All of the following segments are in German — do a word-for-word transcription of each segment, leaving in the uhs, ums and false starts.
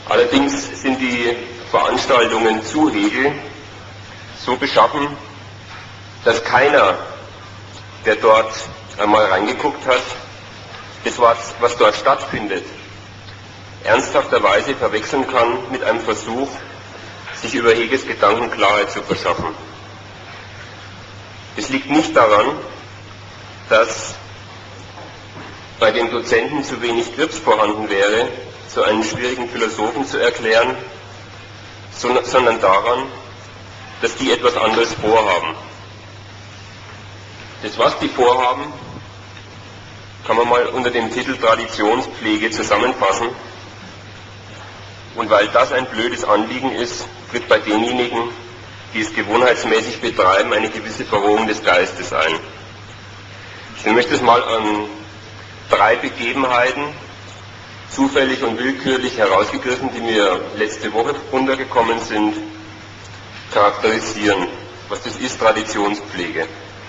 Allerdings sind die Veranstaltungen zu Hegel so beschaffen, dass keiner, der dort einmal reingeguckt hat, das, was, was dort stattfindet, ernsthafterweise verwechseln kann mit einem Versuch, sich über Hegels Gedanken Klarheit zu verschaffen. Es liegt nicht daran, dass bei den Dozenten zu wenig Grips vorhanden wäre, so einen schwierigen Philosophen zu erklären, sondern daran, dass die etwas anderes vorhaben. Das, was die vorhaben, kann man mal unter dem Titel Traditionspflege zusammenfassen. Und weil das ein blödes Anliegen ist, tritt bei denjenigen, die es gewohnheitsmäßig betreiben, eine gewisse Verrohung des Geistes ein. Ich möchte es mal an drei Begebenheiten, zufällig und willkürlich herausgegriffen, die mir letzte Woche untergekommen sind, charakterisieren. Was das ist, Traditionspflege.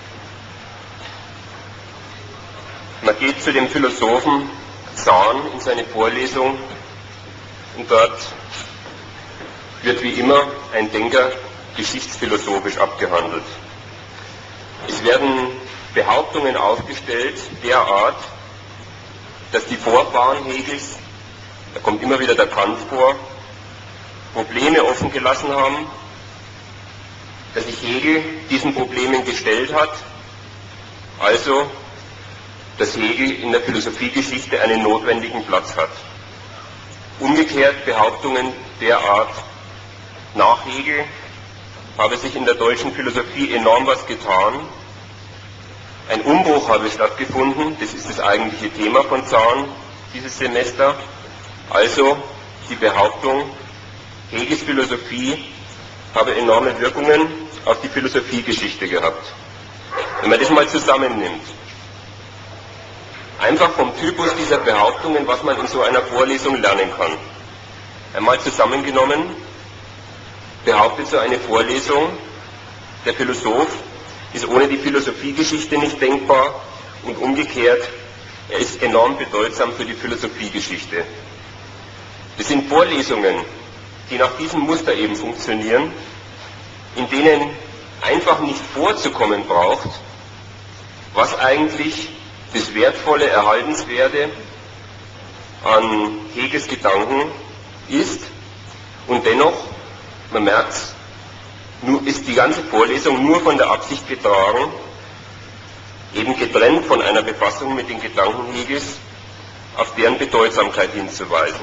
Man geht zu dem Philosophen Zahn in seine Vorlesung und dort wird wie immer ein Denker geschichtsphilosophisch abgehandelt. Es werden Behauptungen aufgestellt der Art, dass die Vorfahren Hegels, da kommt immer wieder der Kant vor, Probleme offen gelassen haben, dass sich Hegel diesen Problemen gestellt hat, also dass Hegel in der Philosophiegeschichte einen notwendigen Platz hat. Umgekehrt Behauptungen der Art, nach Hegel habe sich in der deutschen Philosophie enorm was getan, ein Umbruch habe stattgefunden, das ist das eigentliche Thema von Zahn dieses Semester, also die Behauptung, Hegels Philosophie habe enorme Wirkungen auf die Philosophiegeschichte gehabt. Wenn man das mal zusammennimmt, einfach vom Typus dieser Behauptungen, was man in so einer Vorlesung lernen kann. Einmal zusammengenommen, behauptet so eine Vorlesung, der Philosoph ist ohne die Philosophiegeschichte nicht denkbar und umgekehrt, er ist enorm bedeutsam für die Philosophiegeschichte. Das sind Vorlesungen, die nach diesem Muster eben funktionieren, in denen einfach nicht vorzukommen braucht, was eigentlich das wertvolle, erhaltenswerte an Hegels Gedanken ist, und dennoch, man merkt, ist die ganze Vorlesung nur von der Absicht getragen, eben getrennt von einer Befassung mit den Gedanken Hegels, auf deren Bedeutsamkeit hinzuweisen.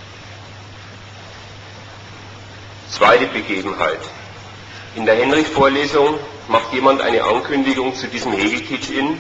Zweite Begebenheit. In der Henrich-Vorlesung macht jemand eine Ankündigung zu diesem Hegel-Kitsch-In.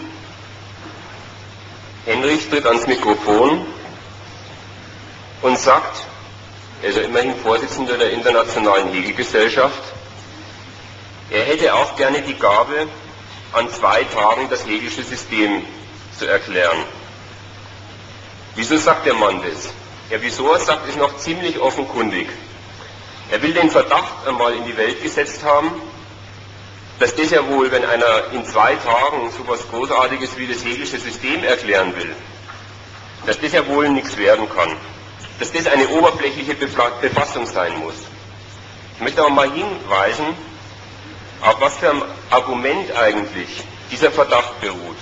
Henrich tritt ans Mikrofon und sagt, er ist ja immerhin Vorsitzender der Internationalen Hegel-Gesellschaft, er hätte auch gerne die Gabe, an zwei Tagen das Hegelsche System zu erklären. Wieso sagt der Mann das? Ja, wieso er sagt, ist noch ziemlich offenkundig. Er will den Verdacht einmal in die Welt gesetzt haben, dass das ja wohl, wenn einer in zwei Tagen so etwas Großartiges wie das Hegelsche System erklären will, dass das ja wohl nichts werden kann. Dass das eine oberflächliche Befassung sein muss. Ich möchte aber mal hinweisen, auf was für ein Argument eigentlich dieser Verdacht beruht.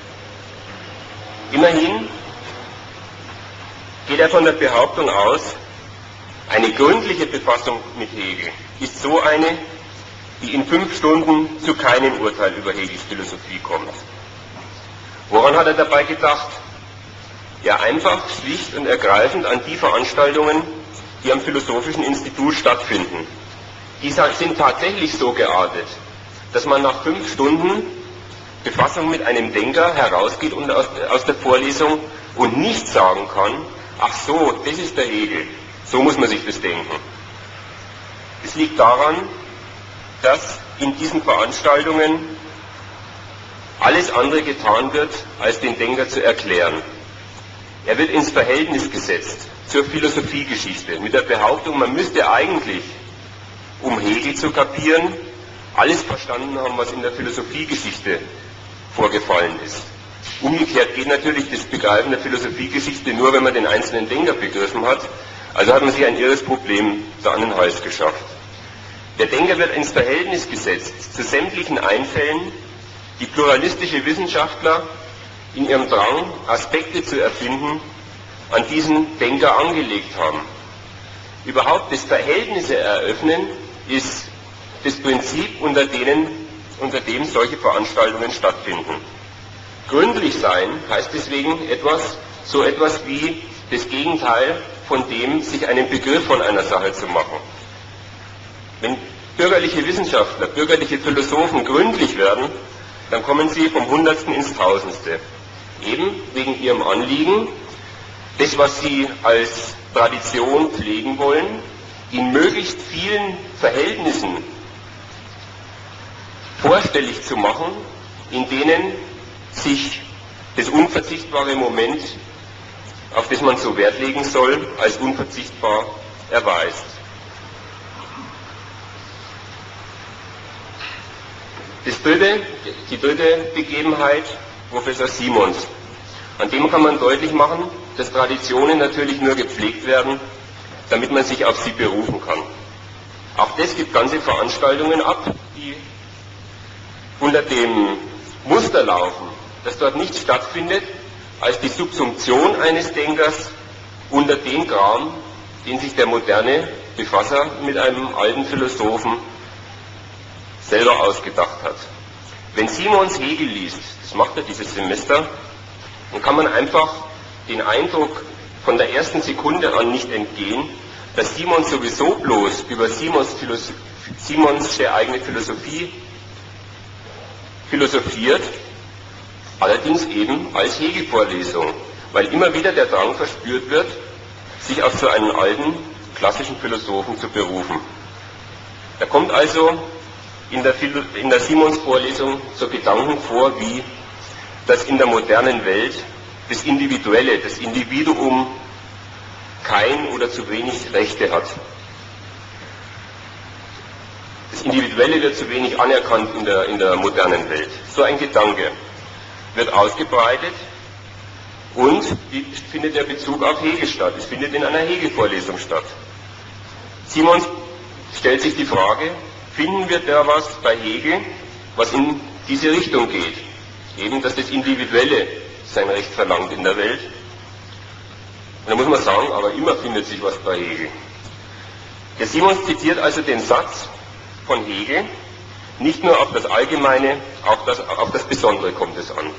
Immerhin geht er von der Behauptung aus, eine gründliche Befassung mit Hegel ist so eine, die in fünf Stunden zu keinem Urteil über Hegels Philosophie kommt. Woran hat er dabei gedacht? Ja, einfach, schlicht und ergreifend an die Veranstaltungen, die am Philosophischen Institut stattfinden. Die sind tatsächlich so geartet, dass man nach fünf Stunden Befassung mit einem Denker herausgeht und aus, aus der Vorlesung und nicht sagen kann, ach so, das ist der Hegel, so muss man sich das denken. Es liegt daran, dass in diesen Veranstaltungen alles andere getan wird, als den Denker zu erklären. Er wird ins Verhältnis gesetzt zur Philosophiegeschichte mit der Behauptung, man müsste eigentlich, um Hegel zu kapieren, alles verstanden haben, was in der Philosophiegeschichte vorgefallen ist. Umgekehrt geht natürlich das Begreifen der Philosophiegeschichte nur, wenn man den einzelnen Denker begriffen hat. Also hat man sich ein irres Problem da an den Hals geschafft. Der Denker wird ins Verhältnis gesetzt zu sämtlichen Einfällen, die pluralistische Wissenschaftler in ihrem Drang, Aspekte zu erfinden, an diesen Denker angelegt haben. Überhaupt das Verhältnisse eröffnen ist das Prinzip, unter, denen, unter dem solche Veranstaltungen stattfinden. Gründlich sein heißt deswegen etwas, so etwas wie das Gegenteil von dem, sich einen Begriff von einer Sache zu machen. Wenn bürgerliche Wissenschaftler, bürgerliche Philosophen gründlich werden, dann kommen sie vom Hundertsten ins Tausendste. Eben wegen ihrem Anliegen, das, was sie als Tradition pflegen wollen, in möglichst vielen Verhältnissen vorstellig zu machen, in denen sich das unverzichtbare Moment, auf das man so Wert legen soll, als unverzichtbar erweist. Das dritte, die dritte Begebenheit, Professor Simons. An dem kann man deutlich machen, dass Traditionen natürlich nur gepflegt werden, damit man sich auf sie berufen kann. Auch das gibt ganze Veranstaltungen ab, die unter dem Muster laufen, dass dort nichts stattfindet, als die Subsumption eines Denkers unter den Kram, den sich der moderne Befasser mit einem alten Philosophen selber ausgedacht hat. Wenn Simons Hegel liest, das macht er dieses Semester, dann kann man einfach den Eindruck von der ersten Sekunde an nicht entgehen, dass Simons sowieso bloß über Simons, Philosoph- Simons eigene Philosophie philosophiert, allerdings eben als Hegel-Vorlesung, weil immer wieder der Drang verspürt wird, sich auf so einen alten, klassischen Philosophen zu berufen. Da kommt also in der, Philo- in der Simons-Vorlesung so Gedanken vor, wie dass in der modernen Welt das Individuelle, das Individuum kein oder zu wenig Rechte hat. Das Individuelle wird zu wenig anerkannt in der, in der modernen Welt. So ein Gedanke wird ausgebreitet und wie findet der Bezug auf Hegel statt? Es findet in einer Hegel-Vorlesung statt. Simons stellt sich die Frage, finden wir da was bei Hegel, was in diese Richtung geht? Eben, dass das Individuelle sein Recht verlangt in der Welt. Und da muss man sagen, aber immer findet sich was bei Hegel. Der Simons zitiert also den Satz von Hegel, nicht nur auf das Allgemeine, auch das, auf das Besondere kommt es an.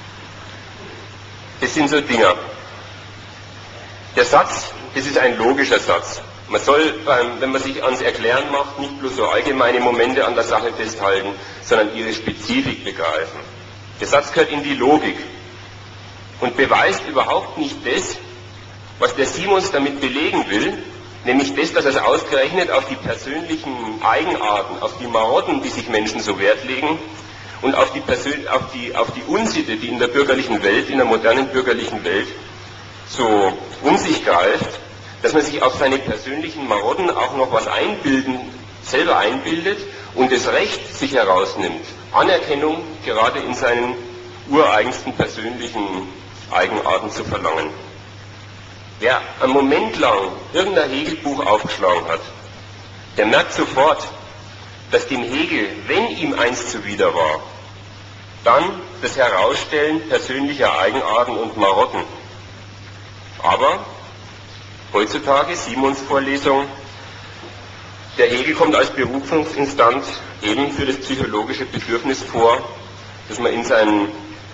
Das sind so Dinger. Der Satz, das ist ein logischer Satz. Man soll, wenn man sich ans Erklären macht, nicht bloß so allgemeine Momente an der Sache festhalten, sondern ihre Spezifik begreifen. Der Satz gehört in die Logik und beweist überhaupt nicht das, was der Simons damit belegen will, nämlich das, dass er es ausgerechnet auf die persönlichen Eigenarten, auf die Marotten, die sich Menschen so Wert legen, und auf die, Persön auf die, auf die Unsitte, die in der bürgerlichen Welt, in der modernen bürgerlichen Welt so um sich greift, dass man sich auf seine persönlichen Marotten auch noch was einbilden, selber einbildet und das Recht sich herausnimmt, Anerkennung gerade in seinen ureigensten persönlichen Eigenarten zu verlangen. Wer einen Moment lang irgendein Hegel-Buch aufgeschlagen hat, der merkt sofort, dass dem Hegel, wenn ihm eins zuwider war, dann das Herausstellen persönlicher Eigenarten und Marotten. Aber heutzutage, Simons Vorlesung, der Hegel kommt als Berufungsinstanz eben für das psychologische Bedürfnis vor, dass man in seinen,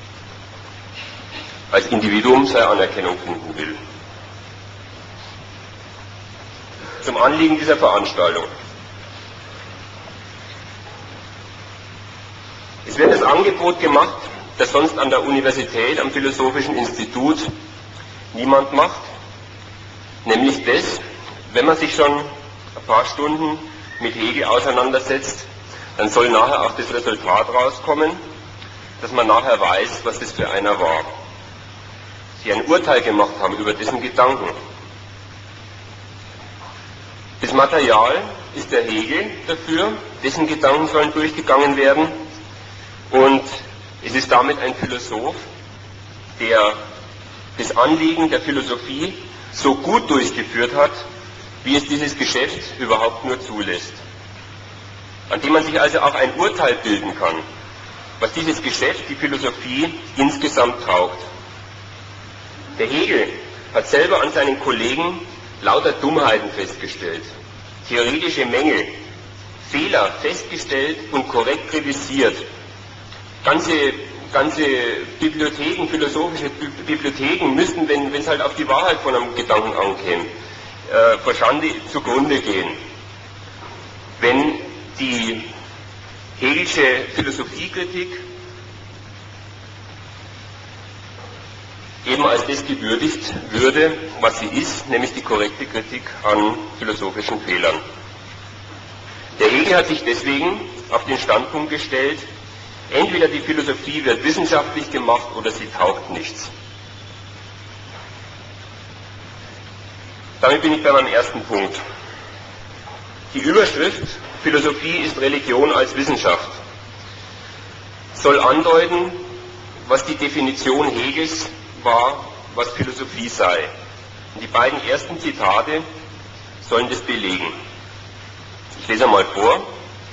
als Individuum seine Anerkennung finden will. Zum Anliegen dieser Veranstaltung. Es wird das Angebot gemacht, das sonst an der Universität, am Philosophischen Institut niemand macht, nämlich das, wenn man sich schon ein paar Stunden mit Hegel auseinandersetzt, dann soll nachher auch das Resultat rauskommen, dass man nachher weiß, was das für einer war. Sie ein Urteil gemacht haben über diesen Gedanken. Das Material ist der Hegel dafür, dessen Gedanken sollen durchgegangen werden, und es ist damit ein Philosoph, der das Anliegen der Philosophie so gut durchgeführt hat, wie es dieses Geschäft überhaupt nur zulässt. An dem man sich also auch ein Urteil bilden kann, was dieses Geschäft, die Philosophie, insgesamt taugt. Der Hegel hat selber an seinen Kollegen lauter Dummheiten festgestellt, theoretische Mängel, Fehler festgestellt und korrekt kritisiert. Ganze, ganze Bibliotheken, philosophische Bibliotheken müssten, wenn es halt auf die Wahrheit von einem Gedanken ankäme, äh, vor Schande zugrunde gehen. Wenn die Hegelsche Philosophiekritik eben als das gewürdigt würde, was sie ist, nämlich die korrekte Kritik an philosophischen Fehlern. Der Hegel hat sich deswegen auf den Standpunkt gestellt, entweder die Philosophie wird wissenschaftlich gemacht oder sie taugt nichts. Damit bin ich bei meinem ersten Punkt. Die Überschrift Philosophie ist Religion als Wissenschaft soll andeuten, was die Definition Hegels war, was Philosophie sei. Und die beiden ersten Zitate sollen das belegen. Ich lese einmal vor.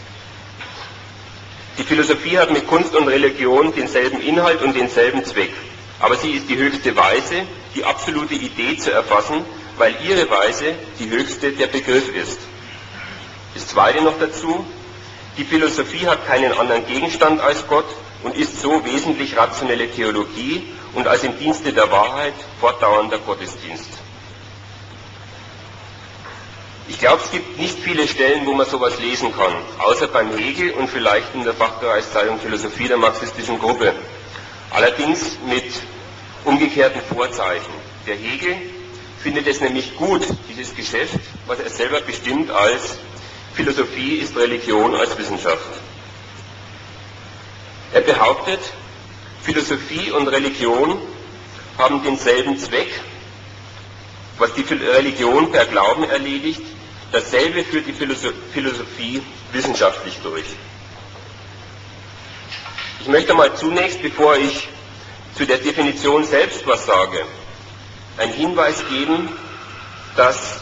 Die Philosophie hat mit Kunst und Religion denselben Inhalt und denselben Zweck. Aber sie ist die höchste Weise, die absolute Idee zu erfassen, weil ihre Weise die höchste der Begriff ist. Das zweite noch dazu. Die Philosophie hat keinen anderen Gegenstand als Gott und ist so wesentlich rationelle Theologie und als im Dienste der Wahrheit fortdauernder Gottesdienst. Ich glaube, es gibt nicht viele Stellen, wo man sowas lesen kann, außer beim Hegel und vielleicht in der Fachbereichszeitung Philosophie der marxistischen Gruppe. Allerdings mit umgekehrten Vorzeichen. Der Hegel findet es nämlich gut, dieses Geschäft, was er selber bestimmt als Philosophie ist Religion als Wissenschaft. Er behauptet, Philosophie und Religion haben denselben Zweck, was die Religion per Glauben erledigt, dasselbe führt die Philosophie wissenschaftlich durch. Ich möchte mal zunächst, bevor ich zu der Definition selbst was sage, einen Hinweis geben, dass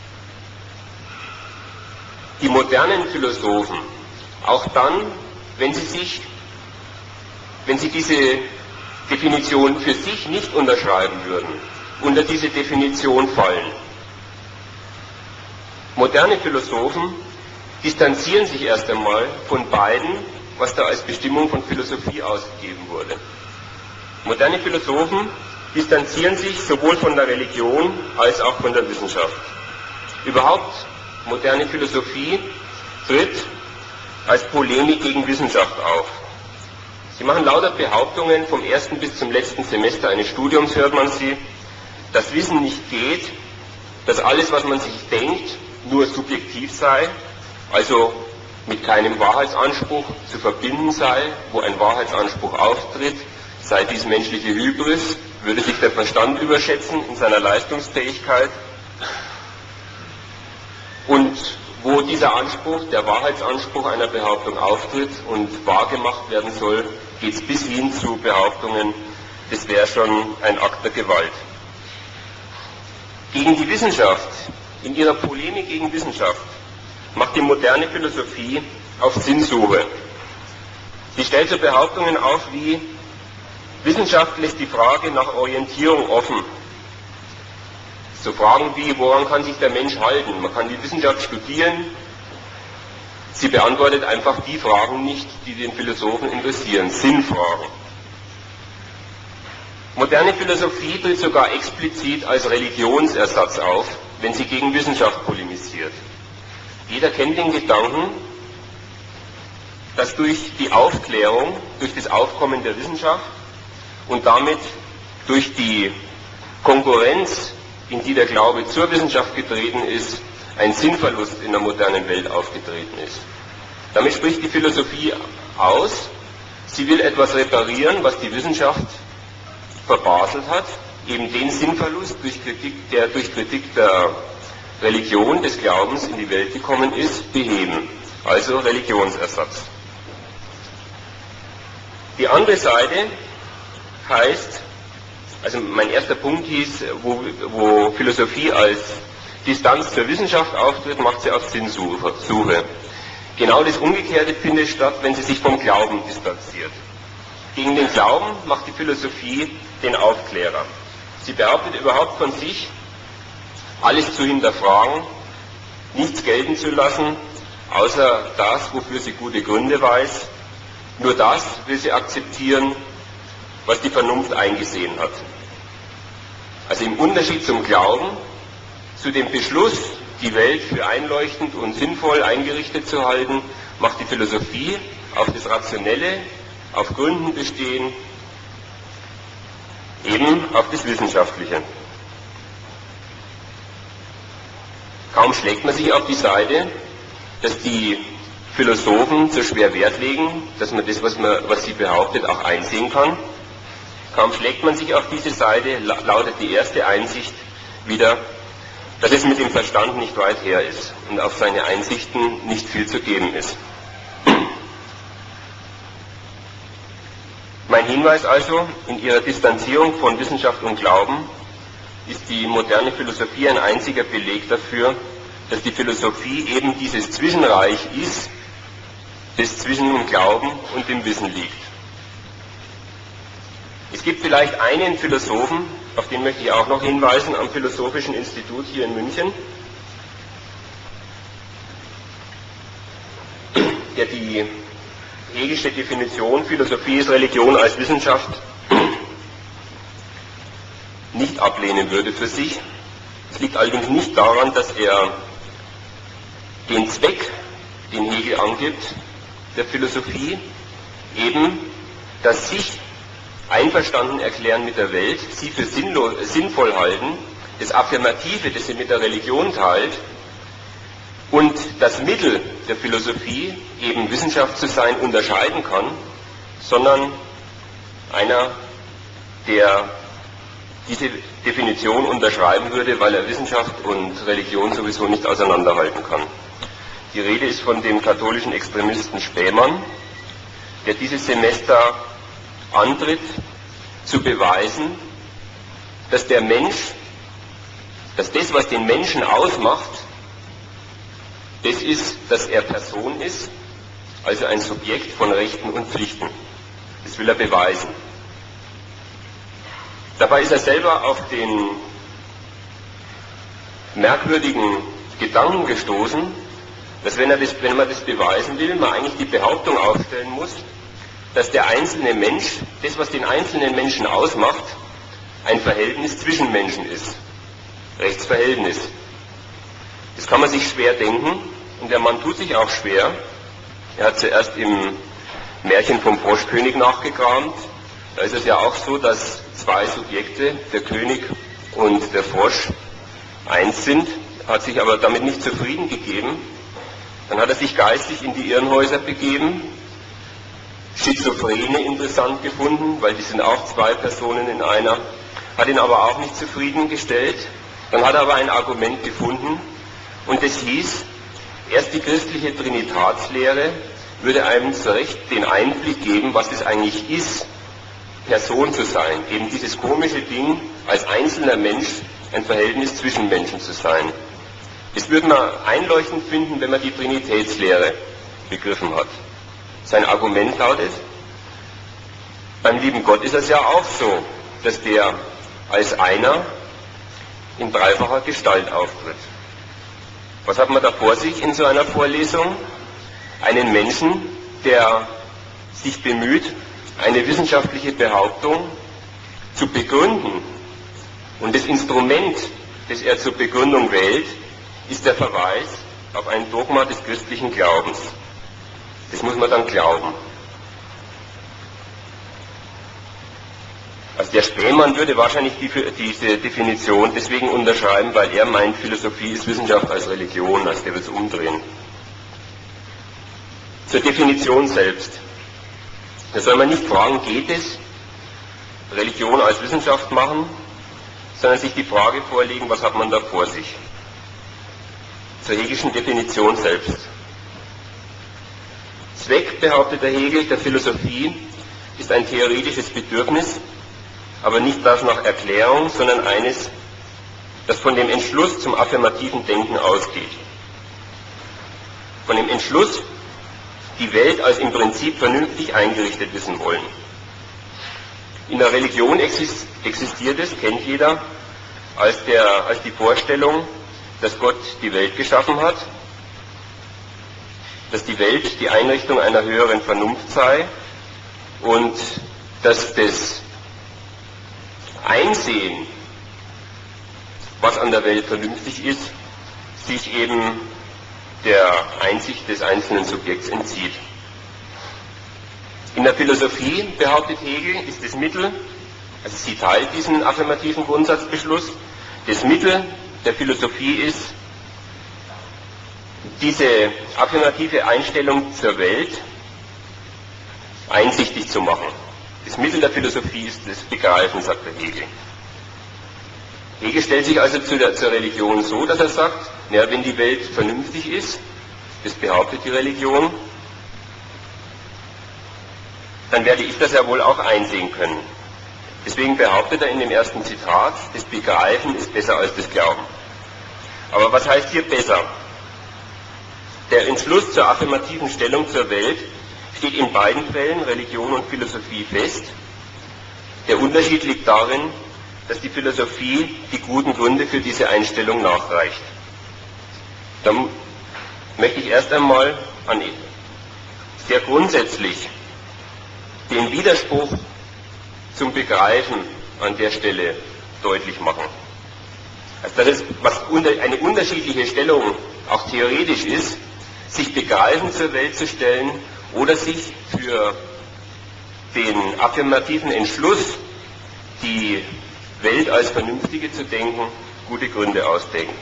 die modernen Philosophen auch dann, wenn sie sich, wenn sie diese Definition für sich nicht unterschreiben würden, unter diese Definition fallen. Moderne Philosophen distanzieren sich erst einmal von beiden, was da als Bestimmung von Philosophie ausgegeben wurde. Moderne Philosophen distanzieren sich sowohl von der Religion als auch von der Wissenschaft. Überhaupt, moderne Philosophie tritt als Polemik gegen Wissenschaft auf. Sie machen lauter Behauptungen, vom ersten bis zum letzten Semester eines Studiums hört man sie, dass Wissen nicht geht, dass alles, was man sich denkt, nur subjektiv sei, also mit keinem Wahrheitsanspruch zu verbinden sei. Wo ein Wahrheitsanspruch auftritt, sei dies menschliche Hybris, würde sich der Verstand überschätzen in seiner Leistungsfähigkeit. Und wo dieser Anspruch, der Wahrheitsanspruch einer Behauptung auftritt und wahrgemacht werden soll, geht es bis hin zu Behauptungen, das wäre schon ein Akt der Gewalt. Gegen die Wissenschaft, in ihrer Polemik gegen Wissenschaft, macht die moderne Philosophie auf Sinnsuche. Sie stellt so Behauptungen auf wie, Wissenschaft lässt die Frage nach Orientierung offen. So Fragen wie, woran kann sich der Mensch halten? Man kann die Wissenschaft studieren, sie beantwortet einfach die Fragen nicht, die den Philosophen interessieren, Sinnfragen. Moderne Philosophie tritt sogar explizit als Religionsersatz auf, wenn sie gegen Wissenschaft polemisiert. Jeder kennt den Gedanken, dass durch die Aufklärung, durch das Aufkommen der Wissenschaft und damit durch die Konkurrenz, in die der Glaube zur Wissenschaft getreten ist, ein Sinnverlust in der modernen Welt aufgetreten ist. Damit spricht die Philosophie aus, sie will etwas reparieren, was die Wissenschaft verbaselt hat, eben den Sinnverlust, durch Kritik, der durch Kritik der Religion, des Glaubens in die Welt gekommen ist, beheben. Also Religionsersatz. Die andere Seite heißt, Also mein erster Punkt hieß, wo, wo Philosophie als Distanz zur Wissenschaft auftritt, macht sie auf Sinnsuche. Genau das Umgekehrte findet statt, wenn sie sich vom Glauben distanziert. Gegen den Glauben macht die Philosophie den Aufklärer. Sie behauptet überhaupt von sich, alles zu hinterfragen, nichts gelten zu lassen, außer das, wofür sie gute Gründe weiß. Nur das will sie akzeptieren, was die Vernunft eingesehen hat. Also im Unterschied zum Glauben, zu dem Beschluss, die Welt für einleuchtend und sinnvoll eingerichtet zu halten, macht die Philosophie auf das Rationelle, auf Gründen bestehen, eben auf das Wissenschaftliche. Kaum schlägt man sich auf die Seite, dass die Philosophen so schwer Wert legen, dass man das, was, man, was sie behauptet, auch einsehen kann. Kaum schlägt man sich auf diese Seite, lautet die erste Einsicht wieder, dass es mit dem Verstand nicht weit her ist und auf seine Einsichten nicht viel zu geben ist. Mein Hinweis also, in ihrer Distanzierung von Wissenschaft und Glauben ist die moderne Philosophie ein einziger Beleg dafür, dass die Philosophie eben dieses Zwischenreich ist, das zwischen dem Glauben und dem Wissen liegt. Es gibt vielleicht einen Philosophen, auf den möchte ich auch noch hinweisen, am Philosophischen Institut hier in München, der die hegelische Definition Philosophie ist Religion als Wissenschaft nicht ablehnen würde für sich. Es liegt allerdings nicht daran, dass er den Zweck, den Hegel angibt, der Philosophie, eben das sich einverstanden erklären mit der Welt, sie für sinnlos, sinnvoll halten, das Affirmative, das sie mit der Religion teilt, und das Mittel der Philosophie, eben Wissenschaft zu sein, unterscheiden kann, sondern einer, der diese Definition unterschreiben würde, weil er Wissenschaft und Religion sowieso nicht auseinanderhalten kann. Die Rede ist von dem katholischen Extremisten Spähmann, der dieses Semester antritt, zu beweisen, dass der Mensch, dass das, was den Menschen ausmacht, das ist, dass er Person ist, also ein Subjekt von Rechten und Pflichten. Das will er beweisen. Dabei ist er selber auf den merkwürdigen Gedanken gestoßen, dass wenn, er das, wenn man das beweisen will, man eigentlich die Behauptung aufstellen muss, dass der einzelne Mensch, das, was den einzelnen Menschen ausmacht, ein Verhältnis zwischen Menschen ist. Rechtsverhältnis. Das kann man sich schwer denken und der Mann tut sich auch schwer. Er hat zuerst im Märchen vom Froschkönig nachgekramt. Da ist es ja auch so, dass zwei Subjekte, der König und der Frosch, eins sind, hat sich aber damit nicht zufrieden gegeben. Dann hat er sich geistig in die Irrenhäuser begeben, Schizophrene interessant gefunden, weil die sind auch zwei Personen in einer, hat ihn aber auch nicht zufriedengestellt. Dann hat er aber ein Argument gefunden und das hieß, erst die christliche Trinitatlehre würde einem zu Recht den Einblick geben, was es eigentlich ist, Person zu sein, eben dieses komische Ding, als einzelner Mensch ein Verhältnis zwischen Menschen zu sein. Das würde man einleuchtend finden, wenn man die Trinitätslehre begriffen hat. Sein Argument lautet, beim lieben Gott ist es ja auch so, dass der als einer in dreifacher Gestalt auftritt. Was hat man da vor sich in so einer Vorlesung? Einen Menschen, der sich bemüht, eine wissenschaftliche Behauptung zu begründen. Und das Instrument, das er zur Begründung wählt, ist der Verweis auf ein Dogma des christlichen Glaubens. Das muss man dann glauben. Also der Spähmann würde wahrscheinlich die, diese Definition deswegen unterschreiben, weil er meint, Philosophie ist Wissenschaft als Religion, also der wird es umdrehen. Zur Definition selbst. Da soll man nicht fragen, geht es, Religion als Wissenschaft machen, sondern sich die Frage vorlegen, was hat man da vor sich. Zur hegelischen Definition selbst. Zweck, behauptet der Hegel, der Philosophie ist ein theoretisches Bedürfnis, aber nicht das nach Erklärung, sondern eines, das von dem Entschluss zum affirmativen Denken ausgeht. Von dem Entschluss, die Welt als im Prinzip vernünftig eingerichtet wissen wollen. In der Religion existiert es, kennt jeder, als, der, als die Vorstellung, dass Gott die Welt geschaffen hat, dass die Welt die Einrichtung einer höheren Vernunft sei und dass das Einsehen, was an der Welt vernünftig ist, sich eben der Einsicht des einzelnen Subjekts entzieht. In der Philosophie, behauptet Hegel, ist das Mittel, also sie teilt diesen affirmativen Grundsatzbeschluss, das Mittel der Philosophie ist, diese affirmative Einstellung zur Welt einsichtig zu machen. Das Mittel der Philosophie ist das Begreifen, sagt der Hegel. Hegel stellt sich also zu der, zur Religion so, dass er sagt, ja, wenn die Welt vernünftig ist, das behauptet die Religion, dann werde ich das ja wohl auch einsehen können. Deswegen behauptet er in dem ersten Zitat, das Begreifen ist besser als das Glauben. Aber was heißt hier besser? Der Entschluss zur affirmativen Stellung zur Welt steht in beiden Fällen, Religion und Philosophie, fest. Der Unterschied liegt darin, dass die Philosophie die guten Gründe für diese Einstellung nachreicht. Da möchte ich erst einmal an sehr grundsätzlich den Widerspruch zum Begreifen an der Stelle deutlich machen. Also das ist, was eine unterschiedliche Stellung auch theoretisch ist, sich Begreifen zur Welt zu stellen oder sich für den affirmativen Entschluss, die Welt als vernünftige zu denken, gute Gründe ausdenkt.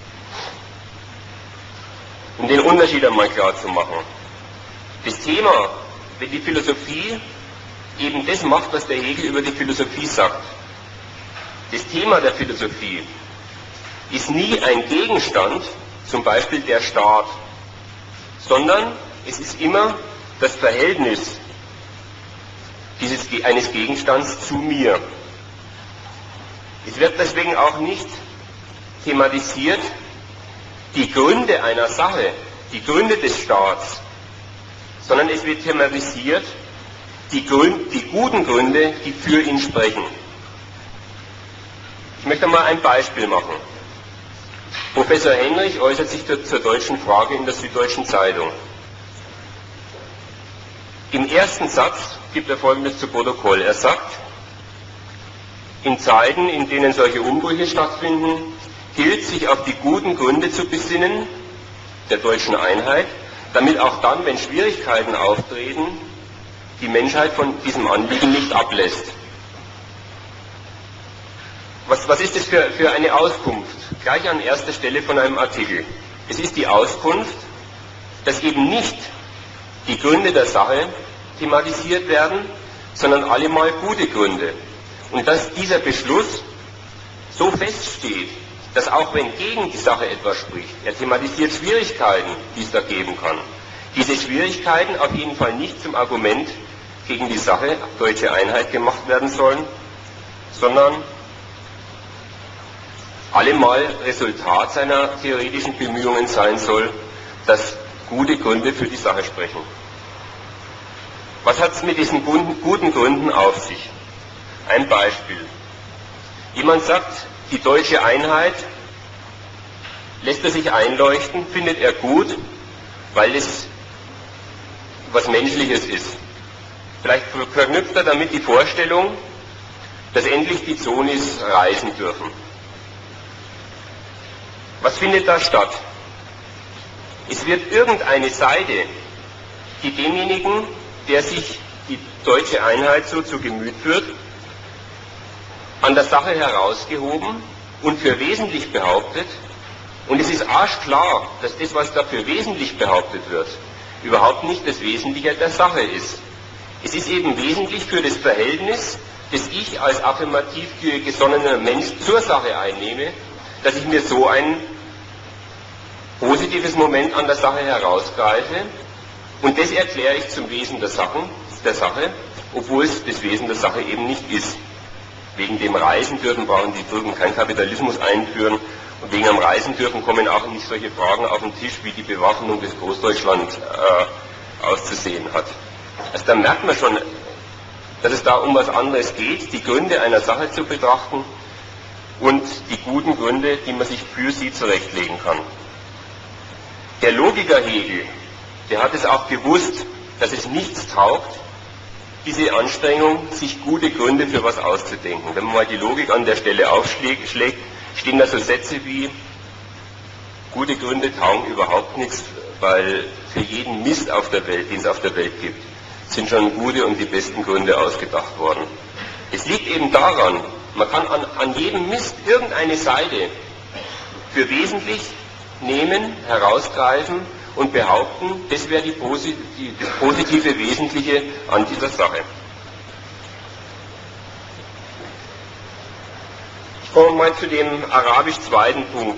Um den Unterschied einmal klar zu machen. Das Thema, wenn die Philosophie eben das macht, was der Hegel über die Philosophie sagt. Das Thema der Philosophie ist nie ein Gegenstand, zum Beispiel der Staat, sondern es ist immer das Verhältnis dieses, eines Gegenstands zu mir. Es wird deswegen auch nicht thematisiert, die Gründe einer Sache, die Gründe des Staats, sondern es wird thematisiert, die, Gründe, die guten Gründe, die für ihn sprechen. Ich möchte mal ein Beispiel machen. Professor Henrich äußert sich zur deutschen Frage in der Süddeutschen Zeitung. Im ersten Satz gibt er Folgendes zu Protokoll. Er sagt, in Zeiten, in denen solche Umbrüche stattfinden, gilt, sich auf die guten Gründe zu besinnen, der deutschen Einheit, damit auch dann, wenn Schwierigkeiten auftreten, die Menschheit von diesem Anliegen nicht ablässt. Was, was ist das für, für eine Auskunft? Gleich an erster Stelle von einem Artikel. Es ist die Auskunft, dass eben nicht die Gründe der Sache thematisiert werden, sondern allemal gute Gründe. Und dass dieser Beschluss so feststeht, dass auch wenn gegen die Sache etwas spricht, er thematisiert Schwierigkeiten, die es da geben kann. Diese Schwierigkeiten auf jeden Fall nicht zum Argument gegen die Sache, deutsche Einheit, gemacht werden sollen, sondern allemal Resultat seiner theoretischen Bemühungen sein soll, dass gute Gründe für die Sache sprechen. Was hat es mit diesen guten Gründen auf sich? Ein Beispiel. Jemand sagt, die deutsche Einheit lässt er sich einleuchten, findet er gut, weil es was Menschliches ist. Vielleicht verknüpft er damit die Vorstellung, dass endlich die Zonis reisen dürfen. Was findet da statt? Es wird irgendeine Seite, die demjenigen, der sich die deutsche Einheit so zu Gemüt führt, an der Sache herausgehoben und für wesentlich behauptet. Und es ist arschklar, dass das, was da für wesentlich behauptet wird, überhaupt nicht das Wesentliche der Sache ist. Es ist eben wesentlich für das Verhältnis, das ich als affirmativ gesonnener Mensch zur Sache einnehme, dass ich mir so ein positives Moment an der Sache herausgreife und das erkläre ich zum Wesen der Sache, der Sache, obwohl es das Wesen der Sache eben nicht ist. wegen dem Reisen dürfen brauchen die Türken keinen Kapitalismus einführen und wegen dem Reisen dürfen kommen auch nicht solche Fragen auf den Tisch, wie die Bewaffnung des Großdeutschland äh, auszusehen hat. Also da merkt man schon, dass es da um was anderes geht, die Gründe einer Sache zu betrachten und die guten Gründe, die man sich für sie zurechtlegen kann. Der Logiker Hegel, der hat es auch gewusst, dass es nichts taugt, diese Anstrengung, sich gute Gründe für was auszudenken. Wenn man mal die Logik an der Stelle aufschlägt, stehen da so Sätze wie, gute Gründe taugen überhaupt nichts, weil für jeden Mist auf der Welt, den es auf der Welt gibt, sind schon gute und die besten Gründe ausgedacht worden. Es liegt eben daran, man kann an, an jedem Mist irgendeine Seite für wesentlich nehmen, herausgreifen und behaupten, das wäre die, posit die, das positive Wesentliche an dieser Sache. Ich komme mal zu dem arabisch zweiten Punkt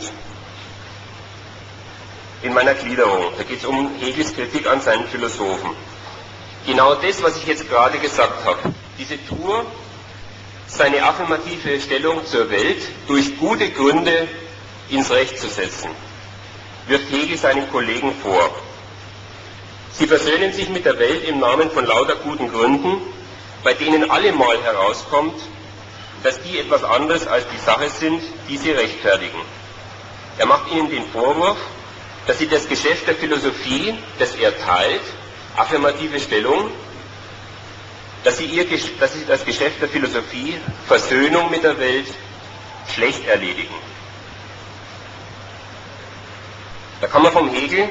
in meiner Gliederung. Da geht es um Hegels Kritik an seinen Philosophen. Genau das, was ich jetzt gerade gesagt habe, diese Tour, seine affirmative Stellung zur Welt durch gute Gründe ins Recht zu setzen, wirft Hegel seinen Kollegen vor. Sie versöhnen sich mit der Welt im Namen von lauter guten Gründen, bei denen allemal herauskommt, dass die etwas anderes als die Sache sind, die sie rechtfertigen. Er macht ihnen den Vorwurf, dass sie das Geschäft der Philosophie, das er teilt, affirmative Stellung, dass sie, ihr, dass sie das Geschäft der Philosophie, Versöhnung mit der Welt, schlecht erledigen. Da kann man vom Hegel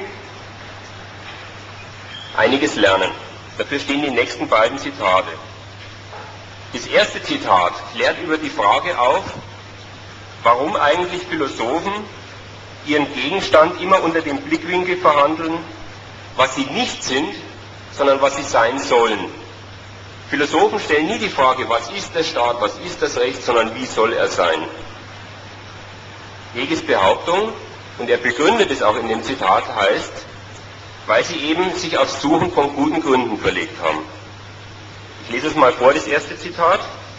einiges lernen. Dafür stehen die nächsten beiden Zitate. Das erste Zitat klärt über die Frage auf, warum eigentlich Philosophen ihren Gegenstand immer unter dem Blickwinkel verhandeln, was sie nicht sind, sondern was sie sein sollen. Philosophen stellen nie die Frage, was ist der Staat, was ist das Recht, sondern wie soll er sein. Hegels Behauptung, und er begründet es auch in dem Zitat, heißt, weil sie eben sich aufs Suchen von guten Gründen verlegt haben. Ich lese es mal vor, das erste Zitat.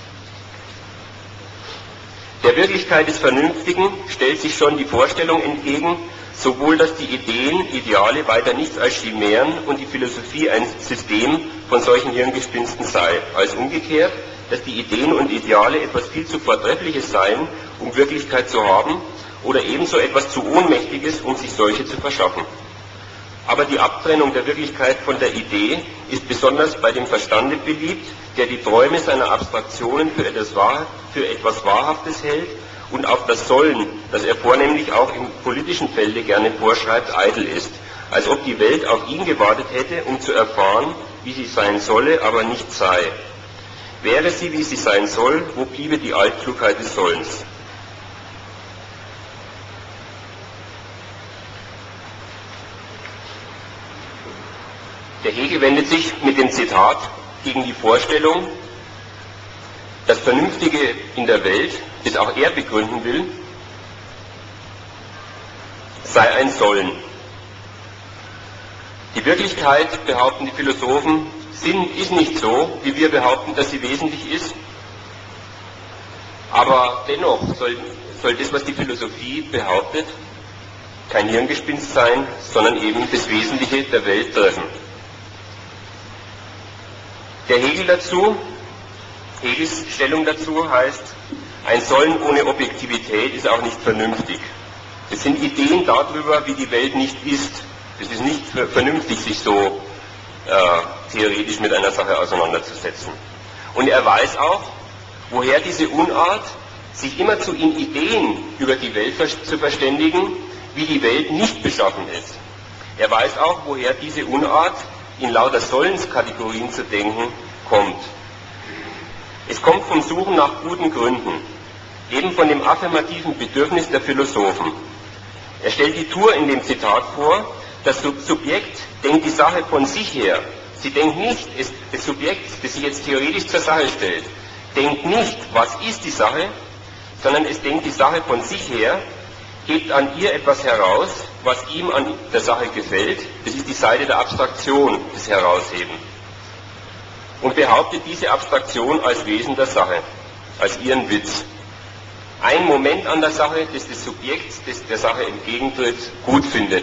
Der Wirklichkeit des Vernünftigen stellt sich schon die Vorstellung entgegen, sowohl dass die Ideen, Ideale weiter nichts als Chimären und die Philosophie ein System von solchen Hirngespinsten sei, als umgekehrt, dass die Ideen und Ideale etwas viel zu Vortreffliches seien, um Wirklichkeit zu haben, oder ebenso etwas zu Ohnmächtiges, um sich solche zu verschaffen. Aber die Abtrennung der Wirklichkeit von der Idee ist besonders bei dem Verstande beliebt, der die Träume seiner Abstraktionen für etwas, Wahr, für etwas Wahrhaftes hält und auf das Sollen, das er vornehmlich auch im politischen Felde gerne vorschreibt, eitel ist, als ob die Welt auf ihn gewartet hätte, um zu erfahren, wie sie sein solle, aber nicht sei. Wäre sie, wie sie sein soll, wo bliebe die Altklugheit des Sollens? Der Hegel wendet sich mit dem Zitat gegen die Vorstellung, das Vernünftige in der Welt, das auch er begründen will, sei ein Sollen. Die Wirklichkeit, behaupten die Philosophen, ist nicht so, wie wir behaupten, dass sie wesentlich ist, aber dennoch soll, soll das, was die Philosophie behauptet, kein Hirngespinst sein, sondern eben das Wesentliche der Welt treffen. Der Hegel dazu, Hegels Stellung dazu heißt, ein Sollen ohne Objektivität ist auch nicht vernünftig. Es sind Ideen darüber, wie die Welt nicht ist. Es ist nicht vernünftig, sich so äh, theoretisch mit einer Sache auseinanderzusetzen. Und er weiß auch, woher diese Unart, sich immer zu in Ideen über die Welt zu verständigen, wie die Welt nicht beschaffen ist. Er weiß auch, woher diese Unart, in lauter Sollenskategorien zu denken, kommt. Es kommt vom Suchen nach guten Gründen, eben von dem affirmativen Bedürfnis der Philosophen. Er stellt die Tour in dem Zitat vor, das Subjekt denkt die Sache von sich her. Sie denkt nicht, es, das Subjekt, das sich jetzt theoretisch zur Sache stellt, denkt nicht, was ist die Sache, sondern es denkt die Sache von sich her, hebt an ihr etwas heraus, was ihm an der Sache gefällt. Das ist die Seite der Abstraktion, das Herausheben. Und behauptet diese Abstraktion als Wesen der Sache. als ihren Witz. Ein Moment an der Sache, das das Subjekt, das der Sache entgegentritt, gut findet.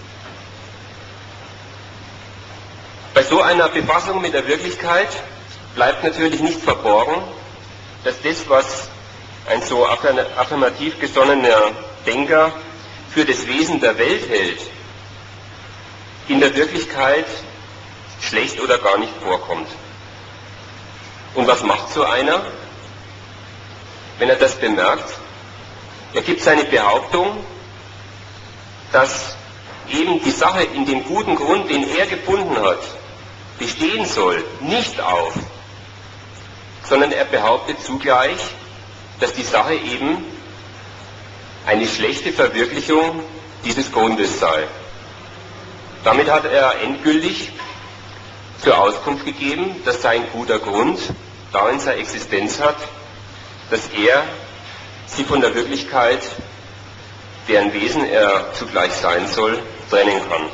Bei so einer Befassung mit der Wirklichkeit bleibt natürlich nicht verborgen, dass das, was ein so affirmativ gesonnener Denker für das Wesen der Welt hält, in der Wirklichkeit schlecht oder gar nicht vorkommt. Und was macht so einer, wenn er das bemerkt? Er gibt seine Behauptung, dass eben die Sache in dem guten Grund, den er gefunden hat, bestehen soll, nicht auf, sondern er behauptet zugleich, dass die Sache eben eine schlechte Verwirklichung dieses Grundes sei. Damit hat er endgültig zur Auskunft gegeben, dass sein guter Grund darin seine Existenz hat, dass er sie von der Wirklichkeit, deren Wesen er zugleich sein soll, trennen kann.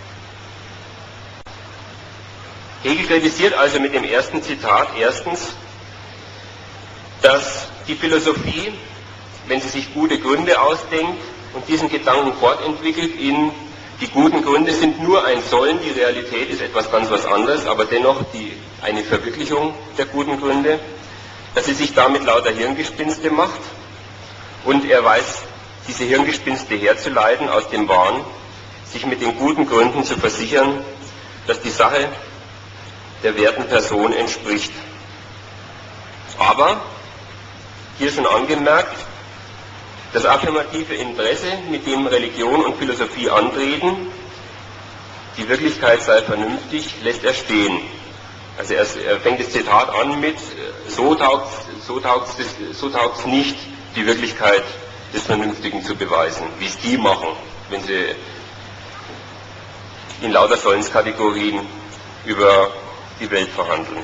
Hegel kritisiert also mit dem ersten Zitat erstens, dass die Philosophie, wenn sie sich gute Gründe ausdenkt und diesen Gedanken fortentwickelt in die guten Gründe sind nur ein Sollen, die Realität ist etwas ganz was anderes, aber dennoch die, eine Verwirklichung der guten Gründe, dass sie sich damit lauter Hirngespinste macht und er weiß, diese Hirngespinste herzuleiten aus dem Wahn, sich mit den guten Gründen zu versichern, dass die Sache der werten Person entspricht. Aber, hier schon angemerkt, das affirmative Interesse, mit dem Religion und Philosophie antreten, die Wirklichkeit sei vernünftig, lässt er stehen. Also er, er fängt das Zitat an mit, so taugt es so taugt's, so taugt's nicht, die Wirklichkeit des Vernünftigen zu beweisen, wie es die machen, wenn sie in lauter Sollenskategorien über die Welt verhandeln.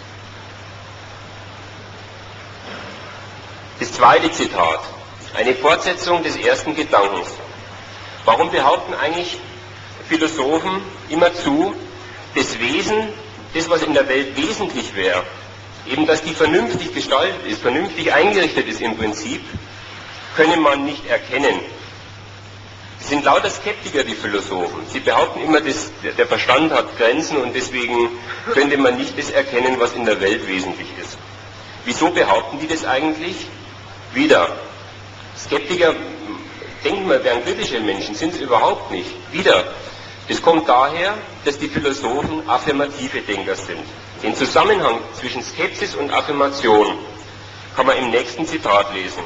Das zweite Zitat, eine Fortsetzung des ersten Gedankens. Warum behaupten eigentlich Philosophen immerzu, das Wesen, das was in der Welt wesentlich wäre, eben dass die vernünftig gestaltet ist, vernünftig eingerichtet ist im Prinzip, könne man nicht erkennen. Es sind lauter Skeptiker, die Philosophen. Sie behaupten immer, dass der Verstand hat Grenzen und deswegen könnte man nicht das erkennen, was in der Welt wesentlich ist. Wieso behaupten die das eigentlich? Wieder, Skeptiker, denken wir, wären kritische Menschen, sind es überhaupt nicht. Wieder, es kommt daher, dass die Philosophen affirmative Denker sind. Den Zusammenhang zwischen Skepsis und Affirmation kann man im nächsten Zitat lesen.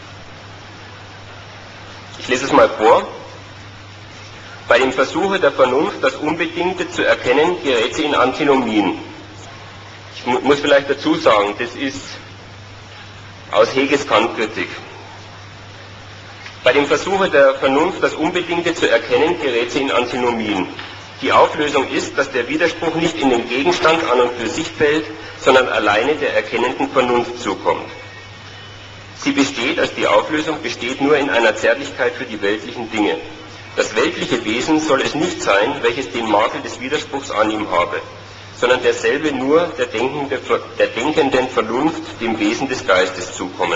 Ich lese es mal vor. Bei dem Versuche der Vernunft, das Unbedingte zu erkennen, gerät sie in Antinomien. Ich mu- muss vielleicht dazu sagen, das ist aus Heges Kantkritik. Bei dem Versuche der Vernunft, das Unbedingte zu erkennen, gerät sie in Antinomien. Die Auflösung ist, dass der Widerspruch nicht in den Gegenstand an und für sich fällt, sondern alleine der erkennenden Vernunft zukommt. Sie besteht, als die Auflösung besteht, nur in einer Zärtlichkeit für die weltlichen Dinge. Das weltliche Wesen soll es nicht sein, welches den Makel des Widerspruchs an ihm habe, sondern derselbe nur der denkenden, der denkenden Vernunft, dem Wesen des Geistes zukommen.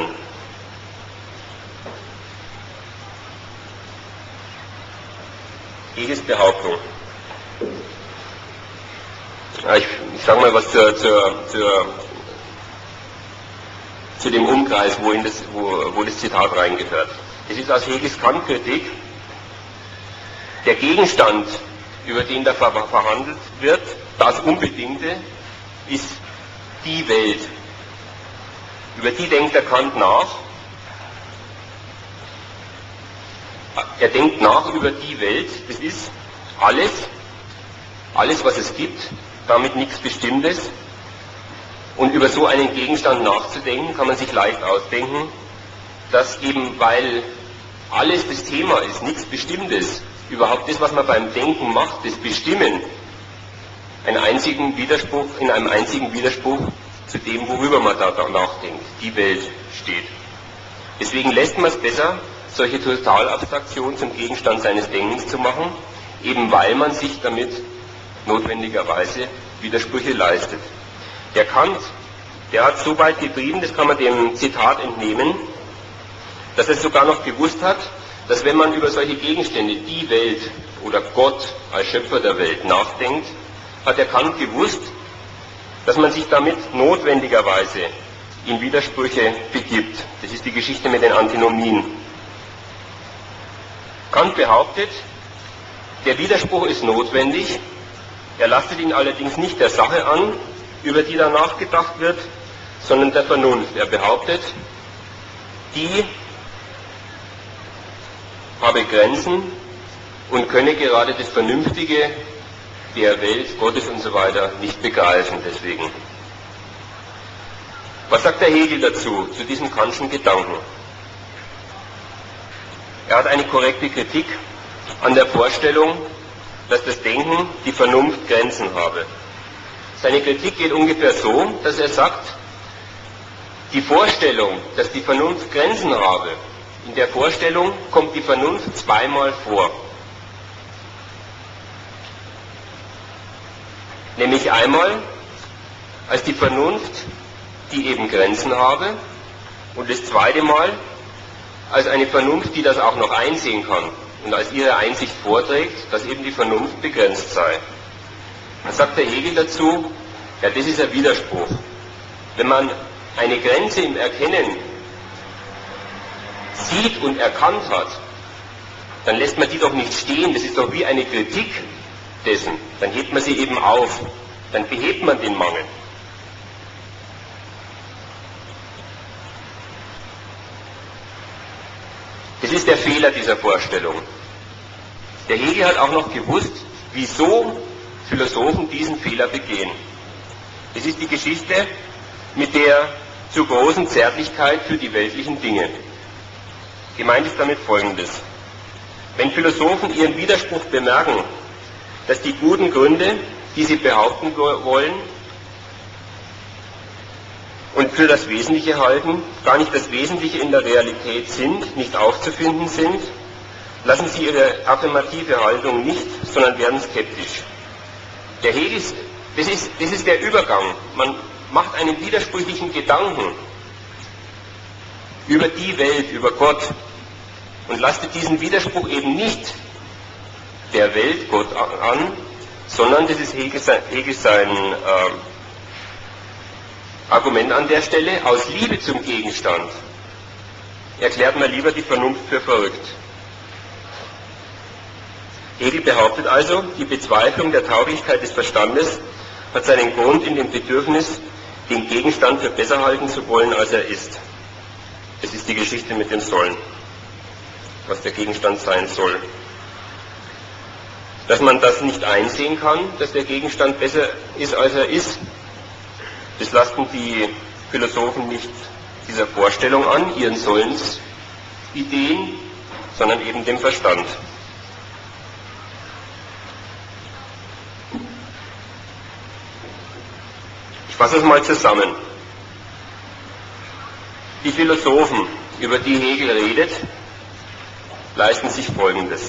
Hegels Behauptung. Ja, ich ich sage mal was zur, zur, zur, zu dem Umkreis, wo, in das, wo, wo das Zitat reingehört. Es ist aus Hegels Kantkritik, der Gegenstand, über den da verhandelt wird, das Unbedingte, ist die Welt. Über die denkt der Kant nach. Er denkt nach über die Welt, das ist alles, alles was es gibt, damit nichts Bestimmtes. Und über so einen Gegenstand nachzudenken, kann man sich leicht ausdenken, dass eben, weil alles das Thema ist, nichts Bestimmtes, überhaupt das, was man beim Denken macht, das Bestimmen, einen einzigen Widerspruch, in einem einzigen Widerspruch zu dem, worüber man da nachdenkt, die Welt steht. Deswegen lässt man es besser, solche Totalabstraktion zum Gegenstand seines Denkens zu machen, eben weil man sich damit notwendigerweise Widersprüche leistet. Der Kant Der hat so weit getrieben, das kann man dem Zitat entnehmen, dass er sogar noch gewusst hat, dass wenn man über solche Gegenstände, die Welt oder Gott als Schöpfer der Welt nachdenkt, hat er Kant gewusst, dass man sich damit notwendigerweise in Widersprüche begibt. Das ist die Geschichte mit den Antinomien. Kant behauptet, der Widerspruch ist notwendig, er lastet ihn allerdings nicht der Sache an, über die da nachgedacht wird, sondern der Vernunft. Er behauptet, die habe Grenzen und könne gerade das Vernünftige der Welt, Gottes und so weiter nicht begreifen deswegen. Was sagt der Hegel dazu, zu diesem Kantschen Gedanken? Er hat eine korrekte Kritik an der Vorstellung, dass das Denken, die Vernunft Grenzen habe. Seine Kritik geht ungefähr so, dass er sagt, die Vorstellung, dass die Vernunft Grenzen habe, in der Vorstellung kommt die Vernunft zweimal vor. Nämlich einmal als die Vernunft, die eben Grenzen habe, und das zweite Mal als eine Vernunft, die das auch noch einsehen kann und als ihre Einsicht vorträgt, dass eben die Vernunft begrenzt sei. Dann sagt der Hegel dazu, ja, das ist ein Widerspruch. Wenn man eine Grenze im Erkennen sieht und erkannt hat, dann lässt man die doch nicht stehen, das ist doch wie eine Kritik dessen. Dann hebt man sie eben auf, dann behebt man den Mangel. Das ist der Fehler dieser Vorstellung. Der Hegel hat auch noch gewusst, wieso Philosophen diesen Fehler begehen. Es ist die Geschichte mit der zu großen Zärtlichkeit für die weltlichen Dinge. Gemeint ist damit Folgendes. Wenn Philosophen ihren Widerspruch bemerken, dass die guten Gründe, die sie behaupten wollen und für das Wesentliche halten, gar nicht das Wesentliche in der Realität sind, nicht aufzufinden sind, lassen sie ihre affirmative Haltung nicht, sondern werden skeptisch. Der Hegel, das ist, das ist der Übergang. Man macht einen widersprüchlichen Gedanken über die Welt, über Gott und lastet diesen Widerspruch eben nicht der Welt, Gott an, sondern das ist Hegel sein, Hegel sein äh, Argument an der Stelle, aus Liebe zum Gegenstand erklärt man lieber die Vernunft für verrückt. Hegel behauptet also, die Bezweiflung der Tauglichkeit des Verstandes hat seinen Grund in dem Bedürfnis, den Gegenstand für besser halten zu wollen, als er ist. Es ist die Geschichte mit dem Sollen, was der Gegenstand sein soll. Dass man das nicht einsehen kann, dass der Gegenstand besser ist, als er ist, das lasten die Philosophen nicht dieser Vorstellung an, ihren Sollensideen, sondern eben dem Verstand. Ich fasse es mal zusammen. Die Philosophen, über die Hegel redet, leisten sich Folgendes.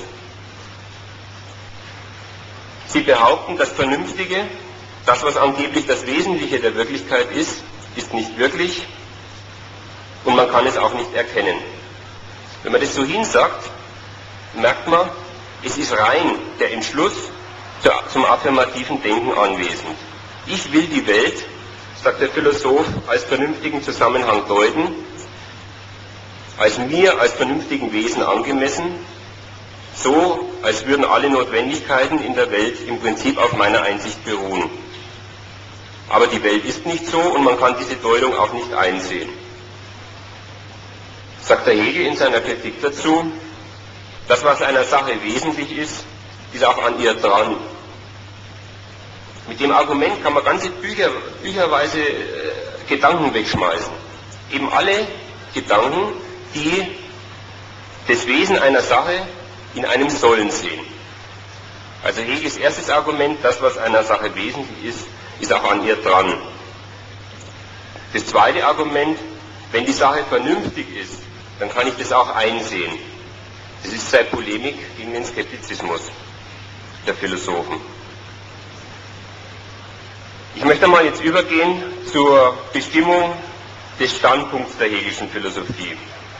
Sie behaupten, das Vernünftige, das, was angeblich das Wesentliche der Wirklichkeit ist, ist nicht wirklich und man kann es auch nicht erkennen. Wenn man das so hinsagt, merkt man, es ist rein der Entschluss zum affirmativen Denken anwesend. Ich will die Welt, sagt der Philosoph, als vernünftigen Zusammenhang deuten, als mir, als vernünftigen Wesen angemessen, so, als würden alle Notwendigkeiten in der Welt im Prinzip auf meiner Einsicht beruhen. Aber die Welt ist nicht so und man kann diese Deutung auch nicht einsehen. Sagt der Hegel in seiner Kritik dazu, das, was einer Sache wesentlich ist, ist auch an ihr dran. Mit dem Argument kann man ganze Bücher, bücherweise äh, Gedanken wegschmeißen. Eben alle Gedanken, die das Wesen einer Sache in einem Sollen sehen. Also Hegels erstes Argument, das, was einer Sache wesentlich ist, ist auch an ihr dran. Das zweite Argument, wenn die Sache vernünftig ist, dann kann ich das auch einsehen. Das ist seine Polemik gegen den Skeptizismus der Philosophen. Ich möchte mal jetzt übergehen zur Bestimmung des Standpunkts der Hegelischen Philosophie.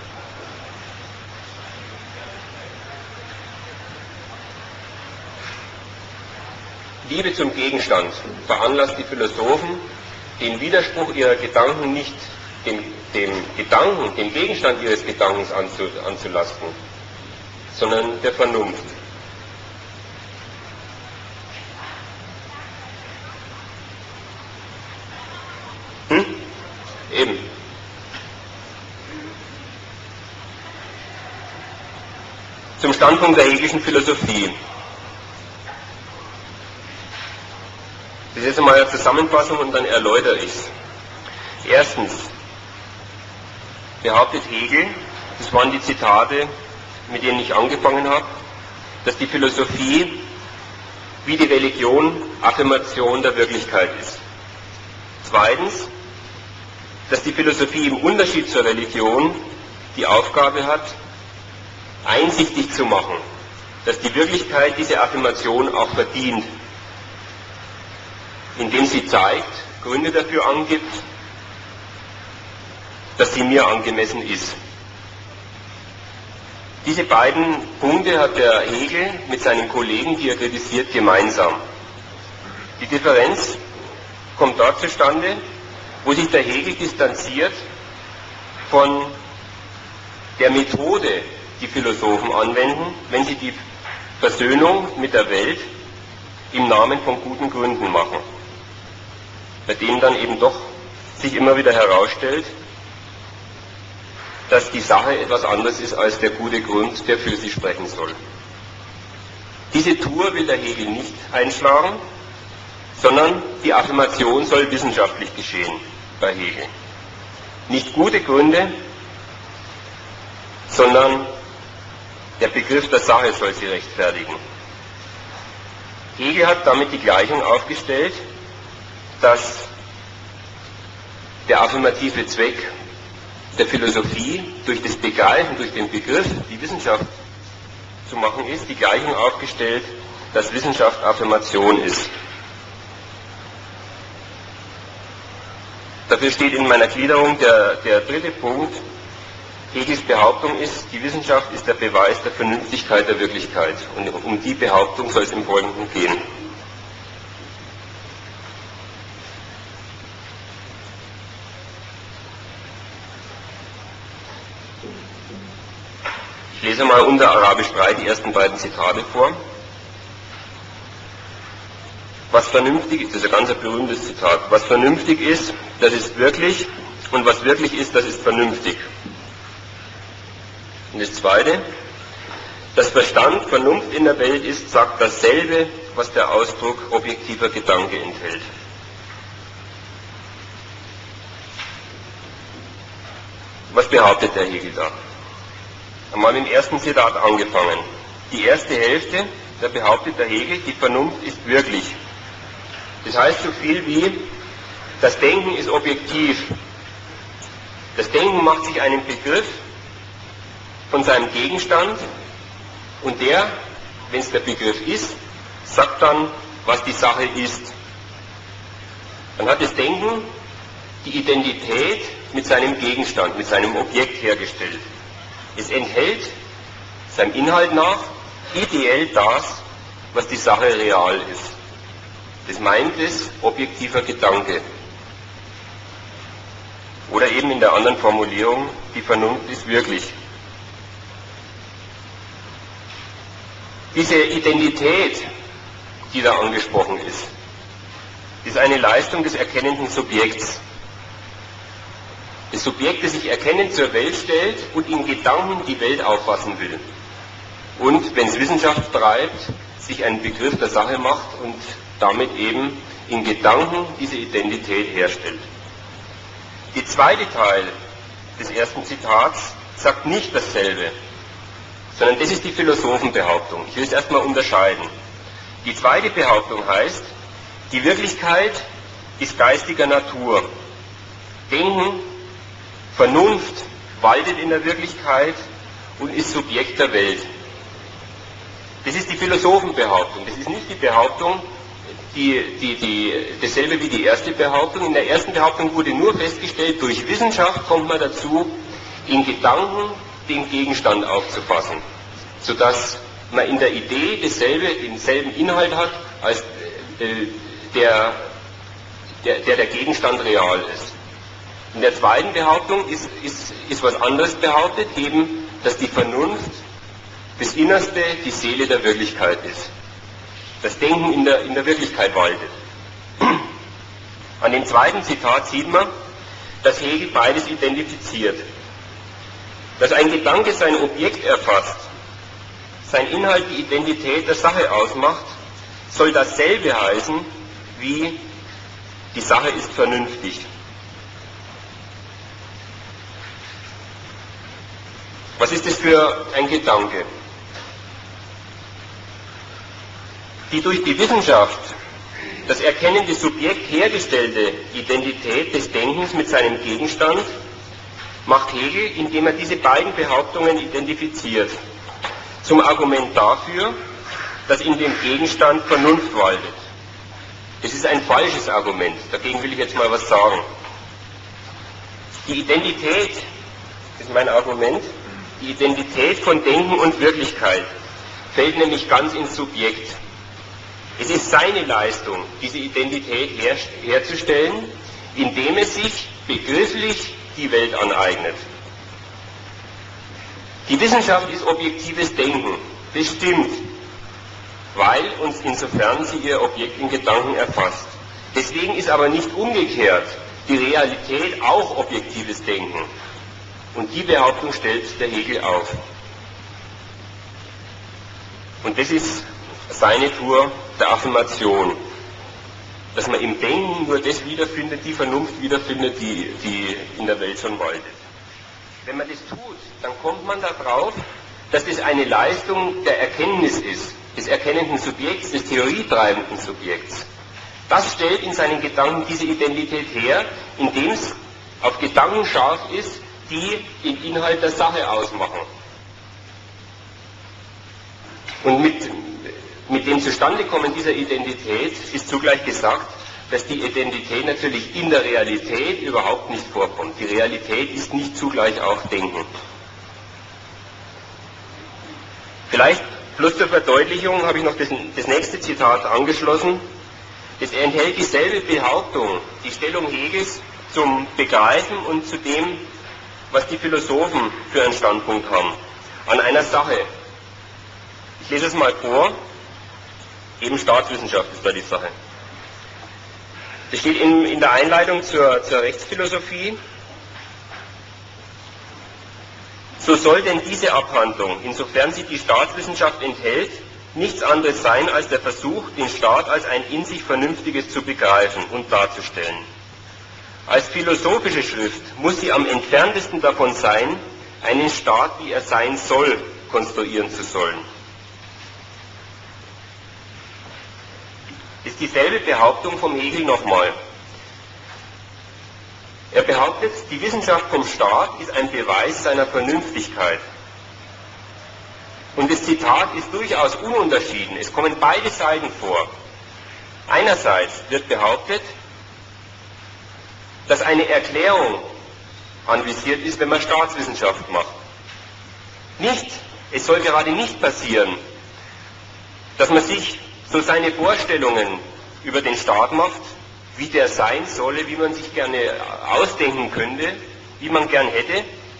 Liebe zum Gegenstand veranlasst die Philosophen, den Widerspruch ihrer Gedanken nicht dem, dem Gedanken, dem Gegenstand ihres Gedankens anzu, anzulasten, sondern der Vernunft. Hm? Eben. Zum Standpunkt der Hegelischen Philosophie. Das ist jetzt einmal eine Zusammenfassung und dann erläutere ich es. Erstens behauptet Hegel, das waren die Zitate, mit denen ich angefangen habe, dass die Philosophie wie die Religion Affirmation der Wirklichkeit ist. Zweitens, dass die Philosophie im Unterschied zur Religion die Aufgabe hat, einsichtig zu machen, dass die Wirklichkeit diese Affirmation auch verdient, indem sie zeigt, Gründe dafür angibt, dass sie mir angemessen ist. Diese beiden Punkte hat der Hegel mit seinen Kollegen, die er kritisiert, gemeinsam. Die Differenz kommt dort zustande, wo sich der Hegel distanziert von der Methode, die Philosophen anwenden, wenn sie die Versöhnung mit der Welt im Namen von guten Gründen machen, bei denen dann eben doch sich immer wieder herausstellt, dass die Sache etwas anderes ist als der gute Grund, der für sie sprechen soll. Diese Tour will der Hegel nicht einschlagen, sondern die Affirmation soll wissenschaftlich geschehen bei Hegel. Nicht gute Gründe, sondern der Begriff der Sache soll sie rechtfertigen. Hegel hat damit die Gleichung aufgestellt, dass der affirmative Zweck der Philosophie durch das Begreifen, durch den Begriff, die Wissenschaft zu machen ist, die Gleichung aufgestellt, dass Wissenschaft Affirmation ist. Dafür steht in meiner Gliederung der, der dritte Punkt. Hegels Behauptung ist, die Wissenschaft ist der Beweis der Vernünftigkeit der Wirklichkeit. Und um die Behauptung soll es im Folgenden gehen. Ich lese mal unter Arabisch drei die ersten beiden Zitate vor. Was vernünftig ist, das ist ein ganz berühmtes Zitat. Was vernünftig ist, das ist wirklich, und was wirklich ist, das ist vernünftig. Und das zweite, dass Verstand Vernunft in der Welt ist, sagt dasselbe, was der Ausdruck objektiver Gedanke enthält. Was behauptet der Hegel da? Einmal mit dem ersten Zitat angefangen. Die erste Hälfte, da behauptet der Hegel, die Vernunft ist wirklich. Das heißt so viel wie, das Denken ist objektiv. Das Denken macht sich einen Begriff von seinem Gegenstand und der, wenn es der Begriff ist, sagt dann, was die Sache ist. Dann hat das Denken die Identität mit seinem Gegenstand, mit seinem Objekt hergestellt. Es enthält seinem Inhalt nach ideell das, was die Sache real ist. Das meint es objektiver Gedanke. Oder eben in der anderen Formulierung, die Vernunft ist wirklich. Diese Identität, die da angesprochen ist, ist eine Leistung des erkennenden Subjekts. Das Subjekt, das sich erkennend zur Welt stellt und in Gedanken die Welt auffassen will. Und, wenn es Wissenschaft treibt, sich einen Begriff der Sache macht und damit eben in Gedanken diese Identität herstellt. Der zweite Teil des ersten Zitats sagt nicht dasselbe, sondern das ist die Philosophenbehauptung. Ich will es erstmal unterscheiden. Die zweite Behauptung heißt, die Wirklichkeit ist geistiger Natur. Denken, Vernunft waltet in der Wirklichkeit und ist Subjekt der Welt. Das ist die Philosophenbehauptung. Das ist nicht die Behauptung die, die, die, dasselbe wie die erste Behauptung. In der ersten Behauptung wurde nur festgestellt, durch Wissenschaft kommt man dazu, in Gedanken den Gegenstand aufzufassen, sodass man in der Idee dasselbe, denselben Inhalt hat, als äh, der, der, der der Gegenstand real ist. In der zweiten Behauptung ist, ist, ist was anderes behauptet, eben, dass die Vernunft das Innerste, die Seele der Wirklichkeit ist. Das Denken in der, in der Wirklichkeit waltet. An dem zweiten Zitat sieht man, dass Hegel beides identifiziert. Dass ein Gedanke sein Objekt erfasst, sein Inhalt die Identität der Sache ausmacht, soll dasselbe heißen wie die Sache ist vernünftig. Was ist das für ein Gedanke? Die durch die Wissenschaft das erkennende Subjekt hergestellte Identität des Denkens mit seinem Gegenstand macht Hegel, indem er diese beiden Behauptungen identifiziert, zum Argument dafür, dass in dem Gegenstand Vernunft waltet. Es ist ein falsches Argument, dagegen will ich jetzt mal was sagen. Die Identität, das ist mein Argument, die Identität von Denken und Wirklichkeit fällt nämlich ganz ins Subjekt. Es ist seine Leistung, diese Identität her herzustellen, indem es sich begrifflich die Welt aneignet. Die Wissenschaft ist objektives Denken, das stimmt, weil uns insofern sie ihr Objekt in Gedanken erfasst. Deswegen ist aber nicht umgekehrt die Realität auch objektives Denken. Und die Behauptung stellt der Hegel auf. Und das ist seine Tour der Affirmation, dass man im Denken nur das wiederfindet, die Vernunft wiederfindet, die, die in der Welt schon waltet. Wenn man das tut, dann kommt man darauf, dass das eine Leistung der Erkenntnis ist, des erkennenden Subjekts, des theorietreibenden Subjekts. Das stellt in seinen Gedanken diese Identität her, indem es auf Gedanken scharf ist, die den Inhalt der Sache ausmachen. Und mit, mit dem Zustandekommen dieser Identität ist zugleich gesagt, dass die Identität natürlich in der Realität überhaupt nicht vorkommt. Die Realität ist nicht zugleich auch Denken. Vielleicht bloß zur Verdeutlichung habe ich noch das, das nächste Zitat angeschlossen. Es enthält dieselbe Behauptung, die Stellung Hegels zum Begreifen und zu dem, was die Philosophen für einen Standpunkt haben, an einer Sache. Ich lese es mal vor, eben Staatswissenschaft ist da die Sache. Das steht in, in der Einleitung zur, zur Rechtsphilosophie. So soll denn diese Abhandlung, insofern sie die Staatswissenschaft enthält, nichts anderes sein als der Versuch, den Staat als ein in sich Vernünftiges zu begreifen und darzustellen. Als philosophische Schrift muss sie am entferntesten davon sein, einen Staat, wie er sein soll, konstruieren zu sollen. Ist dieselbe Behauptung vom Hegel nochmal. Er behauptet, die Wissenschaft vom Staat ist ein Beweis seiner Vernünftigkeit. Und das Zitat ist durchaus ununterschieden. Es kommen beide Seiten vor. Einerseits wird behauptet, dass eine Erklärung anvisiert ist, wenn man Staatswissenschaft macht. Nicht, es soll gerade nicht passieren, dass man sich so seine Vorstellungen über den Staat macht, wie der sein solle, wie man sich gerne ausdenken könnte, wie man gern hätte,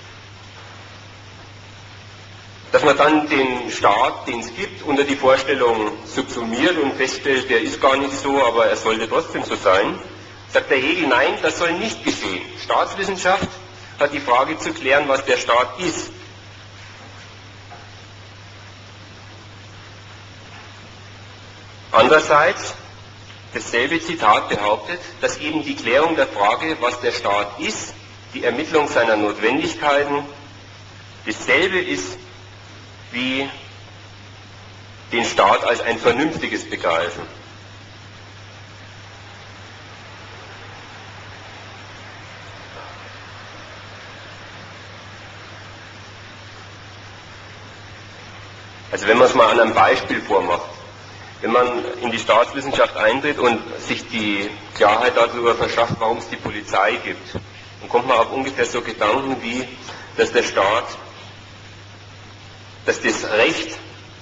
dass man dann den Staat, den es gibt, unter die Vorstellung subsumiert und feststellt, der ist gar nicht so, aber er sollte trotzdem so sein. Sagt der Hegel, nein, das soll nicht geschehen. Staatswissenschaft hat die Frage zu klären, was der Staat ist. Andererseits, dasselbe Zitat behauptet, dass eben die Klärung der Frage, was der Staat ist, die Ermittlung seiner Notwendigkeiten, dasselbe ist wie den Staat als ein vernünftiges Begreifen. Also wenn man es mal an einem Beispiel vormacht, wenn man in die Staatswissenschaft eintritt und sich die Klarheit darüber verschafft, warum es die Polizei gibt, dann kommt man auf ungefähr so Gedanken wie, dass der Staat, dass das Recht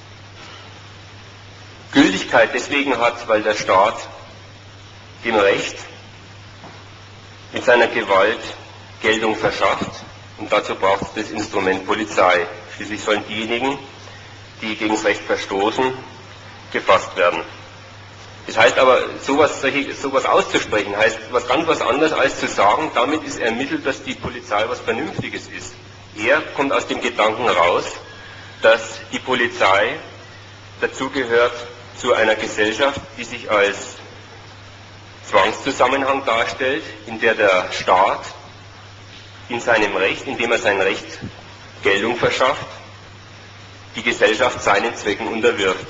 Gültigkeit deswegen hat, weil der Staat dem Recht mit seiner Gewalt Geltung verschafft, und dazu braucht es das Instrument Polizei. Schließlich sollen diejenigen, die gegen das Recht verstoßen, gefasst werden. Das heißt aber, sowas, solche, sowas auszusprechen, heißt was ganz was anderes als zu sagen, damit ist ermittelt, dass die Polizei was Vernünftiges ist. Er kommt aus dem Gedanken raus, dass die Polizei dazugehört zu einer Gesellschaft, die sich als Zwangszusammenhang darstellt, in der der Staat in seinem Recht, indem er sein Recht Geltung verschafft, die Gesellschaft seinen Zwecken unterwirft.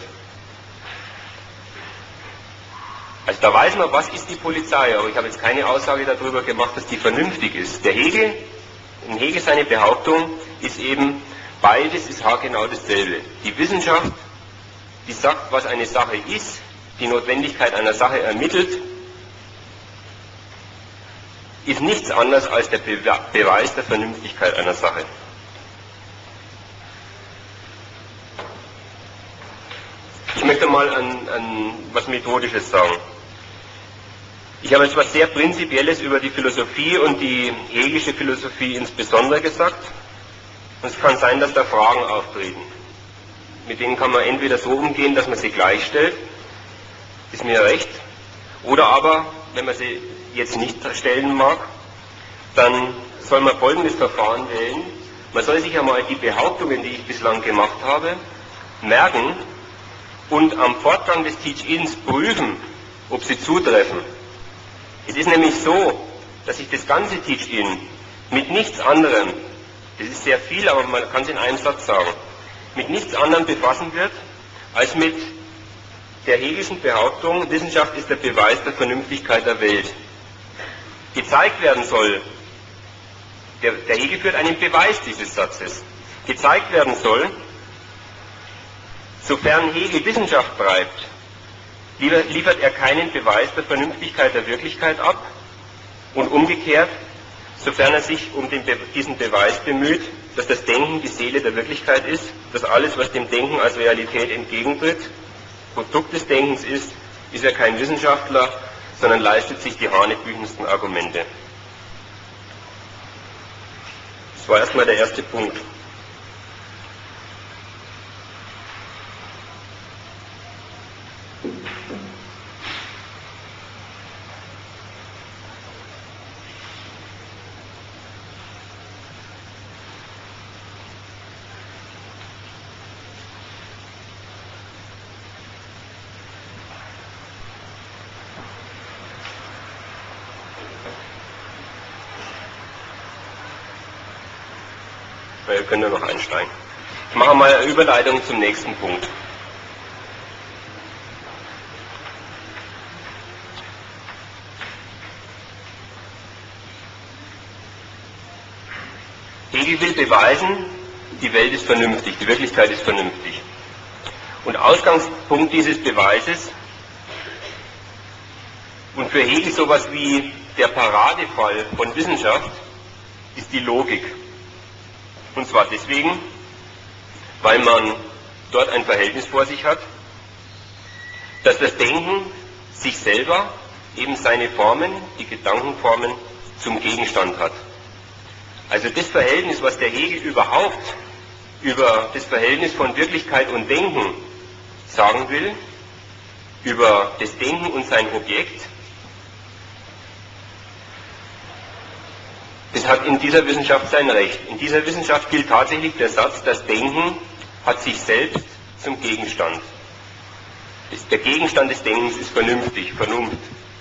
Also da weiß man, was ist die Polizei, aber ich habe jetzt keine Aussage darüber gemacht, dass die vernünftig ist. Der Hegel, in Hegel seine Behauptung ist eben, beides ist haargenau dasselbe. Die Wissenschaft, die sagt, was eine Sache ist, die Notwendigkeit einer Sache ermittelt, ist nichts anderes als der Be Beweis der Vernünftigkeit einer Sache. Ich möchte mal an, an was Methodisches sagen. Ich habe jetzt was sehr Prinzipielles über die Philosophie und die hegelische Philosophie insbesondere gesagt. Und es kann sein, dass da Fragen auftreten. Mit denen kann man entweder so umgehen, dass man sie gleichstellt, ist mir recht, oder aber, wenn man sie jetzt nicht stellen mag, dann soll man folgendes Verfahren wählen. Man soll sich einmal die Behauptungen, die ich bislang gemacht habe, merken und am Fortgang des Teach-Ins prüfen, ob sie zutreffen. Es ist nämlich so, dass sich das ganze Teach-In mit nichts anderem, das ist sehr viel, aber man kann es in einem Satz sagen, mit nichts anderem befassen wird, als mit der hegelischen Behauptung, Wissenschaft ist der Beweis der Vernünftigkeit der Welt. Gezeigt werden soll, der, der Hegel führt einen Beweis dieses Satzes, gezeigt werden soll, sofern Hegel Wissenschaft treibt, liefert er keinen Beweis der Vernünftigkeit der Wirklichkeit ab, und umgekehrt, sofern er sich um den Be diesen Beweis bemüht, dass das Denken die Seele der Wirklichkeit ist, dass alles, was dem Denken als Realität entgegentritt, Produkt des Denkens ist, ist er kein Wissenschaftler, sondern leistet sich die hanebüchendsten Argumente. Das war erstmal der erste Punkt. Wir können da noch einsteigen. Ich mache mal eine Überleitung zum nächsten Punkt. Hegel will beweisen, die Welt ist vernünftig, die Wirklichkeit ist vernünftig. Und Ausgangspunkt dieses Beweises und für Hegel sowas wie der Paradefall von Wissenschaft ist die Logik. Und zwar deswegen, weil man dort ein Verhältnis vor sich hat, dass das Denken sich selber, eben seine Formen, die Gedankenformen, zum Gegenstand hat. Also das Verhältnis, was der Hegel überhaupt über das Verhältnis von Wirklichkeit und Denken sagen will, über das Denken und sein Objekt, das hat in dieser Wissenschaft sein Recht. In dieser Wissenschaft gilt tatsächlich der Satz, das Denken hat sich selbst zum Gegenstand. Der Gegenstand des Denkens ist vernünftig, Vernunft.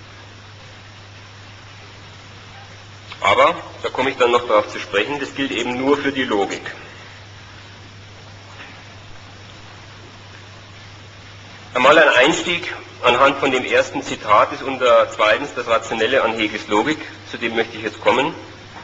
Aber, da komme ich dann noch darauf zu sprechen, das gilt eben nur für die Logik. Einmal ein Einstieg anhand von dem ersten Zitat ist unter zweitens das Rationelle an Hegels Logik, zu dem möchte ich jetzt kommen.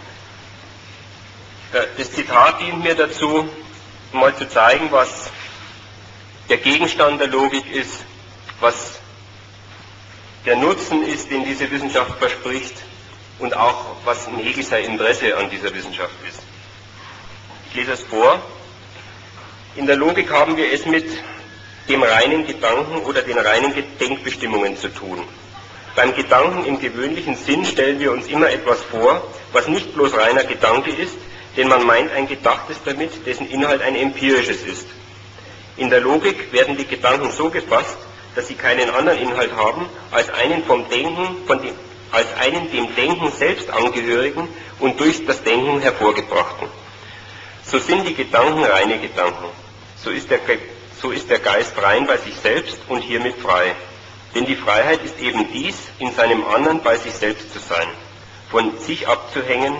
Das Zitat dient mir dazu, um mal zu zeigen, was der Gegenstand der Logik ist was der Nutzen ist, den diese Wissenschaft verspricht und auch, was in Hegel sein Interesse an dieser Wissenschaft ist. Ich lese es vor. In der Logik haben wir es mit dem reinen Gedanken oder den reinen Denkbestimmungen zu tun. Beim Gedanken im gewöhnlichen Sinn stellen wir uns immer etwas vor, was nicht bloß reiner Gedanke ist, denn man meint ein Gedachtes damit, dessen Inhalt ein empirisches ist. In der Logik werden die Gedanken so gefasst, dass sie keinen anderen Inhalt haben als einen vom Denken, von dem, als einen dem Denken selbst angehörigen und durch das Denken hervorgebrachten. So sind die Gedanken reine Gedanken. So ist der, so ist der Geist rein bei sich selbst und hiermit frei. Denn die Freiheit ist eben dies, in seinem anderen bei sich selbst zu sein, von sich abzuhängen,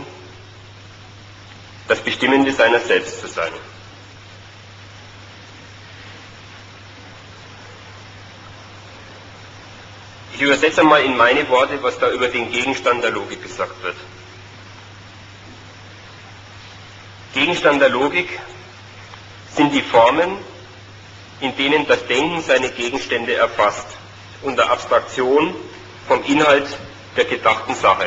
das Bestimmende seiner selbst zu sein. Ich übersetze mal in meine Worte, was da über den Gegenstand der Logik gesagt wird. Gegenstand der Logik sind die Formen, in denen das Denken seine Gegenstände erfasst, unter Abstraktion vom Inhalt der gedachten Sache.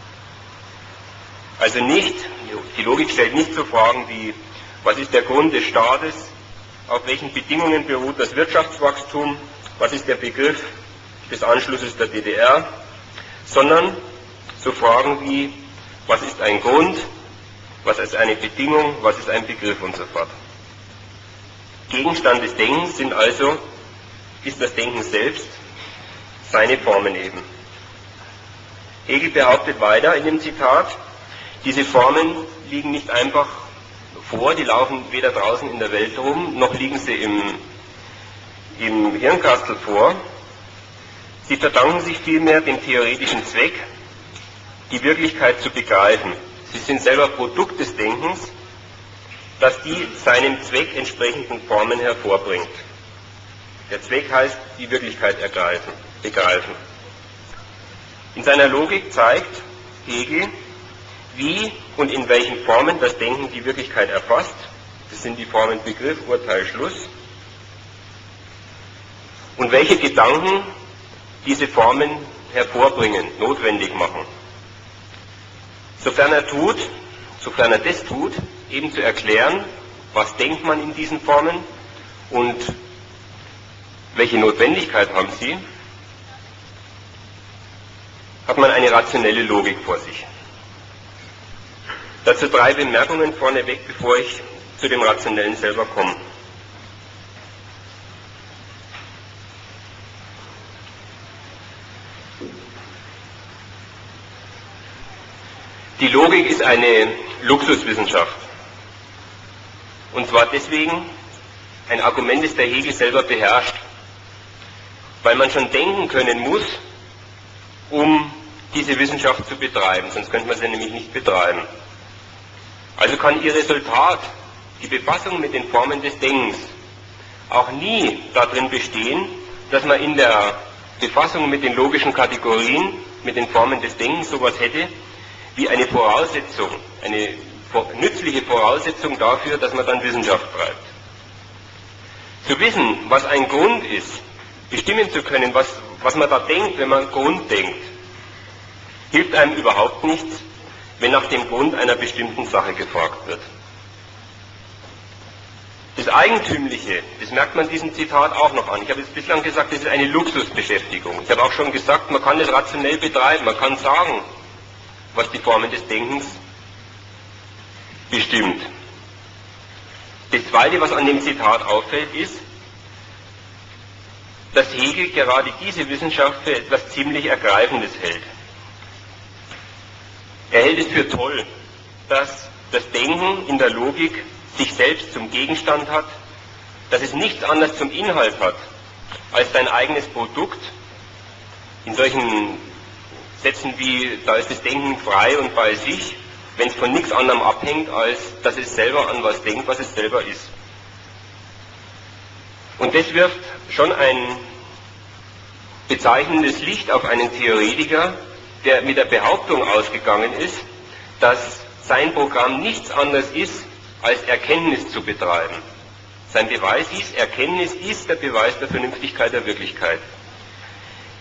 Also nicht, die Logik stellt nicht so Fragen wie, was ist der Grund des Staates, auf welchen Bedingungen beruht das Wirtschaftswachstum, was ist der Begriff des Anschlusses der D D R, sondern so Fragen wie, was ist ein Grund, was ist eine Bedingung, was ist ein Begriff und so fort. Gegenstand des Denkens sind also, ist das Denken selbst, seine Formen eben. Hegel behauptet weiter in dem Zitat, diese Formen liegen nicht einfach vor, die laufen weder draußen in der Welt rum, noch liegen sie im, im Hirnkastel vor. Sie verdanken sich vielmehr dem theoretischen Zweck, die Wirklichkeit zu begreifen. Sie sind selber Produkt des Denkens, das die seinem Zweck entsprechenden Formen hervorbringt. Der Zweck heißt, die Wirklichkeit ergreifen, begreifen. In seiner Logik zeigt Hegel, wie und in welchen Formen das Denken die Wirklichkeit erfasst. Das sind die Formen Begriff, Urteil, Schluss. Und welche Gedanken diese Formen hervorbringen, notwendig machen. Sofern er tut, sofern er das tut, eben zu erklären, was denkt man in diesen Formen und welche Notwendigkeit haben sie, hat man eine rationelle Logik vor sich. Dazu drei Bemerkungen vorneweg, bevor ich zu dem Rationellen selber komme. Die Logik ist eine Luxuswissenschaft. Und zwar deswegen, ein Argument, das der Hegel selber beherrscht, weil man schon denken können muss, um diese Wissenschaft zu betreiben, sonst könnte man sie nämlich nicht betreiben. Also kann ihr Resultat, die Befassung mit den Formen des Denkens, auch nie darin bestehen, dass man in der Befassung mit den logischen Kategorien, mit den Formen des Denkens sowas hätte, wie eine Voraussetzung, eine nützliche Voraussetzung dafür, dass man dann Wissenschaft treibt. Zu wissen, was ein Grund ist, bestimmen zu können, was, was man da denkt, wenn man Grund denkt, hilft einem überhaupt nichts, wenn nach dem Grund einer bestimmten Sache gefragt wird. Das Eigentümliche, das merkt man diesem Zitat auch noch an. Ich habe jetzt bislang gesagt, das ist eine Luxusbeschäftigung. Ich habe auch schon gesagt, man kann das rationell betreiben, man kann sagen, was die Formen des Denkens bestimmt. Das Zweite, was an dem Zitat auffällt, ist, dass Hegel gerade diese Wissenschaft für etwas ziemlich Ergreifendes hält. Er hält es für toll, dass das Denken in der Logik sich selbst zum Gegenstand hat, dass es nichts anderes zum Inhalt hat als sein eigenes Produkt. In solchen Sätzen wie, da ist das Denken frei und bei sich, wenn es von nichts anderem abhängt, als dass es selber an was denkt, was es selber ist. Und das wirft schon ein bezeichnendes Licht auf einen Theoretiker, der mit der Behauptung ausgegangen ist, dass sein Programm nichts anderes ist, als Erkenntnis zu betreiben. Sein Beweis ist, Erkenntnis ist der Beweis der Vernünftigkeit der Wirklichkeit.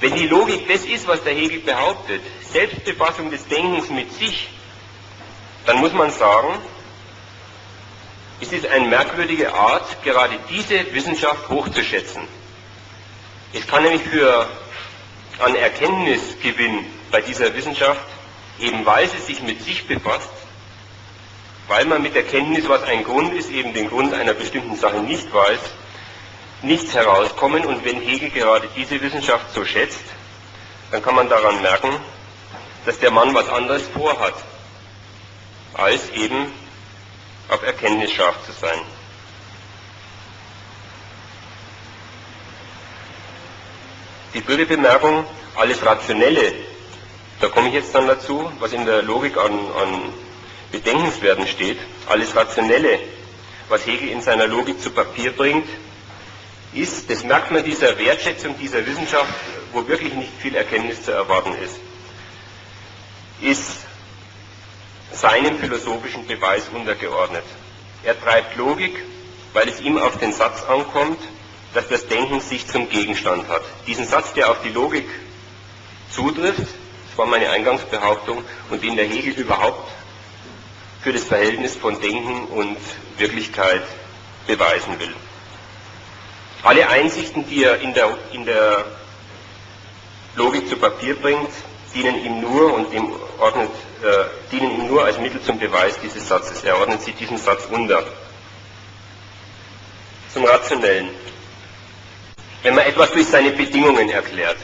Wenn die Logik das ist, was der Hegel behauptet, Selbstbefassung des Denkens mit sich, dann muss man sagen, es ist eine merkwürdige Art, gerade diese Wissenschaft hochzuschätzen. Es kann nämlich für an Erkenntnisgewinn bei dieser Wissenschaft, eben weil sie sich mit sich befasst, weil man mit Erkenntnis, was ein Grund ist, eben den Grund einer bestimmten Sache nicht weiß, nichts herauskommen. Und wenn Hegel gerade diese Wissenschaft so schätzt, dann kann man daran merken, dass der Mann was anderes vorhat, als eben auf Erkenntnis scharf zu sein. Die dritte Bemerkung, alles Rationelle, da komme ich jetzt dann dazu, was in der Logik an, an Bedenkenswerten steht, alles Rationelle, was Hegel in seiner Logik zu Papier bringt, ist, das merkt man dieser Wertschätzung dieser Wissenschaft, wo wirklich nicht viel Erkenntnis zu erwarten ist, ist seinem philosophischen Beweis untergeordnet. Er treibt Logik, weil es ihm auf den Satz ankommt, dass das Denken sich zum Gegenstand hat. Diesen Satz, der auf die Logik zutrifft, das war meine Eingangsbehauptung, und den der Hegel überhaupt für das Verhältnis von Denken und Wirklichkeit beweisen will. Alle Einsichten, die er in der, in der Logik zu Papier bringt, dienen ihm nur und dem ordnet, äh, dienen ihm nur als Mittel zum Beweis dieses Satzes. Er ordnet sich diesem Satz unter. Zum Rationellen. Wenn man etwas durch seine Bedingungen erklärt.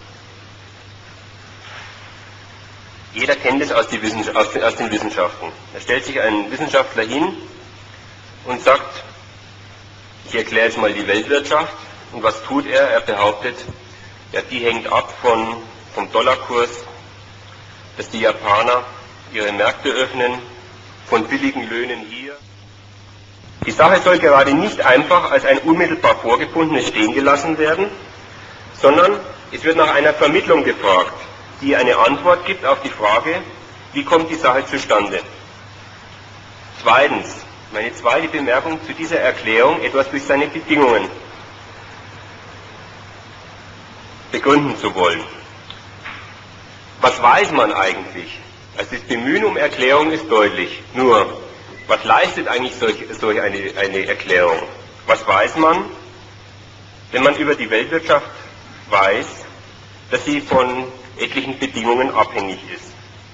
Jeder kennt es aus, die Wissenschaft, aus, den, aus den Wissenschaften. Da stellt sich ein Wissenschaftler hin und sagt, ich erkläre jetzt mal die Weltwirtschaft. Und was tut er? Er behauptet, ja, die hängt ab von, vom Dollarkurs, dass die Japaner ihre Märkte öffnen, von billigen Löhnen hier. Die Sache soll gerade nicht einfach als ein unmittelbar vorgefundenes stehen gelassen werden, sondern es wird nach einer Vermittlung gefragt, die eine Antwort gibt auf die Frage, wie kommt die Sache zustande. Zweitens, meine zweite Bemerkung zu dieser Erklärung, etwas durch seine Bedingungen begründen zu wollen. Was weiß man eigentlich? Also das Bemühen um Erklärung ist deutlich. Nur, was leistet eigentlich solch, solch eine, eine Erklärung? Was weiß man, wenn man über die Weltwirtschaft weiß, dass sie von etlichen Bedingungen abhängig ist?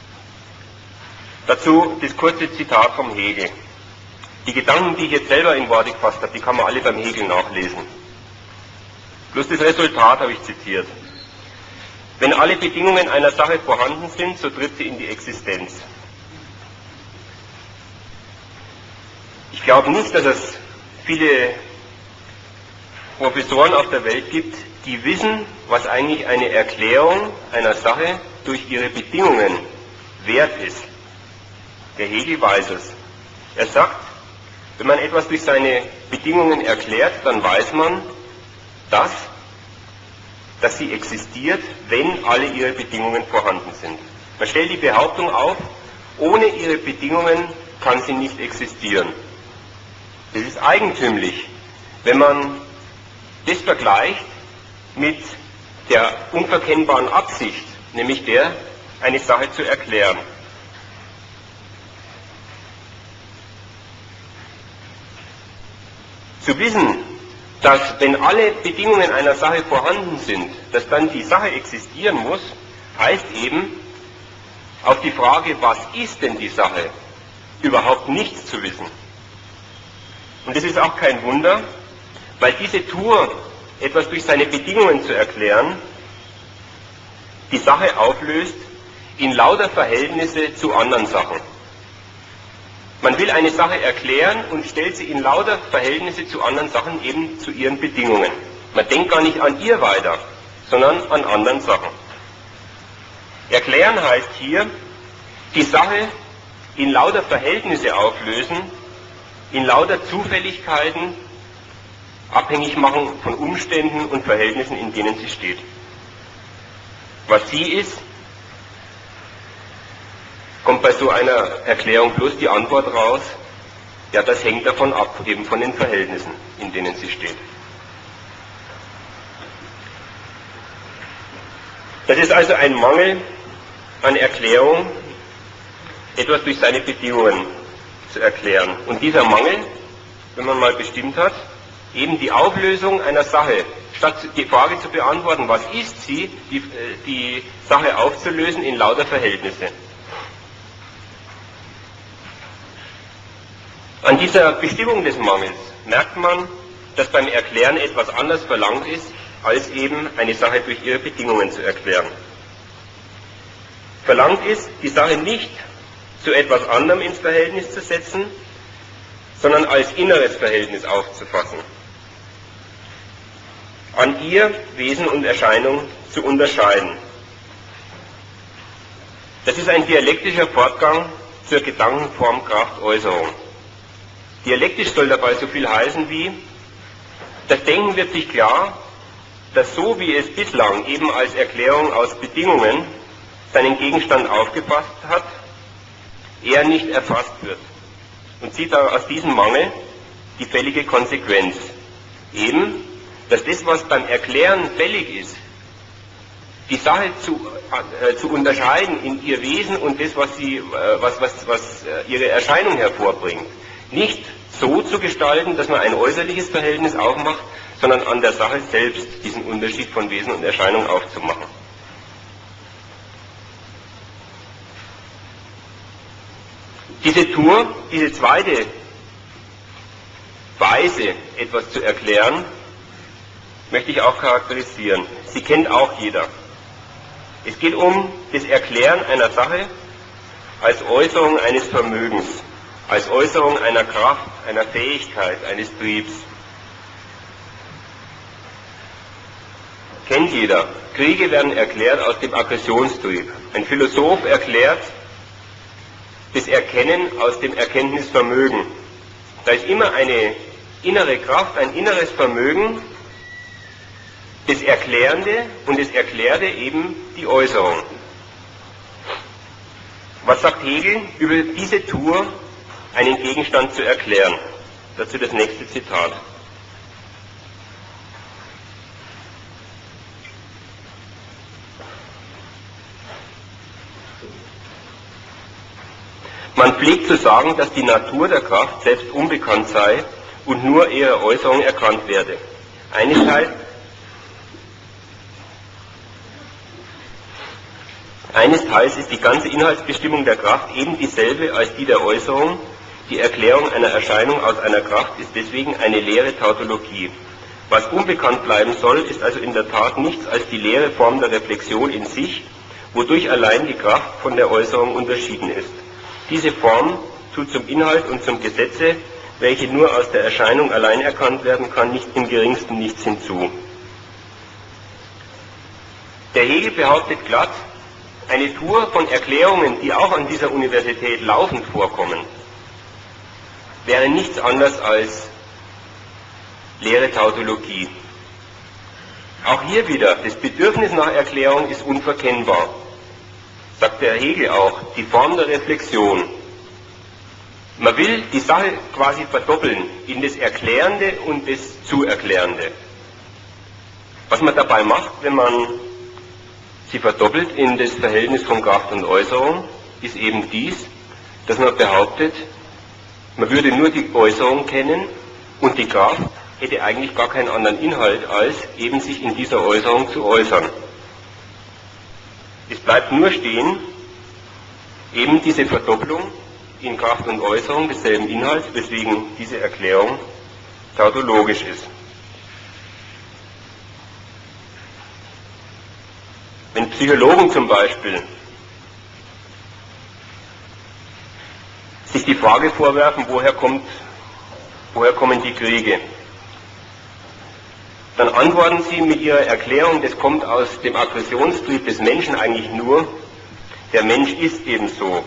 Dazu das kurze Zitat vom Hegel. Die Gedanken, die ich jetzt selber in Worte gefasst habe, die kann man alle beim Hegel nachlesen. Bloß das Resultat habe ich zitiert. Wenn alle Bedingungen einer Sache vorhanden sind, so tritt sie in die Existenz. Ich glaube nicht, dass es viele Professoren auf der Welt gibt, die wissen, was eigentlich eine Erklärung einer Sache durch ihre Bedingungen wert ist. Der Hegel weiß es. Er sagt, wenn man etwas durch seine Bedingungen erklärt, dann weiß man, dass, dass sie existiert, wenn alle ihre Bedingungen vorhanden sind. Man stellt die Behauptung auf, ohne ihre Bedingungen kann sie nicht existieren. Das ist eigentümlich, wenn man das vergleicht mit der unverkennbaren Absicht, nämlich der, eine Sache zu erklären. Zu wissen, dass wenn alle Bedingungen einer Sache vorhanden sind, dass dann die Sache existieren muss, heißt eben, auf die Frage, was ist denn die Sache, überhaupt nichts zu wissen. Und das ist auch kein Wunder, weil diese Tour, etwas durch seine Bedingungen zu erklären, die Sache auflöst in lauter Verhältnisse zu anderen Sachen. Man will eine Sache erklären und stellt sie in lauter Verhältnisse zu anderen Sachen, eben zu ihren Bedingungen. Man denkt gar nicht an ihr weiter, sondern an anderen Sachen. Erklären heißt hier, die Sache in lauter Verhältnisse auflösen, in lauter Zufälligkeiten abhängig machen von Umständen und Verhältnissen, in denen sie steht. Was sie ist, kommt bei so einer Erklärung bloß die Antwort raus, ja, das hängt davon ab, eben von den Verhältnissen, in denen sie steht. Das ist also ein Mangel an Erklärung, etwas durch seine Bedingungen zu erklären. Und dieser Mangel, wenn man mal bestimmt hat, eben die Auflösung einer Sache, statt die Frage zu beantworten, was ist sie, die, die Sache aufzulösen in lauter Verhältnisse. An dieser Bestimmung des Mangels merkt man, dass beim Erklären etwas anders verlangt ist, als eben eine Sache durch ihre Bedingungen zu erklären. Verlangt ist, die Sache nicht zu etwas anderem ins Verhältnis zu setzen, sondern als inneres Verhältnis aufzufassen. An ihr Wesen und Erscheinung zu unterscheiden. Das ist ein dialektischer Fortgang zur Gedankenform Kraft-Äußerung. Dialektisch soll dabei so viel heißen wie, das Denken wird sich klar, dass so wie es bislang eben als Erklärung aus Bedingungen seinen Gegenstand aufgefasst hat, er nicht erfasst wird und zieht aus diesem Mangel die fällige Konsequenz. Eben, dass das, was beim Erklären fällig ist, die Sache zu, äh, zu unterscheiden in ihr Wesen und das, was, sie, äh, was, was, was äh, ihre Erscheinung hervorbringt, nicht so zu gestalten, dass man ein äußerliches Verhältnis aufmacht, sondern an der Sache selbst diesen Unterschied von Wesen und Erscheinung aufzumachen. Diese Tour, diese zweite Weise, etwas zu erklären, möchte ich auch charakterisieren. Sie kennt auch jeder. Es geht um das Erklären einer Sache als Äußerung eines Vermögens, als Äußerung einer Kraft, einer Fähigkeit, eines Triebs. Kennt jeder. Kriege werden erklärt aus dem Aggressionstrieb. Ein Philosoph erklärt das Erkennen aus dem Erkenntnisvermögen. Da ist immer eine innere Kraft, ein inneres Vermögen, das Erklärende und das Erklärte eben die Äußerung. Was sagt Hegel über diese Tour, einen Gegenstand zu erklären? Dazu das nächste Zitat. Man pflegt zu sagen, dass die Natur der Kraft selbst unbekannt sei und nur ihre Äußerung erkannt werde. Eines Teils, eines Teils ist die ganze Inhaltsbestimmung der Kraft eben dieselbe als die der Äußerung. Die Erklärung einer Erscheinung aus einer Kraft ist deswegen eine leere Tautologie. Was unbekannt bleiben soll, ist also in der Tat nichts als die leere Form der Reflexion in sich, wodurch allein die Kraft von der Äußerung unterschieden ist. Diese Form tut zum Inhalt und zum Gesetze, welche nur aus der Erscheinung allein erkannt werden kann, nicht im geringsten nichts hinzu. Der Hegel behauptet glatt, eine Tour von Erklärungen, die auch an dieser Universität laufend vorkommen, wäre nichts anderes als leere Tautologie. Auch hier wieder, das Bedürfnis nach Erklärung ist unverkennbar. Sagt der Hegel auch, die Form der Reflexion. Man will die Sache quasi verdoppeln in das Erklärende und das Zuerklärende. Was man dabei macht, wenn man sie verdoppelt in das Verhältnis von Kraft und Äußerung, ist eben dies, dass man behauptet, man würde nur die Äußerung kennen und die Kraft hätte eigentlich gar keinen anderen Inhalt, als eben sich in dieser Äußerung zu äußern. Es bleibt nur stehen, eben diese Verdopplung in Kraft und Äußerung desselben Inhalts, weswegen diese Erklärung tautologisch ist. Wenn Psychologen zum Beispiel sich die Frage vorwerfen, woher kommt, woher kommen die Kriege, dann antworten sie mit ihrer Erklärung, das kommt aus dem Aggressionstrieb des Menschen eigentlich nur, der Mensch ist eben so.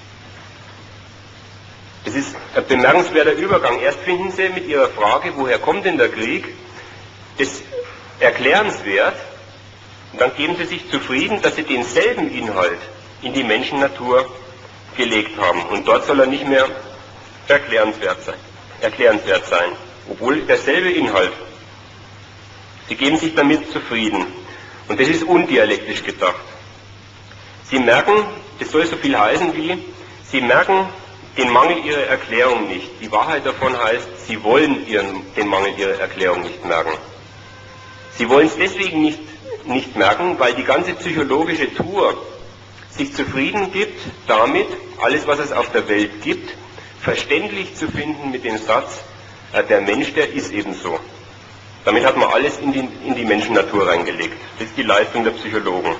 Das ist ein bemerkenswerter Übergang. Erst finden sie mit ihrer Frage, woher kommt denn der Krieg, das erklärenswert, und dann geben sie sich zufrieden, dass sie denselben Inhalt in die Menschennatur gelegt haben. Und dort soll er nicht mehr erklärenswert sein, erklärenswert sein, obwohl derselbe Inhalt. Sie geben sich damit zufrieden. Und das ist undialektisch gedacht. Sie merken, das soll so viel heißen wie, Sie merken den Mangel Ihrer Erklärung nicht. Die Wahrheit davon heißt, Sie wollen ihren, den Mangel Ihrer Erklärung nicht merken. Sie wollen es deswegen nicht, nicht merken, weil die ganze psychologische Tour sich zufrieden gibt damit, alles was es auf der Welt gibt, verständlich zu finden mit dem Satz, äh, der Mensch, der ist eben so. Damit hat man alles in die, in die Menschennatur reingelegt. Das ist die Leistung der Psychologen.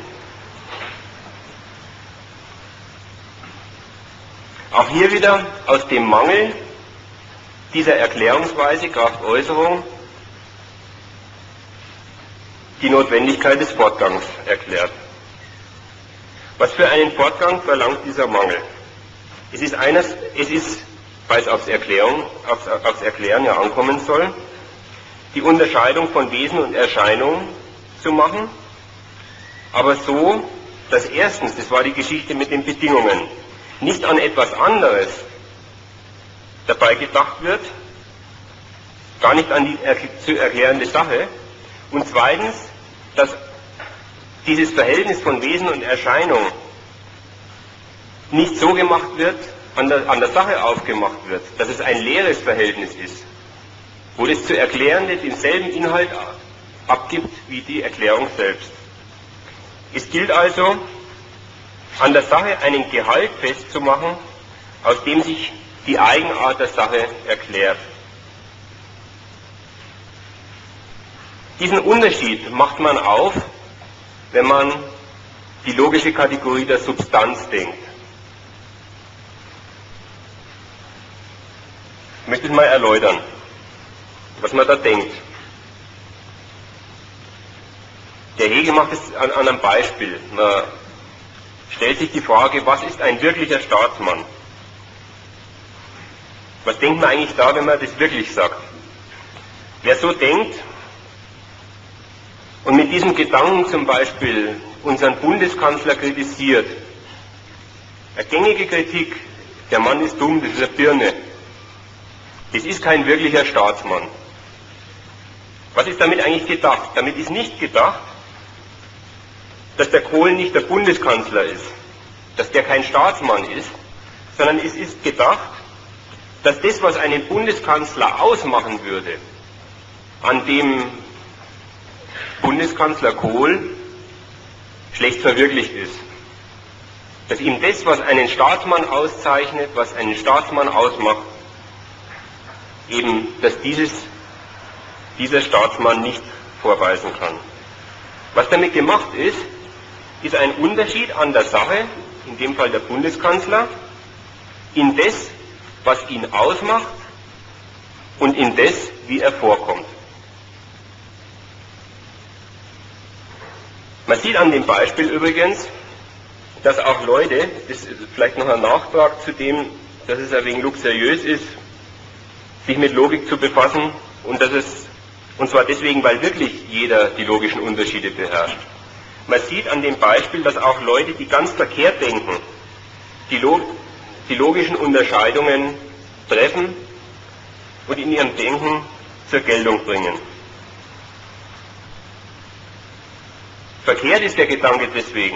Auch hier wieder aus dem Mangel dieser Erklärungsweise, Kraft Äußerung, die Notwendigkeit des Fortgangs erklärt. Was für einen Fortgang verlangt dieser Mangel? Es ist eines, es ist, weil es aufs, Erklärung, aufs, aufs Erklären ja ankommen soll, die Unterscheidung von Wesen und Erscheinung zu machen, aber so, dass erstens, das war die Geschichte mit den Bedingungen, nicht an etwas anderes dabei gedacht wird, gar nicht an die zu erklärende Sache, und zweitens, dass dieses Verhältnis von Wesen und Erscheinung nicht so gemacht wird, an der, an der Sache aufgemacht wird, dass es ein leeres Verhältnis ist, wo das zu Erklärende denselben Inhalt abgibt wie die Erklärung selbst. Es gilt also, an der Sache einen Gehalt festzumachen, aus dem sich die Eigenart der Sache erklärt. Diesen Unterschied macht man auf, wenn man die logische Kategorie der Substanz denkt. Ich möchte es mal erläutern, was man da denkt. Der Hegel macht es an, an einem Beispiel. Man stellt sich die Frage, was ist ein wirklicher Staatsmann? Was denkt man eigentlich da, wenn man das wirklich sagt? Wer so denkt und mit diesem Gedanken zum Beispiel unseren Bundeskanzler kritisiert, eine gängige Kritik, der Mann ist dumm, das ist eine Birne, das ist kein wirklicher Staatsmann. Was ist damit eigentlich gedacht? Damit ist nicht gedacht, dass der Kohl nicht der Bundeskanzler ist, dass der kein Staatsmann ist, sondern es ist gedacht, dass das, was einen Bundeskanzler ausmachen würde, an dem Bundeskanzler Kohl schlecht verwirklicht ist. Dass ihm das, was einen Staatsmann auszeichnet, was einen Staatsmann ausmacht, eben, dass dieses, dieser Staatsmann nicht vorweisen kann. Was damit gemacht ist, ist ein Unterschied an der Sache, in dem Fall der Bundeskanzler, in das, was ihn ausmacht und in das, wie er vorkommt. Man sieht an dem Beispiel übrigens, dass auch Leute, das ist vielleicht noch ein Nachtrag zu dem, dass es ein wenig luxuriös ist, sich mit Logik zu befassen, und dass es, und zwar deswegen, weil wirklich jeder die logischen Unterschiede beherrscht. Man sieht an dem Beispiel, dass auch Leute, die ganz verkehrt denken, die, Log die logischen Unterscheidungen treffen und in ihrem Denken zur Geltung bringen. Verkehrt ist der Gedanke deswegen,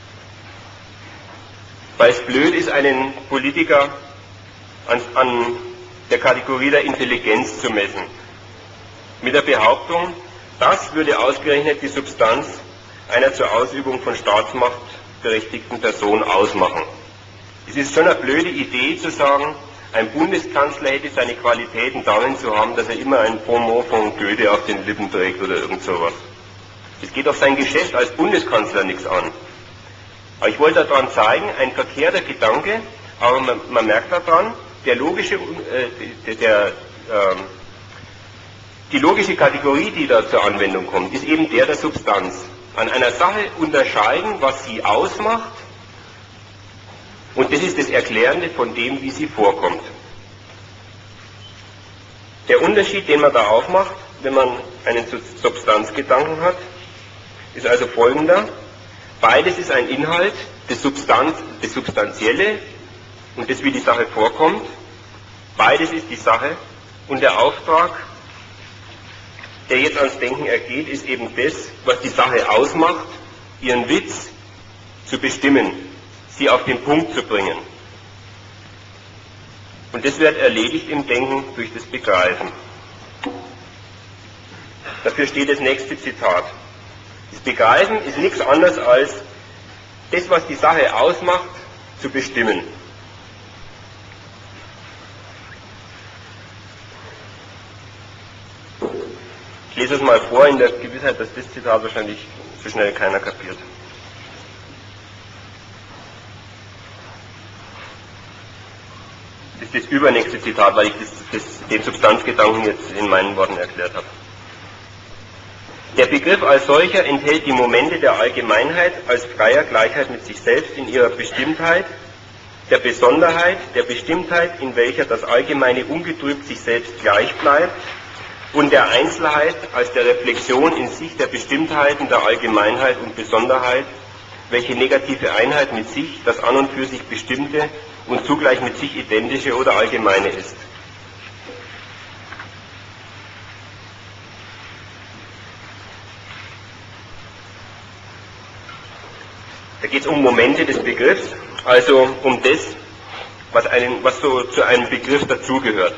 weil es blöd ist, einen Politiker an, an der Kategorie der Intelligenz zu messen. Mit der Behauptung, das würde ausgerechnet die Substanz einer zur Ausübung von Staatsmacht berechtigten Person ausmachen. Es ist schon eine blöde Idee zu sagen, ein Bundeskanzler hätte seine Qualitäten darin zu haben, dass er immer ein Bonmot von Goethe auf den Lippen trägt oder irgend sowas. Es geht auf sein Geschäft als Bundeskanzler nichts an. Aber ich wollte daran zeigen, ein verkehrter Gedanke, aber man, man merkt daran, der logische, äh, der, der, äh, die logische Kategorie, die da zur Anwendung kommt, ist eben der der Substanz. An einer Sache unterscheiden, was sie ausmacht, und das ist das Erklärende von dem, wie sie vorkommt. Der Unterschied, den man da aufmacht, wenn man einen Substanzgedanken hat, ist also folgender: Beides ist ein Inhalt, das, Substanz, das Substanzielle und das, wie die Sache vorkommt. Beides ist die Sache und der Auftrag, der jetzt ans Denken ergeht, ist eben das, was die Sache ausmacht, ihren Witz zu bestimmen, sie auf den Punkt zu bringen. Und das wird erledigt im Denken durch das Begreifen. Dafür steht das nächste Zitat. Das Begreifen ist nichts anderes als das, was die Sache ausmacht, zu bestimmen. Ich lese es mal vor, in der Gewissheit, dass das Zitat wahrscheinlich so schnell keiner kapiert. Das ist das übernächste Zitat, weil ich das, das, den Substanzgedanken jetzt in meinen Worten erklärt habe. Der Begriff als solcher enthält die Momente der Allgemeinheit als freier Gleichheit mit sich selbst in ihrer Bestimmtheit, der Besonderheit, der Bestimmtheit, in welcher das Allgemeine ungetrübt sich selbst gleich bleibt, und der Einzelheit als der Reflexion in sich der Bestimmtheiten der Allgemeinheit und Besonderheit, welche negative Einheit mit sich, das an und für sich Bestimmte und zugleich mit sich identische oder allgemeine ist. Da geht es um Momente des Begriffs, also um das, was, einen, was so zu einem Begriff dazugehört.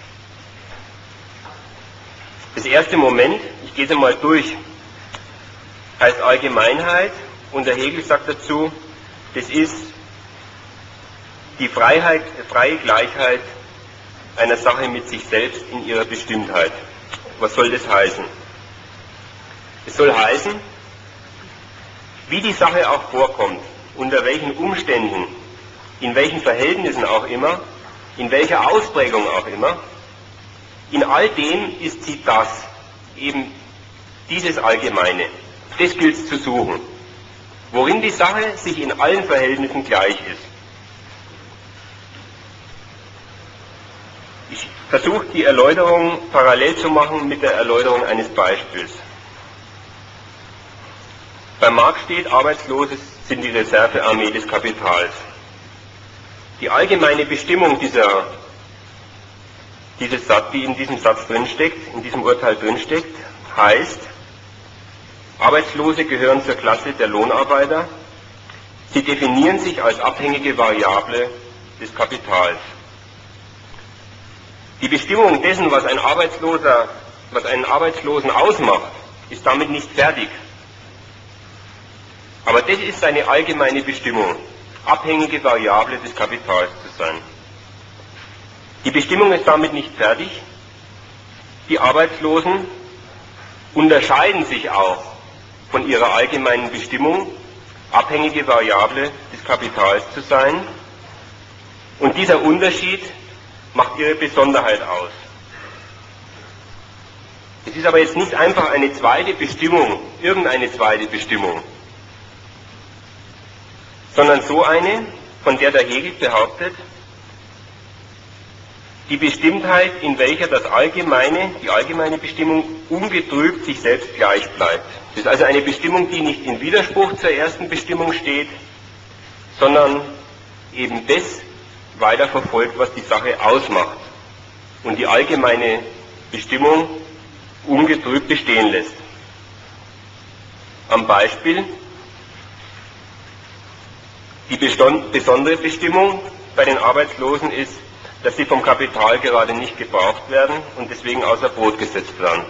Das erste Moment, ich gehe es einmal durch, heißt Allgemeinheit, und der Hegel sagt dazu, das ist die Freiheit, freie Gleichheit einer Sache mit sich selbst in ihrer Bestimmtheit. Was soll das heißen? Es soll heißen, wie die Sache auch vorkommt, unter welchen Umständen, in welchen Verhältnissen auch immer, in welcher Ausprägung auch immer, in all dem ist sie das, eben dieses Allgemeine. Das gilt es zu suchen, worin die Sache sich in allen Verhältnissen gleich ist. Ich versuche die Erläuterung parallel zu machen mit der Erläuterung eines Beispiels. Bei Marx steht, Arbeitslose sind die Reservearmee des Kapitals. Die allgemeine Bestimmung dieser, dieses Satz, die in diesem Satz drinsteckt, in diesem Urteil drinsteckt, heißt, Arbeitslose gehören zur Klasse der Lohnarbeiter. Sie definieren sich als abhängige Variable des Kapitals. Die Bestimmung dessen, was ein Arbeitsloser, was einen Arbeitslosen ausmacht, ist damit nicht fertig. Aber das ist seine allgemeine Bestimmung, abhängige Variable des Kapitals zu sein. Die Bestimmung ist damit nicht fertig. Die Arbeitslosen unterscheiden sich auch von ihrer allgemeinen Bestimmung, abhängige Variable des Kapitals zu sein. Und dieser Unterschied macht ihre Besonderheit aus. Es ist aber jetzt nicht einfach eine zweite Bestimmung, irgendeine zweite Bestimmung, sondern so eine, von der der Hegel behauptet, die Bestimmtheit, in welcher das Allgemeine, die allgemeine Bestimmung ungetrübt sich selbst gleich bleibt. Das ist also eine Bestimmung, die nicht in Widerspruch zur ersten Bestimmung steht, sondern eben das weiterverfolgt, was die Sache ausmacht und die allgemeine Bestimmung ungetrübt bestehen lässt. Am Beispiel: Die besondere Bestimmung bei den Arbeitslosen ist, dass sie vom Kapital gerade nicht gebraucht werden und deswegen außer Brot gesetzt werden.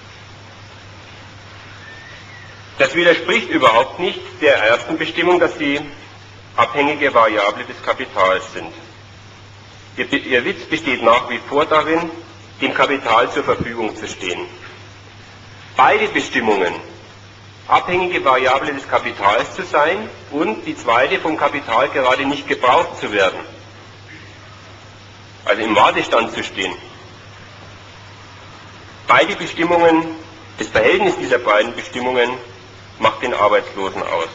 Das widerspricht überhaupt nicht der ersten Bestimmung, dass sie abhängige Variable des Kapitals sind. Ihr, ihr Witz besteht nach wie vor darin, dem Kapital zur Verfügung zu stehen. Beide Bestimmungen, abhängige Variable des Kapitals zu sein und die zweite, vom Kapital gerade nicht gebraucht zu werden, also im Wartestand zu stehen. Beide Bestimmungen, das Verhältnis dieser beiden Bestimmungen macht den Arbeitslosen aus.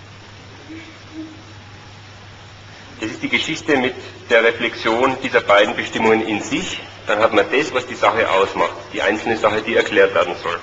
Das ist die Geschichte mit der Reflexion dieser beiden Bestimmungen in sich. Dann hat man das, was die Sache ausmacht, die einzelne Sache, die erklärt werden soll.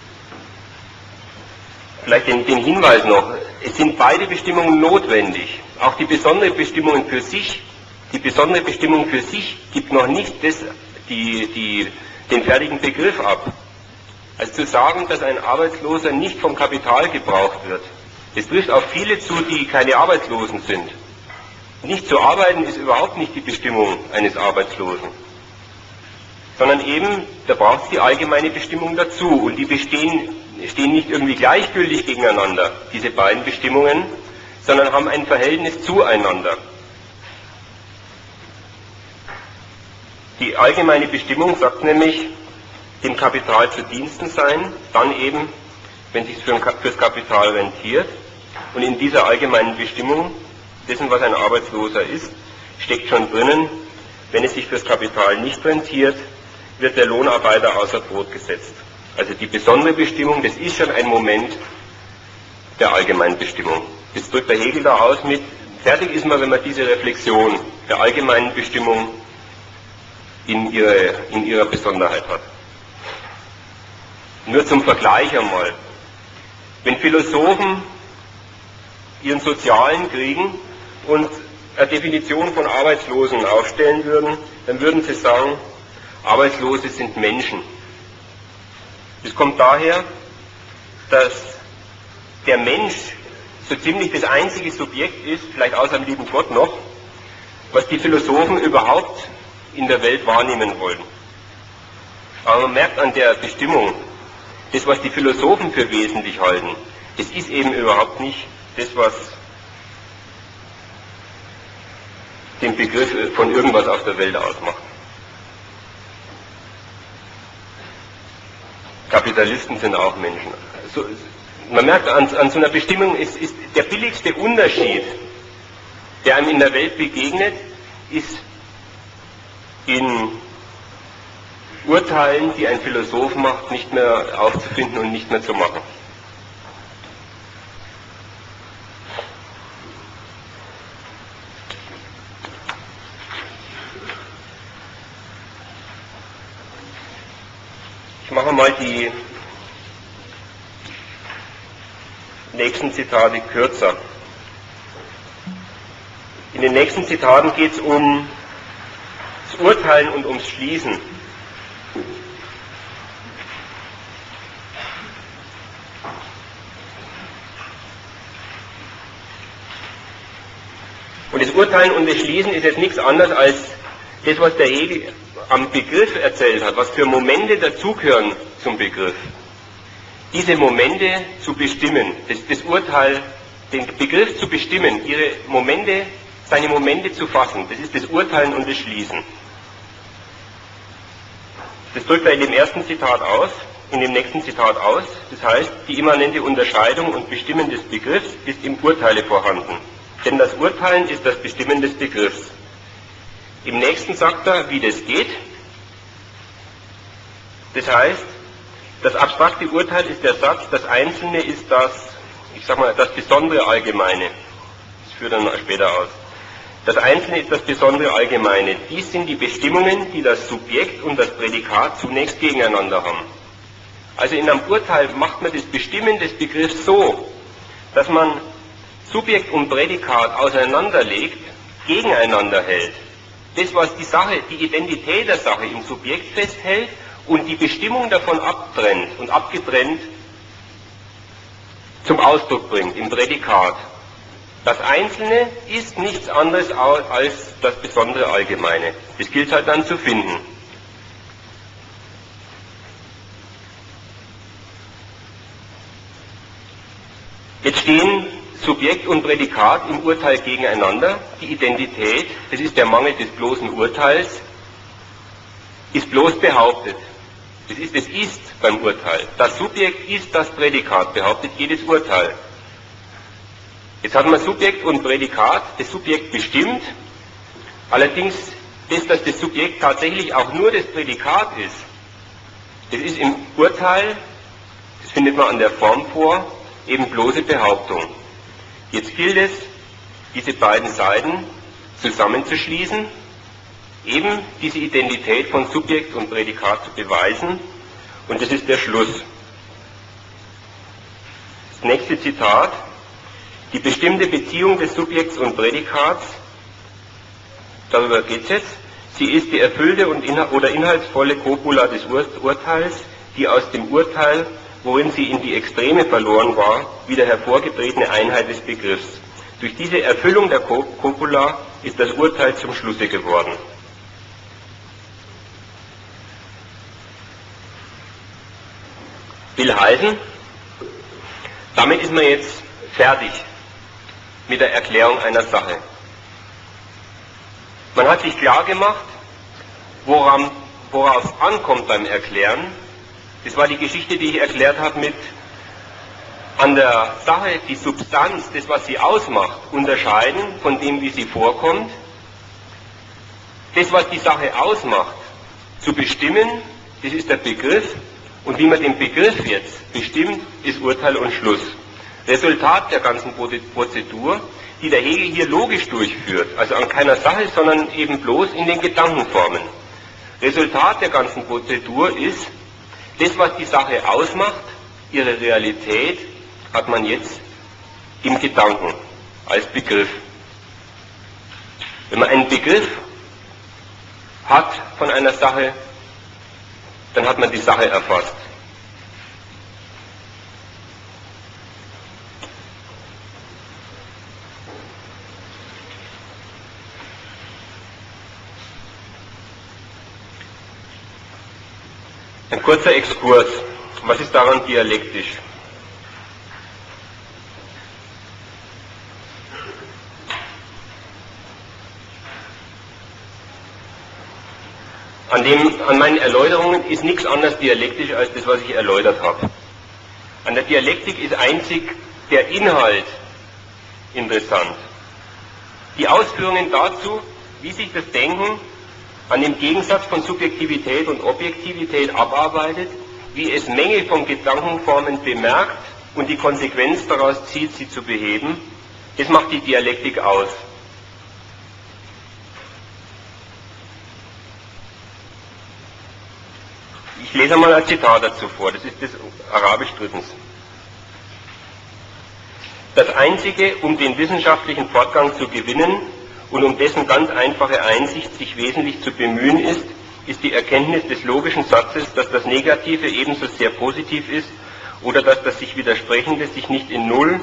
Vielleicht den, den Hinweis noch, es sind beide Bestimmungen notwendig. auch die besondere Bestimmung für sich, die besondere Bestimmung für sich gibt noch nicht das, die, die, den fertigen Begriff ab. Also zu sagen, dass ein Arbeitsloser nicht vom Kapital gebraucht wird, das trifft auf viele zu, die keine Arbeitslosen sind. Nicht zu arbeiten ist überhaupt nicht die Bestimmung eines Arbeitslosen, sondern eben, da braucht es die allgemeine Bestimmung dazu, und die bestehen, stehen nicht irgendwie gleichgültig gegeneinander, diese beiden Bestimmungen, sondern haben ein Verhältnis zueinander. Die allgemeine Bestimmung sagt nämlich, dem Kapital zu Diensten sein, dann eben, wenn es sich für fürs Kapital rentiert. Und in dieser allgemeinen Bestimmung dessen, was ein Arbeitsloser ist, steckt schon drinnen, wenn es sich fürs Kapital nicht rentiert, wird der Lohnarbeiter außer Brot gesetzt. Also die besondere Bestimmung, das ist schon ein Moment der allgemeinen Bestimmung. Das drückt der Hegel da aus mit, fertig ist man, wenn man diese Reflexion der allgemeinen Bestimmung in, ihre, in ihrer Besonderheit hat. Nur zum Vergleich einmal. Wenn Philosophen ihren Sozialen kriegen und eine Definition von Arbeitslosen aufstellen würden, dann würden sie sagen, Arbeitslose sind Menschen. Das kommt daher, dass der Mensch so ziemlich das einzige Subjekt ist, vielleicht außer dem lieben Gott noch, was die Philosophen überhaupt in der Welt wahrnehmen wollen. Aber man merkt an der Bestimmung, das, was die Philosophen für wesentlich halten, das ist eben überhaupt nicht das, was den Begriff von irgendwas auf der Welt ausmacht. Kapitalisten sind auch Menschen. Also, man merkt, an, an so einer Bestimmung ist, ist der billigste Unterschied, der einem in der Welt begegnet, ist in Urteilen, die ein Philosoph macht, nicht mehr aufzufinden und nicht mehr zu machen. Ich mache mal die nächsten Zitate kürzer. In den nächsten Zitaten geht es um das Urteilen und ums Schließen. Und das Urteilen und das Schließen ist jetzt nichts anderes als das, was der Hegel am Begriff erzählt hat, was für Momente dazugehören zum Begriff. Diese Momente zu bestimmen, das, das Urteil, den Begriff zu bestimmen, ihre Momente, seine Momente zu fassen, das ist das Urteilen und das Schließen. Das drückt er in dem ersten Zitat aus, in dem nächsten Zitat aus. Das heißt, die immanente Unterscheidung und Bestimmen des Begriffs ist im Urteile vorhanden. Denn das Urteilen ist das Bestimmen des Begriffs. Im nächsten sagt er, wie das geht. Das heißt, das abstrakte Urteil ist der Satz, das Einzelne ist das, ich sag mal, das besondere Allgemeine. Das führt er dann später aus. Das Einzelne ist das besondere Allgemeine. Dies sind die Bestimmungen, die das Subjekt und das Prädikat zunächst gegeneinander haben. Also in einem Urteil macht man das Bestimmen des Begriffs so, dass man Subjekt und Prädikat auseinanderlegt, gegeneinander hält. Das, was die Sache, die Identität der Sache im Subjekt festhält und die Bestimmung davon abtrennt und abgetrennt zum Ausdruck bringt, im Prädikat. Das Einzelne ist nichts anderes als das besondere Allgemeine. Das gilt halt dann zu finden. Jetzt stehen Subjekt und Prädikat im Urteil gegeneinander. Die Identität, das ist der Mangel des bloßen Urteils, ist bloß behauptet. Das ist das Ist beim Urteil. Das Subjekt ist das Prädikat, behauptet jedes Urteil. Jetzt hat man Subjekt und Prädikat, das Subjekt bestimmt, allerdings das, dass das Subjekt tatsächlich auch nur das Prädikat ist, das ist im Urteil, das findet man an der Form vor, eben bloße Behauptung. Jetzt gilt es, diese beiden Seiten zusammenzuschließen, eben diese Identität von Subjekt und Prädikat zu beweisen, und das ist der Schluss. Das nächste Zitat: Die bestimmte Beziehung des Subjekts und Prädikats, darüber geht es jetzt, sie ist die erfüllte und inha- oder inhaltsvolle Copula des Ur- Urteils, die aus dem Urteil, worin sie in die Extreme verloren war, wieder hervorgetretene Einheit des Begriffs. Durch diese Erfüllung der Copula ist das Urteil zum Schlusse geworden. Will heißen, damit ist man jetzt fertig mit der Erklärung einer Sache. Man hat sich klar gemacht, woran, worauf es ankommt beim Erklären. Das war die Geschichte, die ich erklärt habe mit an der Sache, die Substanz, das was sie ausmacht, unterscheiden von dem, wie sie vorkommt. Das, was die Sache ausmacht, zu bestimmen, das ist der Begriff. Und wie man den Begriff jetzt bestimmt, ist Urteil und Schluss. Resultat der ganzen Prozedur, die der Hegel hier logisch durchführt, also an keiner Sache, sondern eben bloß in den Gedankenformen. Resultat der ganzen Prozedur ist, das, was die Sache ausmacht, ihre Realität, hat man jetzt im Gedanken als Begriff. Wenn man einen Begriff hat von einer Sache, dann hat man die Sache erfasst. Ein kurzer Exkurs. Was ist daran dialektisch? An, dem, an meinen Erläuterungen ist nichts anderes dialektisch als das, was ich erläutert habe. An der Dialektik ist einzig der Inhalt interessant. Die Ausführungen dazu, wie sich das Denken an dem Gegensatz von Subjektivität und Objektivität abarbeitet, wie es Menge von Gedankenformen bemerkt und die Konsequenz daraus zieht, sie zu beheben, das macht die Dialektik aus. Ich lese mal ein Zitat dazu vor, das ist das Arabisch drittens. Das Einzige, um den wissenschaftlichen Fortgang zu gewinnen und um dessen ganz einfache Einsicht sich wesentlich zu bemühen ist, ist die Erkenntnis des logischen Satzes, dass das Negative ebenso sehr positiv ist oder dass das sich Widersprechende sich nicht in Null,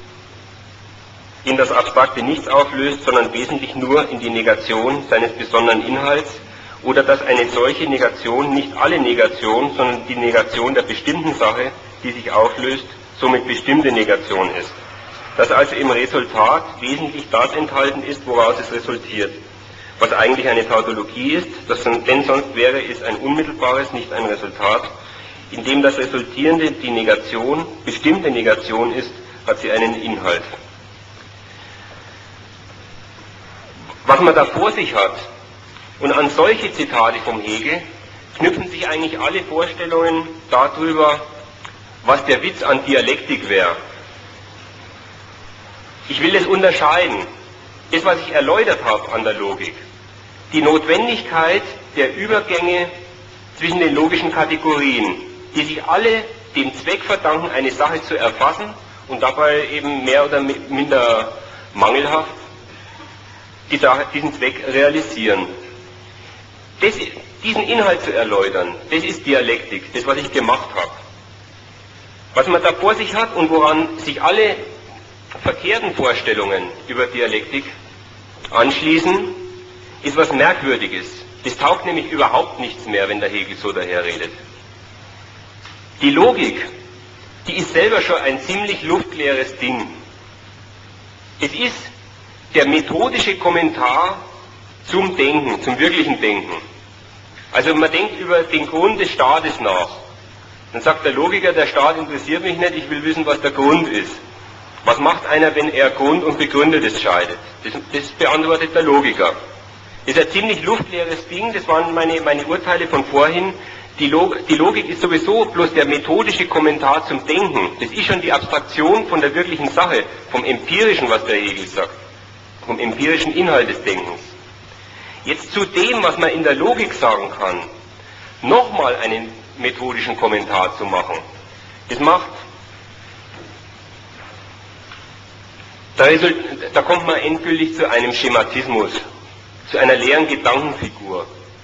in das abstrakte Nichts auflöst, sondern wesentlich nur in die Negation seines besonderen Inhalts, oder dass eine solche Negation nicht alle Negation, sondern die Negation der bestimmten Sache, die sich auflöst, somit bestimmte Negation ist. Dass also im Resultat wesentlich das enthalten ist, woraus es resultiert, was eigentlich eine Tautologie ist, das, denn sonst wäre es ein unmittelbares, nicht ein Resultat. Indem das Resultierende die Negation, bestimmte Negation ist, hat sie einen Inhalt. Was man da vor sich hat, und an solche Zitate vom Hegel knüpfen sich eigentlich alle Vorstellungen darüber, was der Witz an Dialektik wäre. Ich will es unterscheiden. Das, was ich erläutert habe an der Logik. Die Notwendigkeit der Übergänge zwischen den logischen Kategorien, die sich alle dem Zweck verdanken, eine Sache zu erfassen und dabei eben mehr oder minder mangelhaft die Sache, diesen Zweck realisieren. Das, diesen Inhalt zu erläutern, das ist Dialektik, das, was ich gemacht habe. Was man da vor sich hat und woran sich alle verkehrten Vorstellungen über Dialektik anschließen, ist was Merkwürdiges. Das taugt nämlich überhaupt nichts mehr, wenn der Hegel so daherredet. Die Logik, die ist selber schon ein ziemlich luftleeres Ding. Es ist der methodische Kommentar zum Denken, zum wirklichen Denken. Also man denkt über den Grund des Staates nach. Dann sagt der Logiker, der Staat interessiert mich nicht, ich will wissen, was der Grund ist. Was macht einer, wenn er Grund und Begründetes scheidet? Das, das beantwortet der Logiker. Das ist ein ziemlich luftleeres Ding, das waren meine, meine Urteile von vorhin. Die, Log, die Logik ist sowieso bloß der methodische Kommentar zum Denken. Das ist schon die Abstraktion von der wirklichen Sache, vom Empirischen, was der Hegel sagt. Vom empirischen Inhalt des Denkens. Jetzt zu dem, was man in der Logik sagen kann, nochmal einen methodischen Kommentar zu machen, das macht Da, da kommt man endgültig zu einem Schematismus, zu einer leeren Gedankenfigur.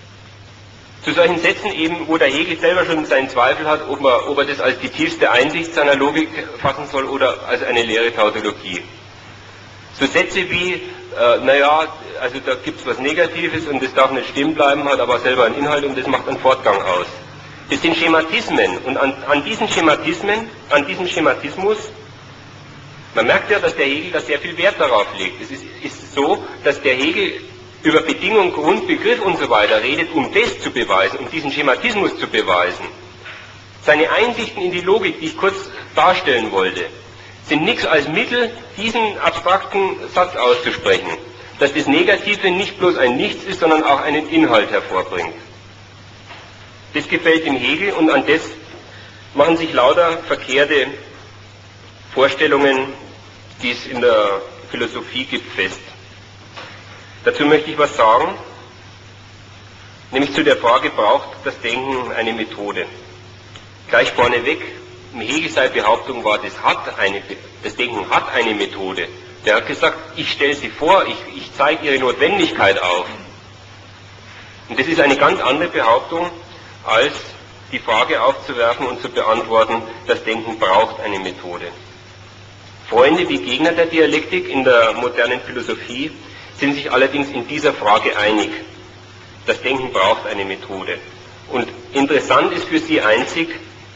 Zu solchen Sätzen eben, wo der Hegel selber schon seinen Zweifel hat, ob, man, ob er das als die tiefste Einsicht seiner Logik fassen soll oder als eine leere Tautologie. So Sätze wie, äh, naja, also da gibt es was Negatives und das darf nicht stehen bleiben, hat aber selber einen Inhalt und das macht einen Fortgang aus. Das sind Schematismen und an, an diesen Schematismen, an diesem Schematismus, man merkt ja, dass der Hegel da sehr viel Wert darauf legt. Es ist, ist so, dass der Hegel über Bedingung, Grund, Begriff und so weiter redet, um das zu beweisen, um diesen Schematismus zu beweisen. Seine Einsichten in die Logik, die ich kurz darstellen wollte, sind nichts als Mittel, diesen abstrakten Satz auszusprechen, dass das Negative nicht bloß ein Nichts ist, sondern auch einen Inhalt hervorbringt. Das gefällt dem Hegel und an das machen sich lauter verkehrte Vorstellungen, die es in der Philosophie gibt, fest. Dazu möchte ich was sagen, nämlich zu der Frage, braucht das Denken eine Methode? Gleich vorneweg, im Hegel seine Behauptung war, das, hat eine, das Denken hat eine Methode. Der hat gesagt, ich stelle sie vor, ich, ich zeige ihre Notwendigkeit auf. Und das ist eine ganz andere Behauptung, als die Frage aufzuwerfen und zu beantworten, das Denken braucht eine Methode. Freunde wie Gegner der Dialektik in der modernen Philosophie sind sich allerdings in dieser Frage einig. Das Denken braucht eine Methode. Und interessant ist für sie einzig,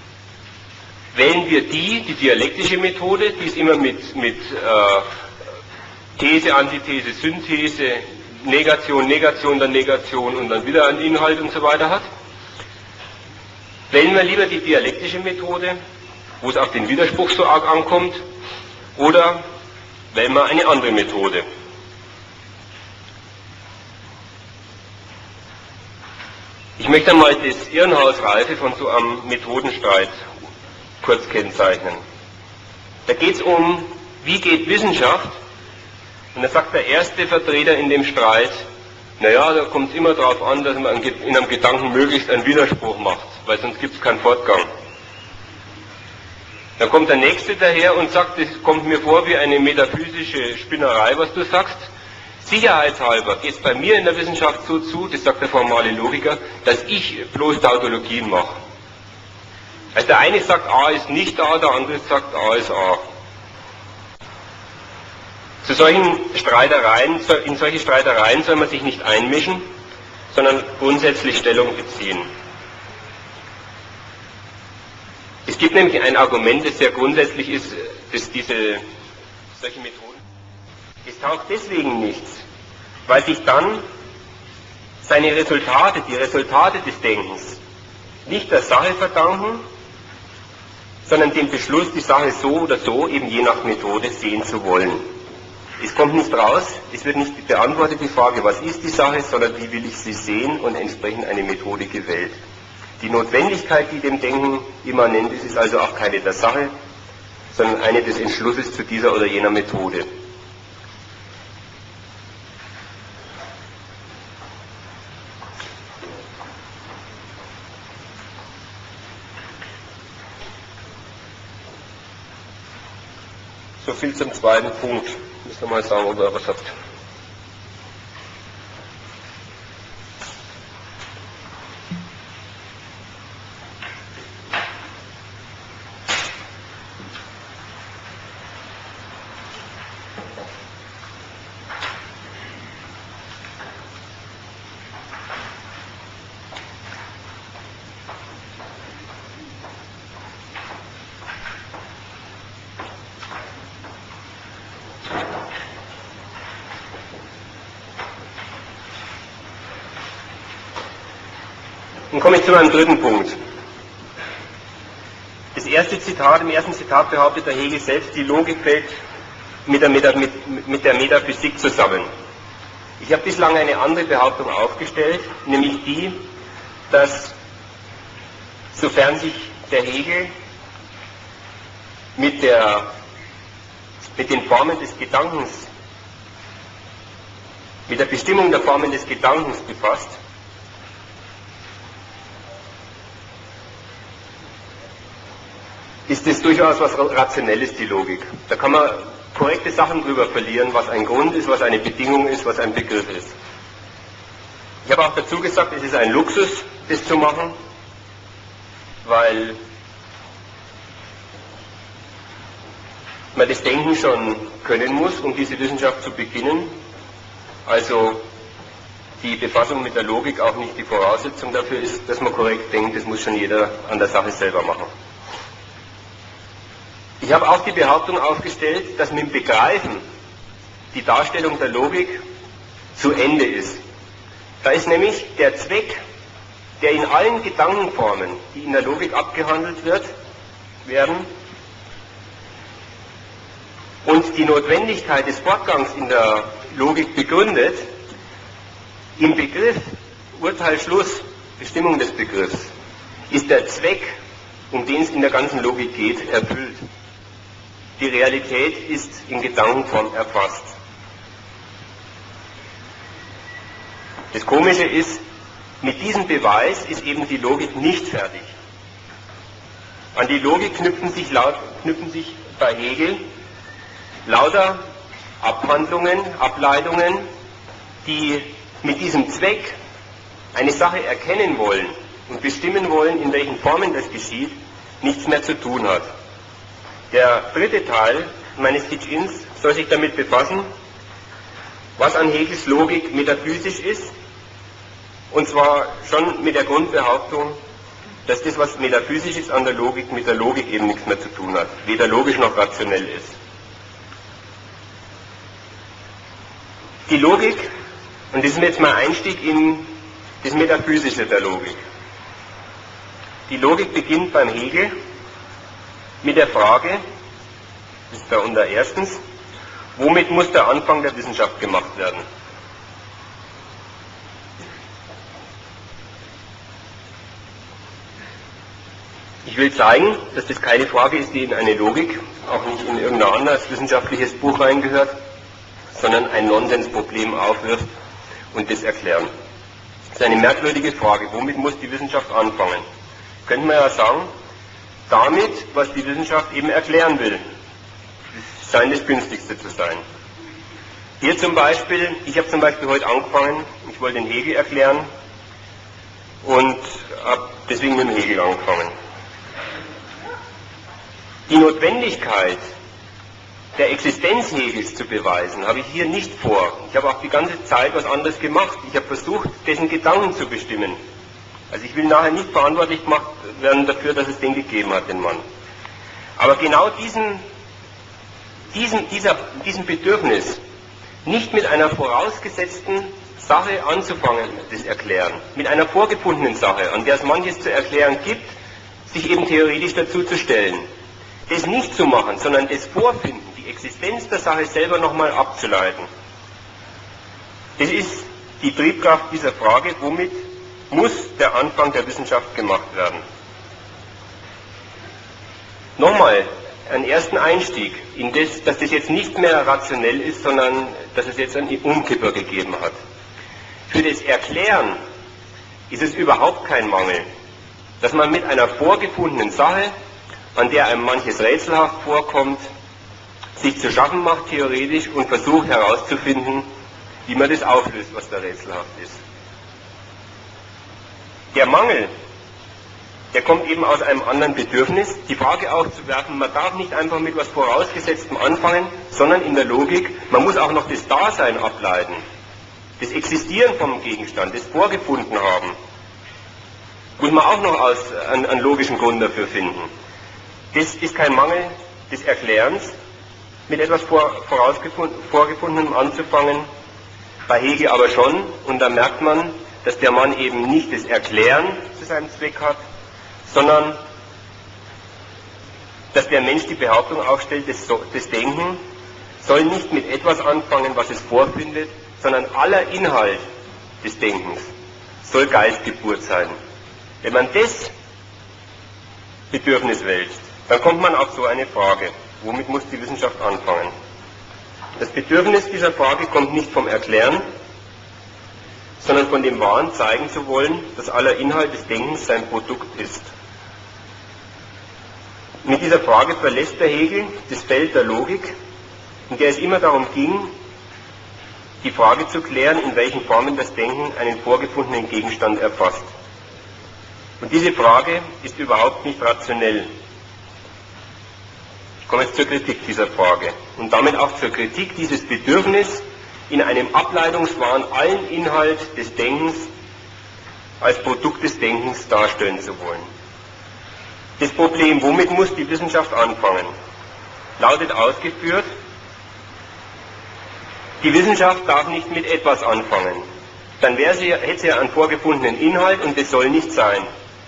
wählen wir die, die dialektische Methode, die es immer mit, mit äh, These, Antithese, Synthese, Negation, Negation, dann Negation und dann wieder einen Inhalt und so weiter hat. Wählen wir lieber die dialektische Methode, wo es auf den Widerspruch so arg ankommt, oder wählen wir eine andere Methode. Ich möchte einmal das Irrenhaus Reife von so einem Methodenstreit kurz kennzeichnen. Da geht es um, wie geht Wissenschaft? Und da sagt der erste Vertreter in dem Streit, naja, da kommt es immer darauf an, dass man in einem Gedanken möglichst einen Widerspruch macht, weil sonst gibt es keinen Fortgang. Dann kommt der nächste daher und sagt, es kommt mir vor wie eine metaphysische Spinnerei, was du sagst. Sicherheitshalber geht es bei mir in der Wissenschaft so zu, das sagt der formale Logiker, dass ich bloß Tautologien mache. Also der eine sagt, A ist nicht A, der andere sagt, A ist A. Zu solchen Streitereien, in solche Streitereien soll man sich nicht einmischen, sondern grundsätzlich Stellung beziehen. Es gibt nämlich ein Argument, das sehr grundsätzlich ist, dass diese solche Methoden, es taugt deswegen nichts, weil sich dann seine Resultate, die Resultate des Denkens, nicht der Sache verdanken, sondern dem Beschluss, die Sache so oder so, eben je nach Methode, sehen zu wollen. Es kommt nicht raus, es wird nicht beantwortet die Frage, was ist die Sache, sondern wie will ich sie sehen und entsprechend eine Methode gewählt. Die Notwendigkeit, die dem Denken immanent ist, ist also auch keine der Sache, sondern eine des Entschlusses zu dieser oder jener Methode. So viel zum zweiten Punkt. Müssen wir mal sagen, ob ihr was habt. Dann komme ich zu meinem dritten Punkt. Das erste Zitat, im ersten Zitat behauptet der Hegel selbst, die Logik fällt mit der, Meta, mit, mit der Metaphysik zusammen. Ich habe bislang eine andere Behauptung aufgestellt, nämlich die, dass sofern sich der Hegel mit, der, mit den Formen des Gedankens, mit der Bestimmung der Formen des Gedankens befasst, ist das durchaus was Rationelles, die Logik. Da kann man korrekte Sachen drüber verlieren, was ein Grund ist, was eine Bedingung ist, was ein Begriff ist. Ich habe auch dazu gesagt, es ist ein Luxus, das zu machen, weil man das Denken schon können muss, um diese Wissenschaft zu beginnen. Also die Befassung mit der Logik auch nicht die Voraussetzung dafür ist, dass man korrekt denkt, das muss schon jeder an der Sache selber machen. Ich habe auch die Behauptung aufgestellt, dass mit dem Begreifen die Darstellung der Logik zu Ende ist. Da ist nämlich der Zweck, der in allen Gedankenformen, die in der Logik abgehandelt wird, werden, und die Notwendigkeit des Fortgangs in der Logik begründet, im Begriff Urteil, Schluss, Bestimmung des Begriffs, ist der Zweck, um den es in der ganzen Logik geht, erfüllt. Die Realität ist in Gedankenform erfasst. Das Komische ist, mit diesem Beweis ist eben die Logik nicht fertig. An die Logik knüpfen sich, laut, knüpfen sich bei Hegel lauter Abhandlungen, Ableitungen, die mit diesem Zweck eine Sache erkennen wollen und bestimmen wollen, in welchen Formen das geschieht, nichts mehr zu tun hat. Der dritte Teil meines Teach-ins soll sich damit befassen, was an Hegels Logik metaphysisch ist, und zwar schon mit der Grundbehauptung, dass das, was metaphysisch ist an der Logik, mit der Logik eben nichts mehr zu tun hat, weder logisch noch rationell ist. Die Logik, und das ist jetzt mal Einstieg in das Metaphysische der Logik. Die Logik beginnt beim Hegel mit der Frage, das ist da unter erstens, womit muss der Anfang der Wissenschaft gemacht werden? Ich will zeigen, dass das keine Frage ist, die in eine Logik, auch nicht in irgendein anderes wissenschaftliches Buch reingehört, sondern ein Nonsensproblem aufwirft und das erklären. Das ist eine merkwürdige Frage. Womit muss die Wissenschaft anfangen? Könnte man ja sagen, damit, was die Wissenschaft eben erklären will. Das scheint das Günstigste zu sein. Hier zum Beispiel, ich habe zum Beispiel heute angefangen, ich wollte den Hegel erklären und habe deswegen mit dem Hegel angefangen. Die Notwendigkeit der Existenz Hegels zu beweisen, habe ich hier nicht vor. Ich habe auch die ganze Zeit was anderes gemacht. Ich habe versucht, dessen Gedanken zu bestimmen. Also ich will nachher nicht verantwortlich gemacht werden dafür, dass es den gegeben hat, den Mann. Aber genau diesen, diesen, dieser, diesem Bedürfnis, nicht mit einer vorausgesetzten Sache anzufangen, das Erklären, mit einer vorgefundenen Sache, an der es manches zu erklären gibt, sich eben theoretisch dazu zu stellen. Das nicht zu machen, sondern das Vorfinden, die Existenz der Sache selber nochmal abzuleiten. Das ist die Triebkraft dieser Frage, womit muss der Anfang der Wissenschaft gemacht werden. Nochmal einen ersten Einstieg in das, dass das jetzt nicht mehr rationell ist, sondern dass es jetzt einen Umkipper gegeben hat. Für das Erklären ist es überhaupt kein Mangel, dass man mit einer vorgefundenen Sache, an der einem manches rätselhaft vorkommt, sich zu schaffen macht theoretisch und versucht herauszufinden, wie man das auflöst, was da rätselhaft ist. Der Mangel, der kommt eben aus einem anderen Bedürfnis, die Frage aufzuwerfen, man darf nicht einfach mit was Vorausgesetztem anfangen, sondern in der Logik, man muss auch noch das Dasein ableiten, das Existieren vom Gegenstand, das Vorgefunden haben, muss man auch noch aus, einen, einen logischen Grund dafür finden. Das ist kein Mangel des Erklärens, mit etwas vor, Vorgefundenem anzufangen, bei Hegel aber schon, und da merkt man, dass der Mann eben nicht das Erklären zu seinem Zweck hat, sondern dass der Mensch die Behauptung aufstellt, das, das Denken soll nicht mit etwas anfangen, was es vorfindet, sondern aller Inhalt des Denkens soll Geistgeburt sein. Wenn man das Bedürfnis wälzt, dann kommt man auf so eine Frage. Womit muss die Wissenschaft anfangen? Das Bedürfnis dieser Frage kommt nicht vom Erklären, sondern von dem Wahn zeigen zu wollen, dass aller Inhalt des Denkens sein Produkt ist. Mit dieser Frage verlässt der Hegel das Feld der Logik in der es immer darum ging, die Frage zu klären, in welchen Formen das Denken einen vorgefundenen Gegenstand erfasst. Und diese Frage ist überhaupt nicht rationell. Ich komme jetzt zur Kritik dieser Frage und damit auch zur Kritik dieses Bedürfnisses, in einem Ableitungswahn allen Inhalt des Denkens als Produkt des Denkens darstellen zu wollen. Das Problem, womit muss die Wissenschaft anfangen, lautet ausgeführt, die Wissenschaft darf nicht mit etwas anfangen. Dann wäre sie, hätte sie einen vorgefundenen Inhalt und das soll nicht sein.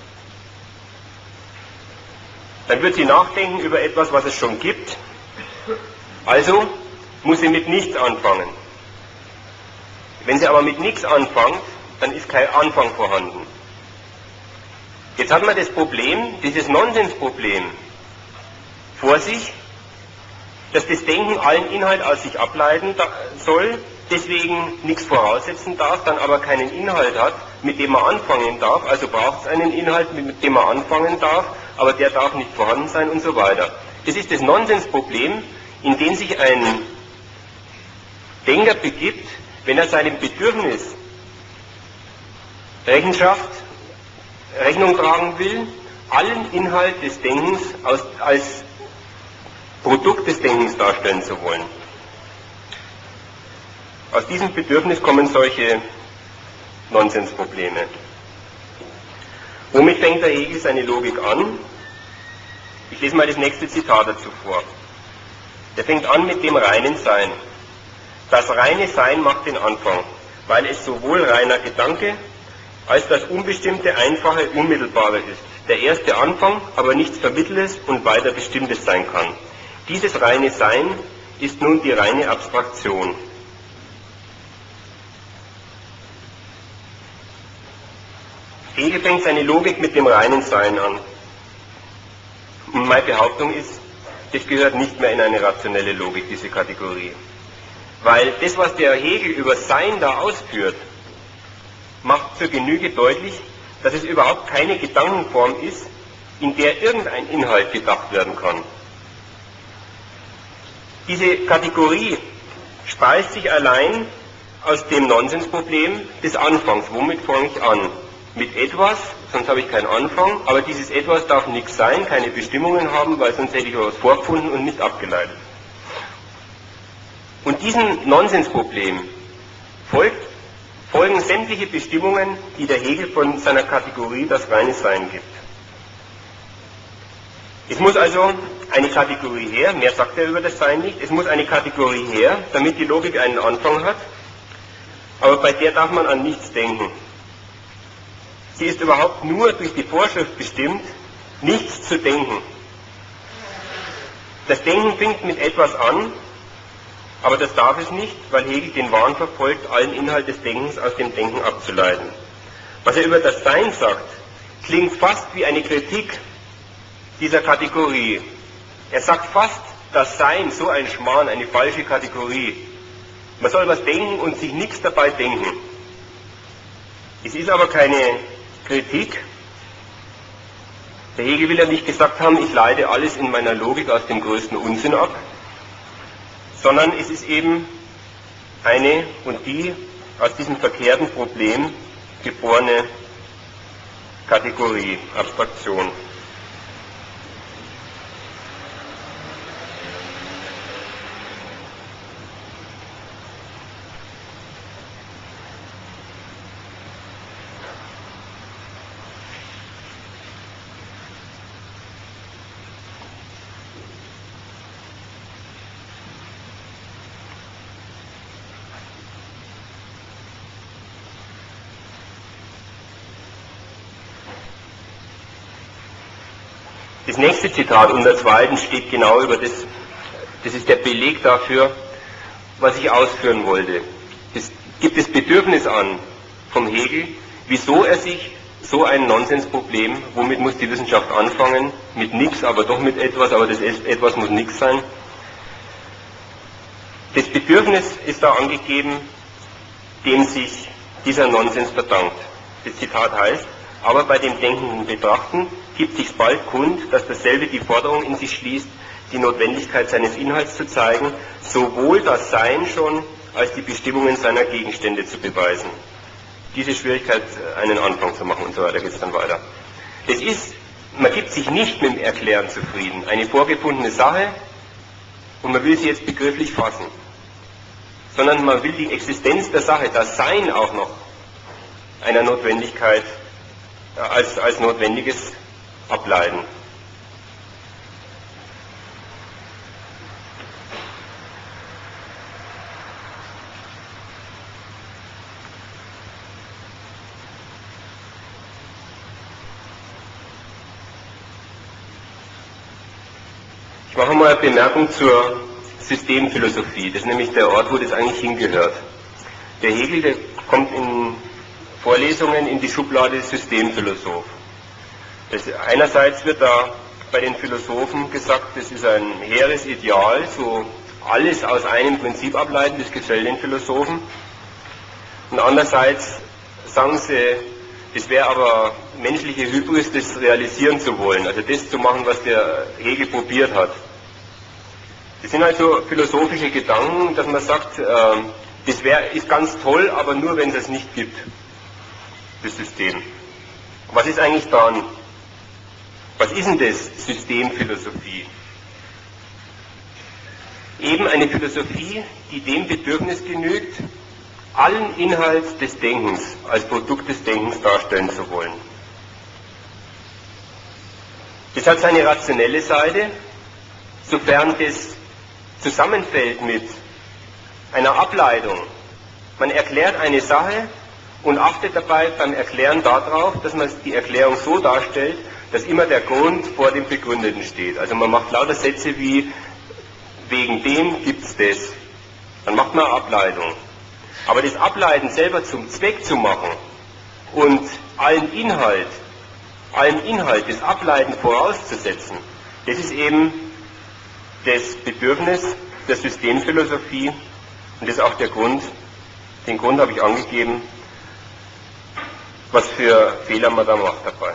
Dann wird sie nachdenken über etwas, was es schon gibt. Also muss sie mit nichts anfangen. Wenn sie aber mit nichts anfängt, dann ist kein Anfang vorhanden. Jetzt hat man das Problem, dieses Nonsensproblem vor sich, dass das Denken allen Inhalt aus sich ableiten soll, deswegen nichts voraussetzen darf, dann aber keinen Inhalt hat, mit dem man anfangen darf, also braucht es einen Inhalt, mit dem man anfangen darf, aber der darf nicht vorhanden sein und so weiter. Das ist das Nonsensproblem, in dem sich ein Denker begibt, wenn er seinem Bedürfnis Rechenschaft, Rechnung tragen will, allen Inhalt des Denkens aus, als Produkt des Denkens darstellen zu wollen. Aus diesem Bedürfnis kommen solche Nonsensprobleme. Womit fängt der Hegel seine Logik an? Ich lese mal das nächste Zitat dazu vor. Der fängt an mit dem reinen Sein. Das reine Sein macht den Anfang, weil es sowohl reiner Gedanke als das unbestimmte, einfache, unmittelbare ist. Der erste Anfang, aber nichts Vermitteltes und weiter Bestimmtes sein kann. Dieses reine Sein ist nun die reine Abstraktion. Hegel fängt seine Logik mit dem reinen Sein an. Und meine Behauptung ist, das gehört nicht mehr in eine rationelle Logik, diese Kategorie. Weil das, was der Hegel über Sein da ausführt, macht zur Genüge deutlich, dass es überhaupt keine Gedankenform ist, in der irgendein Inhalt gedacht werden kann. Diese Kategorie speist sich allein aus dem Nonsensproblem des Anfangs. Womit fange ich an? Mit etwas, sonst habe ich keinen Anfang, aber dieses etwas darf nichts sein, keine Bestimmungen haben, weil sonst hätte ich etwas vorgefunden und nicht abgeleitet. Und diesem Nonsensproblem folgt, folgen sämtliche Bestimmungen, die der Hegel von seiner Kategorie das reine Sein gibt. Es muss also eine Kategorie her, mehr sagt er über das Sein nicht, es muss eine Kategorie her, damit die Logik einen Anfang hat, aber bei der darf man an nichts denken. Sie ist überhaupt nur durch die Vorschrift bestimmt, nichts zu denken. Das Denken fängt mit etwas an, aber das darf es nicht, weil Hegel den Wahn verfolgt, allen Inhalt des Denkens aus dem Denken abzuleiten. Was er über das Sein sagt, klingt fast wie eine Kritik dieser Kategorie. Er sagt fast, das Sein, so ein Schmarrn, eine falsche Kategorie. Man soll was denken und sich nichts dabei denken. Es ist aber keine Kritik. Der Hegel will ja nicht gesagt haben, ich leite alles in meiner Logik aus dem größten Unsinn ab, sondern es ist eben eine und die aus diesem verkehrten Problem geborene Kategorie, Abstraktion. Das nächste Zitat unter zweiten steht genau über das, das ist der Beleg dafür, was ich ausführen wollte. Es gibt das Bedürfnis an vom Hegel, wieso er sich so ein Nonsensproblem, womit muss die Wissenschaft anfangen, mit nichts, aber doch mit etwas, aber das etwas muss nichts sein. Das Bedürfnis ist da angegeben, dem sich dieser Nonsens verdankt. Das Zitat heißt, aber bei dem denkenden Betrachten gibt sich bald kund, dass dasselbe die Forderung in sich schließt, die Notwendigkeit seines Inhalts zu zeigen, sowohl das Sein schon als die Bestimmungen seiner Gegenstände zu beweisen. Diese Schwierigkeit, einen Anfang zu machen und so weiter, geht es dann weiter. Es ist, man gibt sich nicht mit dem Erklären zufrieden. Eine vorgefundene Sache und man will sie jetzt begrifflich fassen, sondern man will die Existenz der Sache, das Sein auch noch einer Notwendigkeit als, als Notwendiges ableiten. Ich mache mal eine Bemerkung zur Systemphilosophie. Das ist nämlich der Ort, wo das eigentlich hingehört. Der Hegel, der kommt in Vorlesungen in die Schublade Systemphilosoph. Das, einerseits wird da bei den Philosophen gesagt, das ist ein hehres Ideal, so alles aus einem Prinzip ableiten, das gefällt den Philosophen. Und andererseits sagen sie, es wäre aber menschliche Hybris, das realisieren zu wollen, also das zu machen, was der Hegel probiert hat. Das sind also philosophische Gedanken, dass man sagt, äh, das wär, ist ganz toll, aber nur wenn es es nicht gibt, das System. Was ist eigentlich dran? Was ist denn das Systemphilosophie? Eben eine Philosophie, die dem Bedürfnis genügt, allen Inhalt des Denkens als Produkt des Denkens darstellen zu wollen. Das hat seine rationelle Seite, sofern das zusammenfällt mit einer Ableitung. Man erklärt eine Sache und achtet dabei beim Erklären darauf, dass man die Erklärung so darstellt, dass immer der Grund vor dem Begründeten steht. Also man macht lauter Sätze wie, wegen dem gibt's das. Dann macht man eine Ableitung. Aber das Ableiten selber zum Zweck zu machen und allen Inhalt, allen Inhalt des Ableiten vorauszusetzen, das ist eben das Bedürfnis der Systemphilosophie und das ist auch der Grund, den Grund habe ich angegeben, was für Fehler man da macht dabei.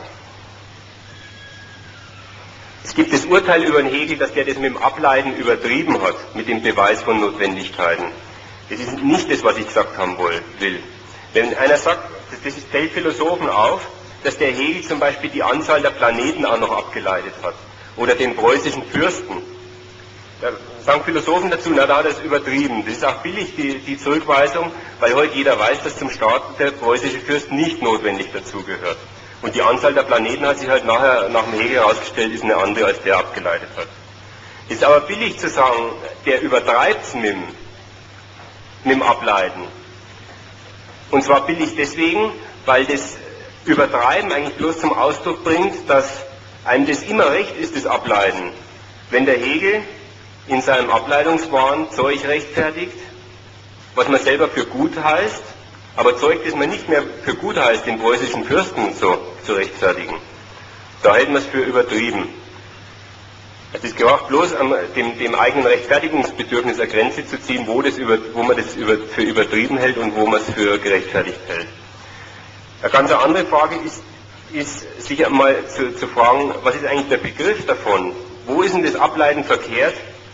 Es gibt das Urteil über den Hegel, dass der das mit dem Ableiten übertrieben hat, mit dem Beweis von Notwendigkeiten. Das ist nicht das, was ich gesagt haben will. Wenn einer sagt, das fällt Philosophen auf, dass der Hegel zum Beispiel die Anzahl der Planeten auch noch abgeleitet hat. Oder den preußischen Fürsten. Da sagen Philosophen dazu, na da hat er es übertrieben. Das ist auch billig, die, die Zurückweisung, weil heute jeder weiß, dass zum Staat der preußische Fürst nicht notwendig dazugehört. Und die Anzahl der Planeten hat sich halt nachher nach dem Hegel herausgestellt, ist eine andere, als der abgeleitet hat. Es ist aber billig zu sagen, der übertreibt es mit dem mit dem Ableiten. Und zwar billig deswegen, weil das Übertreiben eigentlich bloß zum Ausdruck bringt, dass einem das immer recht ist, das Ableiten. Wenn der Hegel in seinem Ableitungswahn Zeug rechtfertigt, was man selber für gut heißt, aber Zeug, das man nicht mehr für gut heißt, den preußischen Fürsten so zu rechtfertigen, da hält man es für übertrieben. Es braucht bloß dem, dem eigenen Rechtfertigungsbedürfnis eine Grenze zu ziehen, wo, das über, wo man das über, für übertrieben hält und wo man es für gerechtfertigt hält. Eine ganz andere Frage ist, ist sich einmal zu, zu fragen, was ist eigentlich der Begriff davon? Wo ist denn das Ableiten verkehrt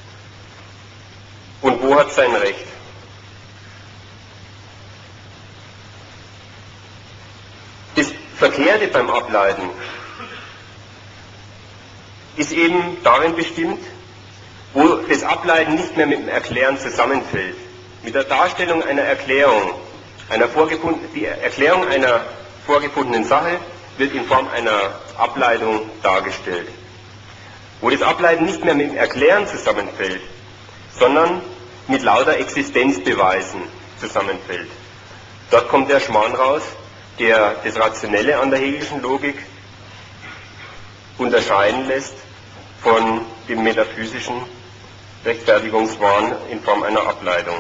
und wo hat es sein Recht? Das Verkehrte beim Ableiten ist eben darin bestimmt, wo das Ableiten nicht mehr mit dem Erklären zusammenfällt. Mit der Darstellung einer Erklärung, einer die Erklärung einer vorgefundenen Sache wird in Form einer Ableitung dargestellt. Wo das Ableiten nicht mehr mit dem Erklären zusammenfällt, sondern mit lauter Existenzbeweisen zusammenfällt. Dort kommt der Schmarrn raus, der das Rationelle an der hegelischen Logik unterscheiden lässt von dem metaphysischen Rechtfertigungswahn in Form einer Ableitung.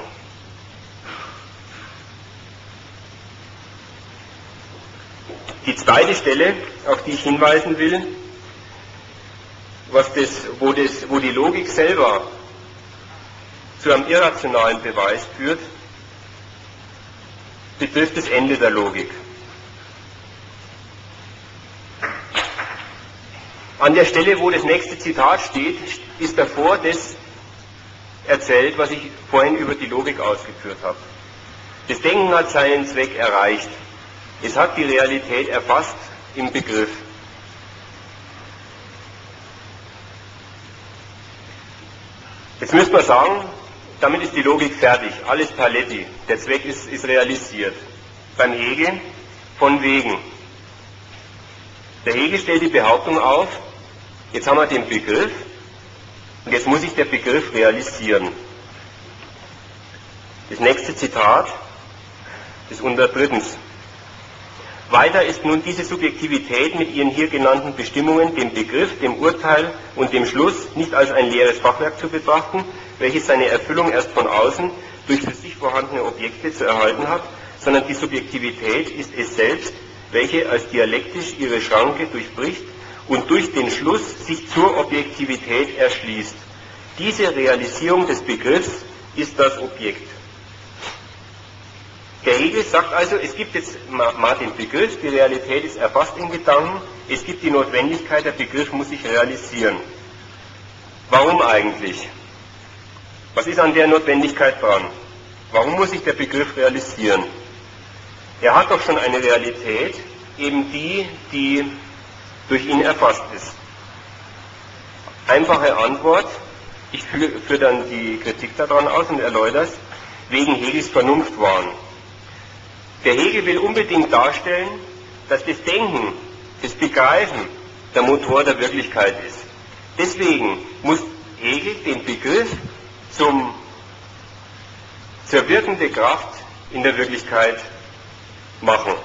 Die zweite Stelle, auf die ich hinweisen will, was das, wo, das, wo die Logik selber zu einem irrationalen Beweis führt, betrifft das Ende der Logik. An der Stelle, wo das nächste Zitat steht, ist davor das erzählt, was ich vorhin über die Logik ausgeführt habe. Das Denken hat seinen Zweck erreicht. Es hat die Realität erfasst im Begriff. Jetzt müsste man sagen, damit ist die Logik fertig, alles paletti, der Zweck ist, ist realisiert. Beim Hegel von wegen. Der Hegel stellt die Behauptung auf, jetzt haben wir den Begriff und jetzt muss sich der Begriff realisieren. Das nächste Zitat ist unter drittens. Weiter ist nun diese Subjektivität mit ihren hier genannten Bestimmungen, dem Begriff, dem Urteil und dem Schluss nicht als ein leeres Fachwerk zu betrachten, welches seine Erfüllung erst von außen durch für sich vorhandene Objekte zu erhalten hat, sondern die Subjektivität ist es selbst, welche als dialektisch ihre Schranke durchbricht und durch den Schluss sich zur Objektivität erschließt. Diese Realisierung des Begriffs ist das Objekt. Der Hegel sagt also, es gibt jetzt mal den Begriff, die Realität ist erfasst in Gedanken, es gibt die Notwendigkeit, der Begriff muss sich realisieren. Warum eigentlich? Was ist an der Notwendigkeit dran? Warum muss sich der Begriff realisieren? Er hat doch schon eine Realität, eben die, die durch ihn erfasst ist. Einfache Antwort, ich führe, führe dann die Kritik daran aus und erläutere es, wegen Hegels Vernunftwahn. Der Hegel will unbedingt darstellen, dass das Denken, das Begreifen der Motor der Wirklichkeit ist. Deswegen muss Hegel den Begriff zum, zur wirkende Kraft in der Wirklichkeit machen.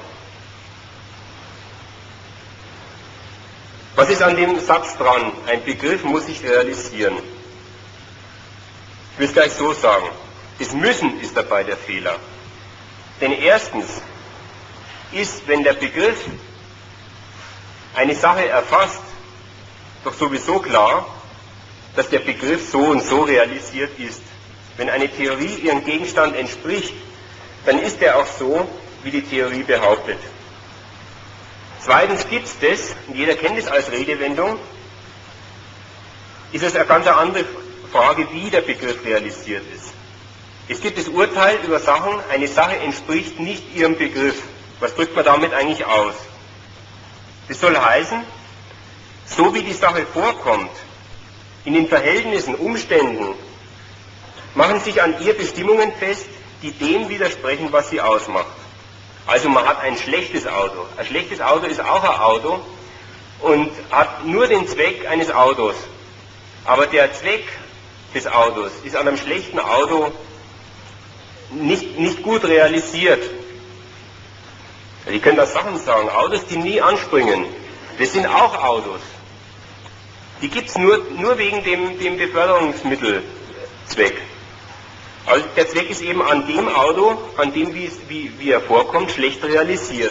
Was ist an dem Satz dran? Ein Begriff muss sich realisieren. Ich will es gleich so sagen. Das Müssen ist dabei der Fehler. Denn erstens ist, wenn der Begriff eine Sache erfasst, doch sowieso klar, dass der Begriff so und so realisiert ist. Wenn eine Theorie ihrem Gegenstand entspricht, dann ist er auch so, wie die Theorie behauptet. Zweitens gibt es das, und jeder kennt es als Redewendung, ist es eine ganz andere Frage, wie der Begriff realisiert ist. Es gibt das Urteil über Sachen, eine Sache entspricht nicht ihrem Begriff. Was drückt man damit eigentlich aus? Das soll heißen, so wie die Sache vorkommt, in den Verhältnissen, Umständen, machen sich an ihr Bestimmungen fest, die dem widersprechen, was sie ausmacht. Also man hat ein schlechtes Auto. Ein schlechtes Auto ist auch ein Auto und hat nur den Zweck eines Autos. Aber der Zweck des Autos ist an einem schlechten Auto nicht, nicht gut realisiert. Ich könnte das Sachen sagen, Autos, die nie anspringen, das sind auch Autos. Die gibt es nur, nur wegen dem, dem Beförderungsmittelzweck. Also der Zweck ist eben an dem Auto, an dem, wie, wie, wie er vorkommt, schlecht realisiert.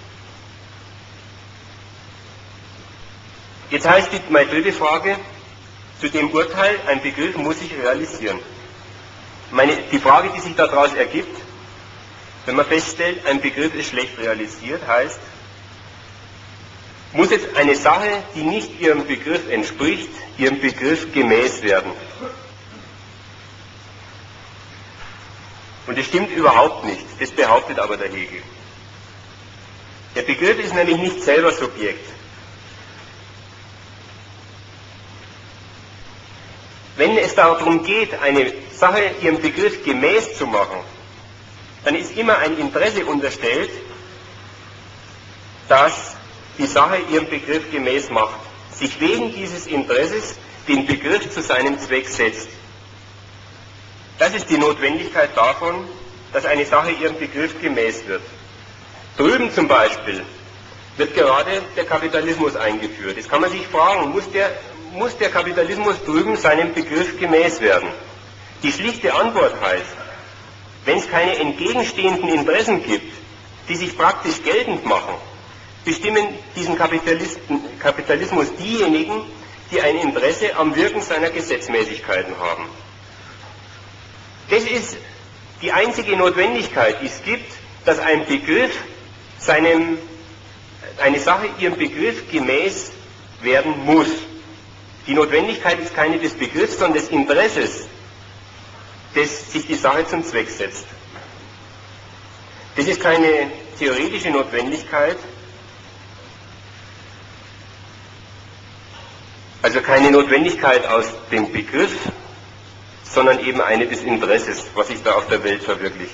Jetzt heißt die, meine dritte Frage, zu dem Urteil, ein Begriff muss sich realisieren. Meine, die Frage, die sich daraus ergibt, wenn man feststellt, ein Begriff ist schlecht realisiert, heißt, muss jetzt eine Sache, die nicht ihrem Begriff entspricht, ihrem Begriff gemäß werden. Und das stimmt überhaupt nicht, das behauptet aber der Hegel. Der Begriff ist nämlich nicht selber Subjekt. Wenn es darum geht, eine Sache ihrem Begriff gemäß zu machen, dann ist immer ein Interesse unterstellt, dass die Sache ihrem Begriff gemäß macht, sich wegen dieses Interesses den Begriff zu seinem Zweck setzt. Das ist die Notwendigkeit davon, dass eine Sache ihrem Begriff gemäß wird. Drüben zum Beispiel wird gerade der Kapitalismus eingeführt. Jetzt kann man sich fragen, muss der, muss der Kapitalismus drüben seinem Begriff gemäß werden? Die schlichte Antwort heißt, wenn es keine entgegenstehenden Interessen gibt, die sich praktisch geltend machen, bestimmen diesen Kapitalismus diejenigen, die ein Interesse am Wirken seiner Gesetzmäßigkeiten haben. Das ist die einzige Notwendigkeit, die es gibt, dass ein Begriff seinem, eine Sache ihrem Begriff gemäß werden muss. Die Notwendigkeit ist keine des Begriffs, sondern des Interesses, das sich die Sache zum Zweck setzt. Das ist keine theoretische Notwendigkeit, also keine Notwendigkeit aus dem Begriff, sondern eben eine des Interesses, was sich da auf der Welt verwirklicht.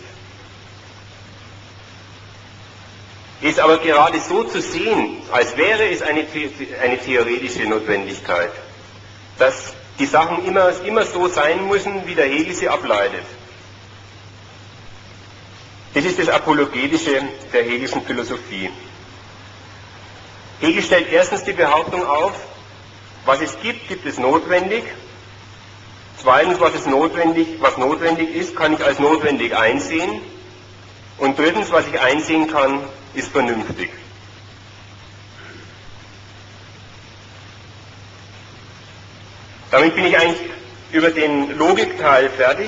Ist aber gerade so zu sehen, als wäre es eine, eine theoretische Notwendigkeit, dass die Sachen immer, immer so sein müssen, wie der Hegel sie ableitet. Das ist das Apologetische der hegelischen Philosophie. Hegel stellt erstens die Behauptung auf, was es gibt, gibt es notwendig. Zweitens, was es notwendig, was notwendig ist, kann ich als notwendig einsehen. Und drittens, was ich einsehen kann, ist vernünftig. Damit bin ich eigentlich über den Logikteil fertig.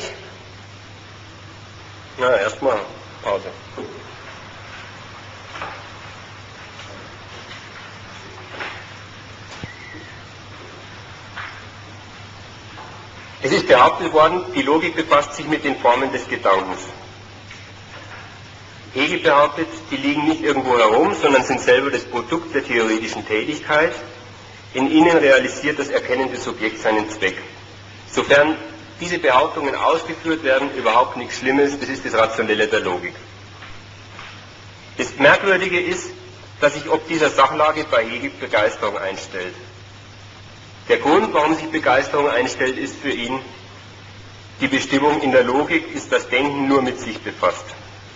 Na, erstmal Pause. Es ist behauptet worden, die Logik befasst sich mit den Formen des Gedankens. Hegel behauptet, die liegen nicht irgendwo herum, sondern sind selber das Produkt der theoretischen Tätigkeit. In ihnen realisiert das erkennende Subjekt seinen Zweck. Sofern diese Behauptungen ausgeführt werden, überhaupt nichts Schlimmes, das ist das Rationelle der Logik. Das Merkwürdige ist, dass sich ob dieser Sachlage bei Hegel Begeisterung einstellt. Der Grund, warum sich Begeisterung einstellt, ist für ihn, die Bestimmung in der Logik ist das Denken nur mit sich befasst.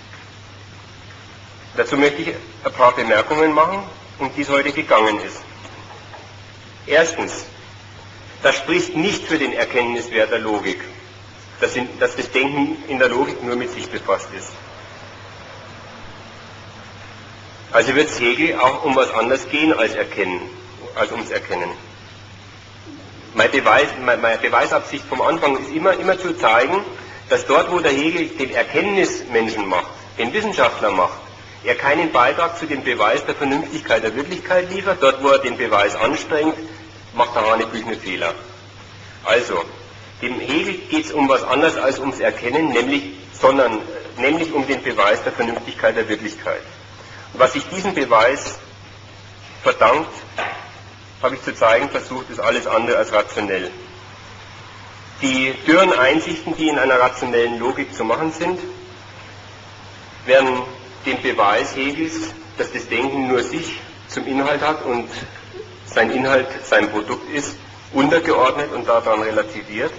Dazu möchte ich ein paar Bemerkungen machen, um die es heute gegangen ist. Erstens, das spricht nicht für den Erkenntniswert der Logik, dass, in, dass das Denken in der Logik nur mit sich befasst ist. Also wird es Hegel auch um was anderes gehen als Erkennen, als ums Erkennen. Meine, Beweis, meine Beweisabsicht vom Anfang ist immer, immer zu zeigen, dass dort, wo der Hegel den Erkenntnismenschen macht, den Wissenschaftler macht, er keinen Beitrag zu dem Beweis der Vernünftigkeit der Wirklichkeit liefert. Dort, wo er den Beweis anstrengt, macht der Hanebüchner Fehler. Also, dem Hegel geht es um was anderes als ums Erkennen, nämlich, sondern, nämlich um den Beweis der Vernünftigkeit der Wirklichkeit. Und was sich diesem Beweis verdankt, habe ich zu zeigen versucht, ist alles andere als rationell. Die dürren Einsichten, die in einer rationellen Logik zu machen sind, werden dem Beweis Hegels, dass das Denken nur sich zum Inhalt hat und sein Inhalt sein Produkt ist, untergeordnet und daran relativiert.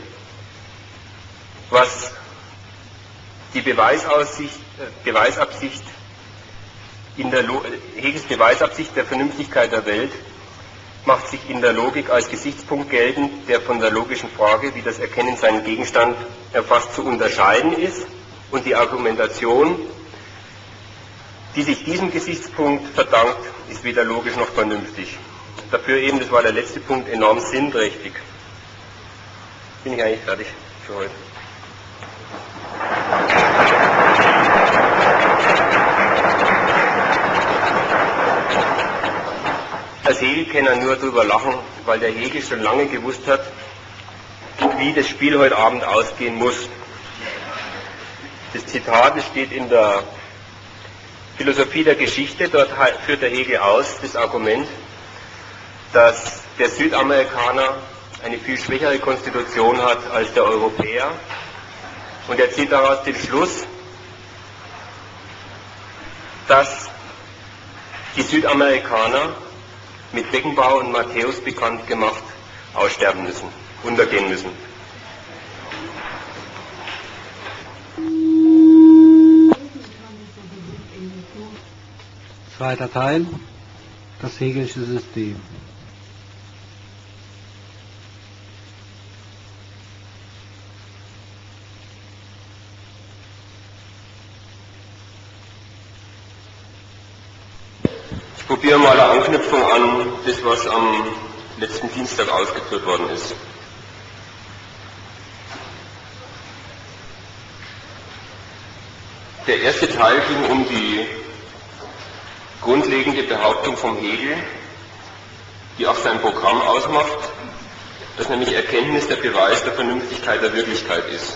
Was die Beweisaussicht, äh, Beweisabsicht in der Lo- Hegels Beweisabsicht der Vernünftigkeit der Welt macht sich in der Logik als Gesichtspunkt geltend, der von der logischen Frage, wie das Erkennen seinen Gegenstand erfasst, zu unterscheiden ist, und die Argumentation, die sich diesem Gesichtspunkt verdankt, ist weder logisch noch vernünftig. Dafür eben, das war der letzte Punkt, enorm sinnträchtig. Bin ich eigentlich fertig für heute. Als Hegel-Kenner nur drüber lachen, weil der Hegel schon lange gewusst hat, wie das Spiel heute Abend ausgehen muss. Das Zitat, das steht in der Philosophie der Geschichte, dort führt der Hegel aus das Argument, dass der Südamerikaner eine viel schwächere Konstitution hat als der Europäer, und er zieht daraus den Schluss, dass die Südamerikaner, mit Beckenbauer und Matthäus bekannt gemacht, aussterben müssen, untergehen müssen. Zweiter Teil, das Hegelische System. Ich probiere mal eine Anknüpfung an das, was am letzten Dienstag ausgeführt worden ist. Der erste Teil ging um die grundlegende Behauptung vom Hegel, die auch sein Programm ausmacht, dass nämlich Erkenntnis der Beweis der Vernünftigkeit der Wirklichkeit ist.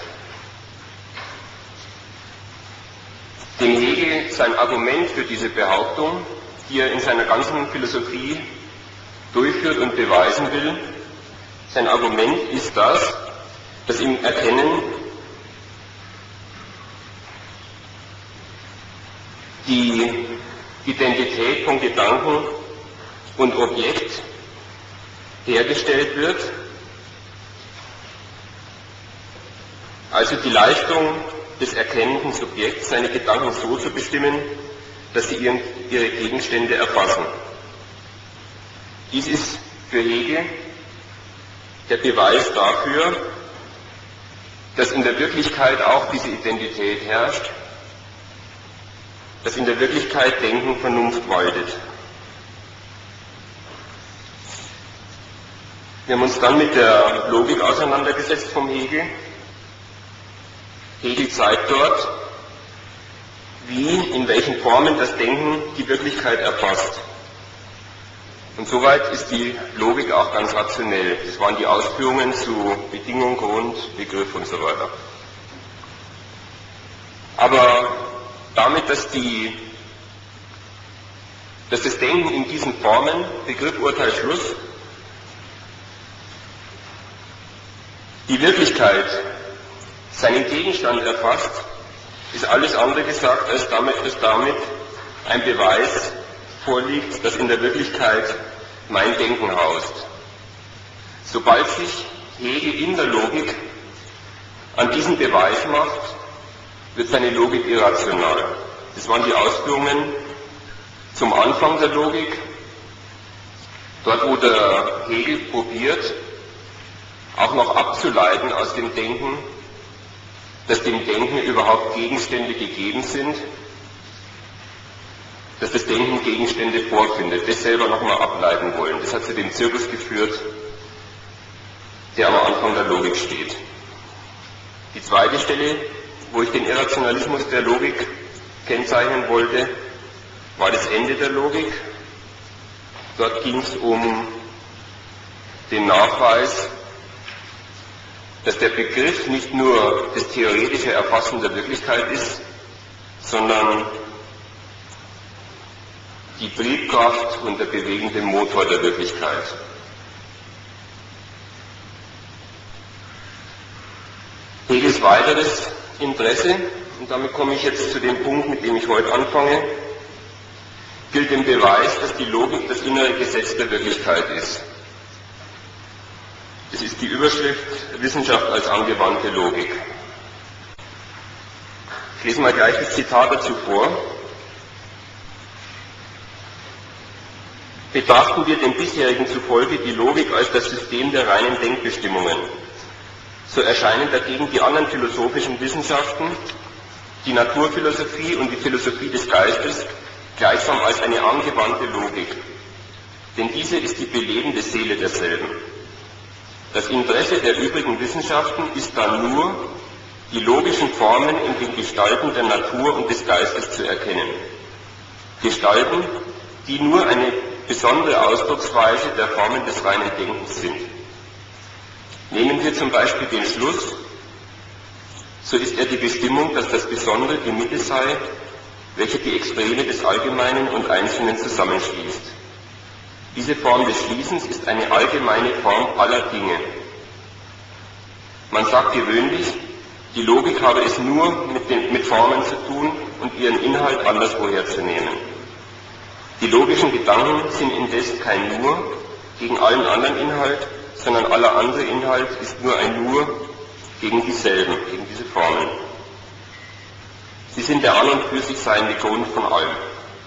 Dem Hegel sein Argument für diese Behauptung, die er in seiner ganzen Philosophie durchführt und beweisen will, sein Argument ist das, dass im Erkennen die Identität von Gedanken und Objekt hergestellt wird, also die Leistung des erkennenden Subjekts, seine Gedanken so zu bestimmen, dass sie ihren, ihre Gegenstände erfassen. Dies ist für Hegel der Beweis dafür, dass in der Wirklichkeit auch diese Identität herrscht, dass in der Wirklichkeit Denken Vernunft waltet. Wir haben uns dann mit der Logik auseinandergesetzt vom Hegel. Hegel zeigt dort, wie, in welchen Formen das Denken die Wirklichkeit erfasst. Und soweit ist die Logik auch ganz rationell. Das waren die Ausführungen zu Bedingung, Grund, Begriff und so weiter. Aber damit, dass, die, dass das Denken in diesen Formen, Begriff, Urteil, Schluss, die Wirklichkeit seinen Gegenstand erfasst, ist alles andere gesagt, als damit, dass damit ein Beweis vorliegt, dass in der Wirklichkeit mein Denken haust. Sobald sich Hegel in der Logik an diesen Beweis macht, wird seine Logik irrational. Das waren die Ausführungen zum Anfang der Logik, dort wo der Hegel probiert, auch noch abzuleiten aus dem Denken, dass dem Denken überhaupt Gegenstände gegeben sind, dass das Denken Gegenstände vorfindet, das selber nochmal ableiten wollen. Das hat zu dem Zirkus geführt, der am Anfang der Logik steht. Die zweite Stelle, wo ich den Irrationalismus der Logik kennzeichnen wollte, war das Ende der Logik. Dort ging es um den Nachweis, dass der Begriff nicht nur das theoretische Erfassen der Wirklichkeit ist, sondern die Triebkraft und der bewegende Motor der Wirklichkeit. Hegels weiteres Interesse, und damit komme ich jetzt zu dem Punkt, mit dem ich heute anfange, gilt dem Beweis, dass die Logik das innere Gesetz der Wirklichkeit ist. Das ist die Überschrift Wissenschaft als angewandte Logik. Ich lese mal gleich das Zitat dazu vor. Betrachten wir dem bisherigen zufolge die Logik als das System der reinen Denkbestimmungen, so erscheinen dagegen die anderen philosophischen Wissenschaften, die Naturphilosophie und die Philosophie des Geistes, gleichsam als eine angewandte Logik, denn diese ist die belebende Seele derselben. Das Interesse der übrigen Wissenschaften ist dann nur, die logischen Formen in den Gestalten der Natur und des Geistes zu erkennen. Gestalten, die nur eine besondere Ausdrucksweise der Formen des reinen Denkens sind. Nehmen wir zum Beispiel den Schluss, so ist er die Bestimmung, dass das Besondere die Mitte sei, welche die Extreme des Allgemeinen und Einzelnen zusammenschließt. Diese Form des Schließens ist eine allgemeine Form aller Dinge. Man sagt gewöhnlich, die Logik habe es nur mit, den, mit Formen zu tun und ihren Inhalt anderswo herzunehmen. Die logischen Gedanken sind indes kein Nur gegen allen anderen Inhalt, sondern aller andere Inhalt ist nur ein Nur gegen dieselben, gegen diese Formen. Sie sind der an und für sich seiende Grund von allem.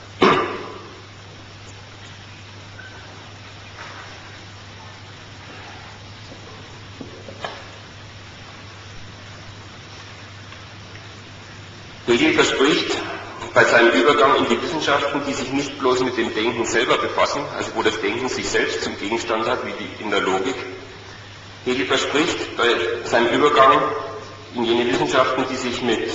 Hegel verspricht bei seinem Übergang in die Wissenschaften, die sich nicht bloß mit dem Denken selber befassen, also wo das Denken sich selbst zum Gegenstand hat, wie die in der Logik. Hegel verspricht bei seinem Übergang in jene Wissenschaften, die sich mit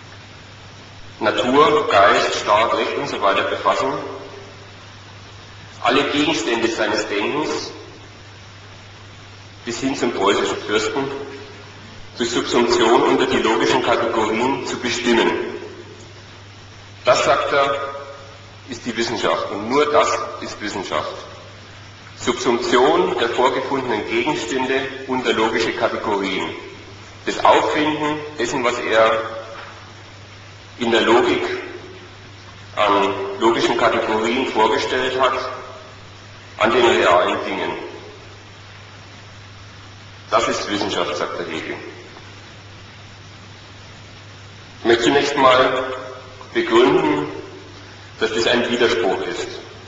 Natur, Geist, Staat, Recht und so weiter befassen, alle Gegenstände seines Denkens bis hin zum preußischen Fürsten durch Subsumption unter die logischen Kategorien zu bestimmen. Das, sagt er, ist die Wissenschaft und nur das ist Wissenschaft. Subsumption der vorgefundenen Gegenstände unter logische Kategorien. Das Auffinden dessen, was er in der Logik an logischen Kategorien vorgestellt hat, an den realen Dingen. Das ist Wissenschaft, sagt der Hegel. Ich möchte zunächst mal begründen, dass das ein Widerspruch ist.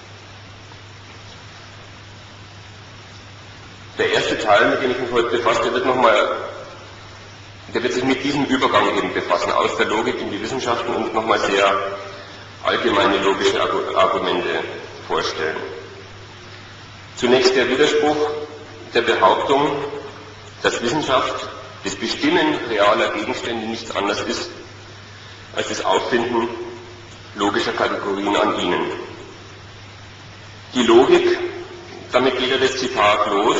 Der erste Teil, mit dem ich mich heute befasse, der wird nochmal, der wird sich mit diesem Übergang eben befassen, aus der Logik in die Wissenschaften und nochmal sehr allgemeine logische Argumente vorstellen. Zunächst der Widerspruch der Behauptung, dass Wissenschaft, das Bestimmen realer Gegenstände nichts anderes ist, als das Auffinden logischer Kategorien an ihnen. Die Logik, damit geht ja das Zitat los,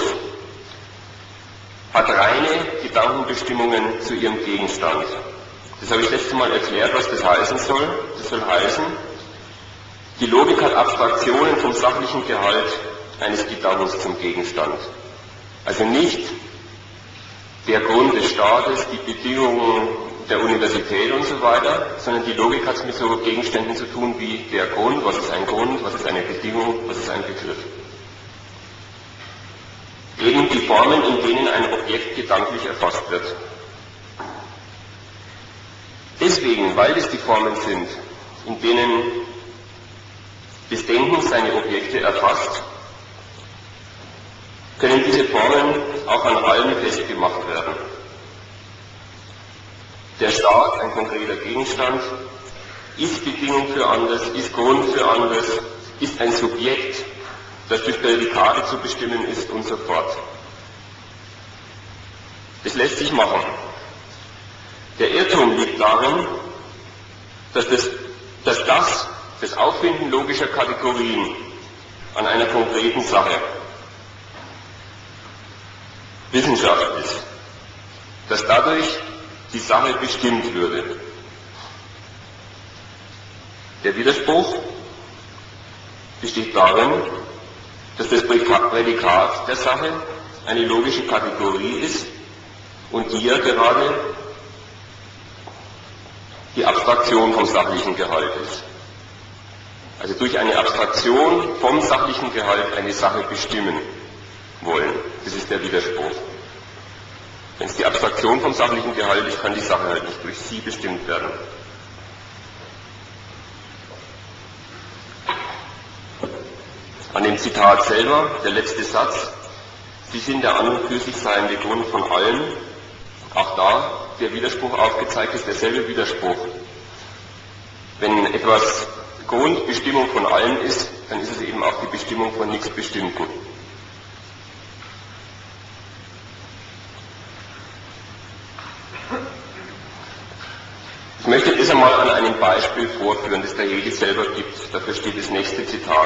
hat reine Gedankenbestimmungen zu ihrem Gegenstand. Das habe ich letztes Mal erklärt, was das heißen soll. Das soll heißen, die Logik hat Abstraktionen vom sachlichen Gehalt eines Gedankens zum Gegenstand. Also nicht der Grund des Staates, die Bedingungen der Universität und so weiter, sondern die Logik hat es mit so Gegenständen zu tun wie der Grund, was ist ein Grund, was ist eine Bedingung, was ist ein Begriff. Eben die Formen, in denen ein Objekt gedanklich erfasst wird. Deswegen, weil es die Formen sind, in denen das Denken seine Objekte erfasst, können diese Formen auch an allem festgemacht werden. Der Staat, ein konkreter Gegenstand, ist Bedingung für anderes, ist Grund für anderes, ist ein Subjekt, das durch Prädikate zu bestimmen ist und so fort. Das lässt sich machen. Der Irrtum liegt darin, dass das, dass das, das Auffinden logischer Kategorien an einer konkreten Sache Wissenschaft ist, dass dadurch die Sache bestimmt würde. Der Widerspruch besteht darin, dass das Prädikat der Sache eine logische Kategorie ist und die ja gerade die Abstraktion vom sachlichen Gehalt ist. Also durch eine Abstraktion vom sachlichen Gehalt eine Sache bestimmen wollen. Das ist der Widerspruch. Wenn es die Abstraktion vom sachlichen Gehalt ist, kann die Sache halt nicht durch sie bestimmt werden. An dem Zitat selber, der letzte Satz, Sie sind der an und für sich seiende Grund von allem, auch da der Widerspruch aufgezeigt ist, derselbe Widerspruch. Wenn etwas Grundbestimmung von allem ist, dann ist es eben auch die Bestimmung von nichts Bestimmten. Ich möchte das einmal an einem Beispiel vorführen, das der Hegel selber gibt. Dafür steht das nächste Zitat.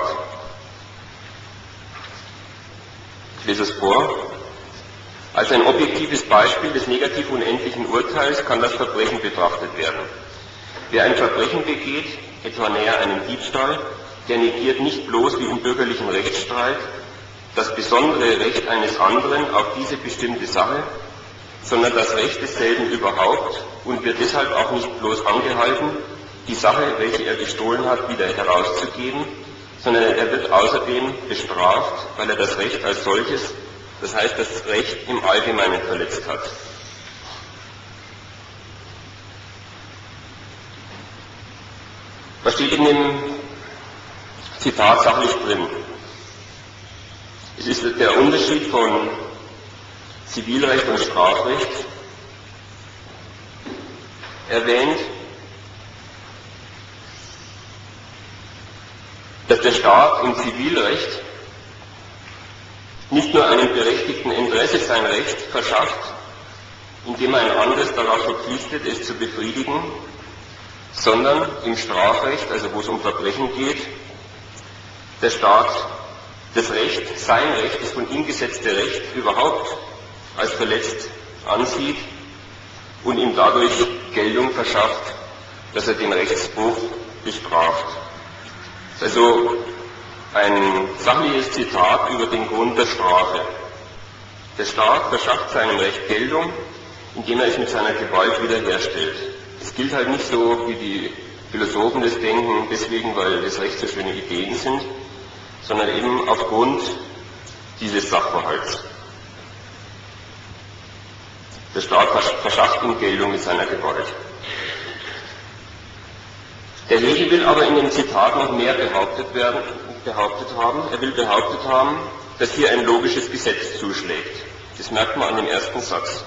Ich lese es vor. Als ein objektives Beispiel des negativ unendlichen Urteils kann das Verbrechen betrachtet werden. Wer ein Verbrechen begeht, etwa näher einen Diebstahl, der negiert nicht bloß wie im bürgerlichen Rechtsstreit das besondere Recht eines anderen auf diese bestimmte Sache, sondern das Recht desselben überhaupt und wird deshalb auch nicht bloß angehalten, die Sache, welche er gestohlen hat, wieder herauszugeben, sondern er wird außerdem bestraft, weil er das Recht als solches, das heißt das Recht im Allgemeinen verletzt hat. Was steht in dem Zitat sachlich drin? Es ist der Unterschied von Zivilrecht und Strafrecht erwähnt, dass der Staat im Zivilrecht nicht nur einem berechtigten Interesse sein Recht verschafft, indem er ein anderes darauf verpflichtet, es zu befriedigen, sondern im Strafrecht, also wo es um Verbrechen geht, der Staat das Recht, sein Recht, das von ihm gesetzte Recht überhaupt als verletzt ansieht und ihm dadurch Geltung verschafft, dass er den Rechtsbruch bestraft. Das ist also ein sachliches Zitat über den Grund der Strafe. Der Staat verschafft seinem Recht Geltung, indem er es mit seiner Gewalt wiederherstellt. Es gilt halt nicht so, wie die Philosophen das denken, deswegen, weil das Recht so schöne Ideen sind, sondern eben aufgrund dieses Sachverhalts. Der Staat verschafft ihm Geltung mit seiner Gewalt. Der Hegel will aber in dem Zitat noch mehr behauptet werden, behauptet haben. Er will behauptet haben, dass hier ein logisches Gesetz zuschlägt. Das merkt man an dem ersten Satz.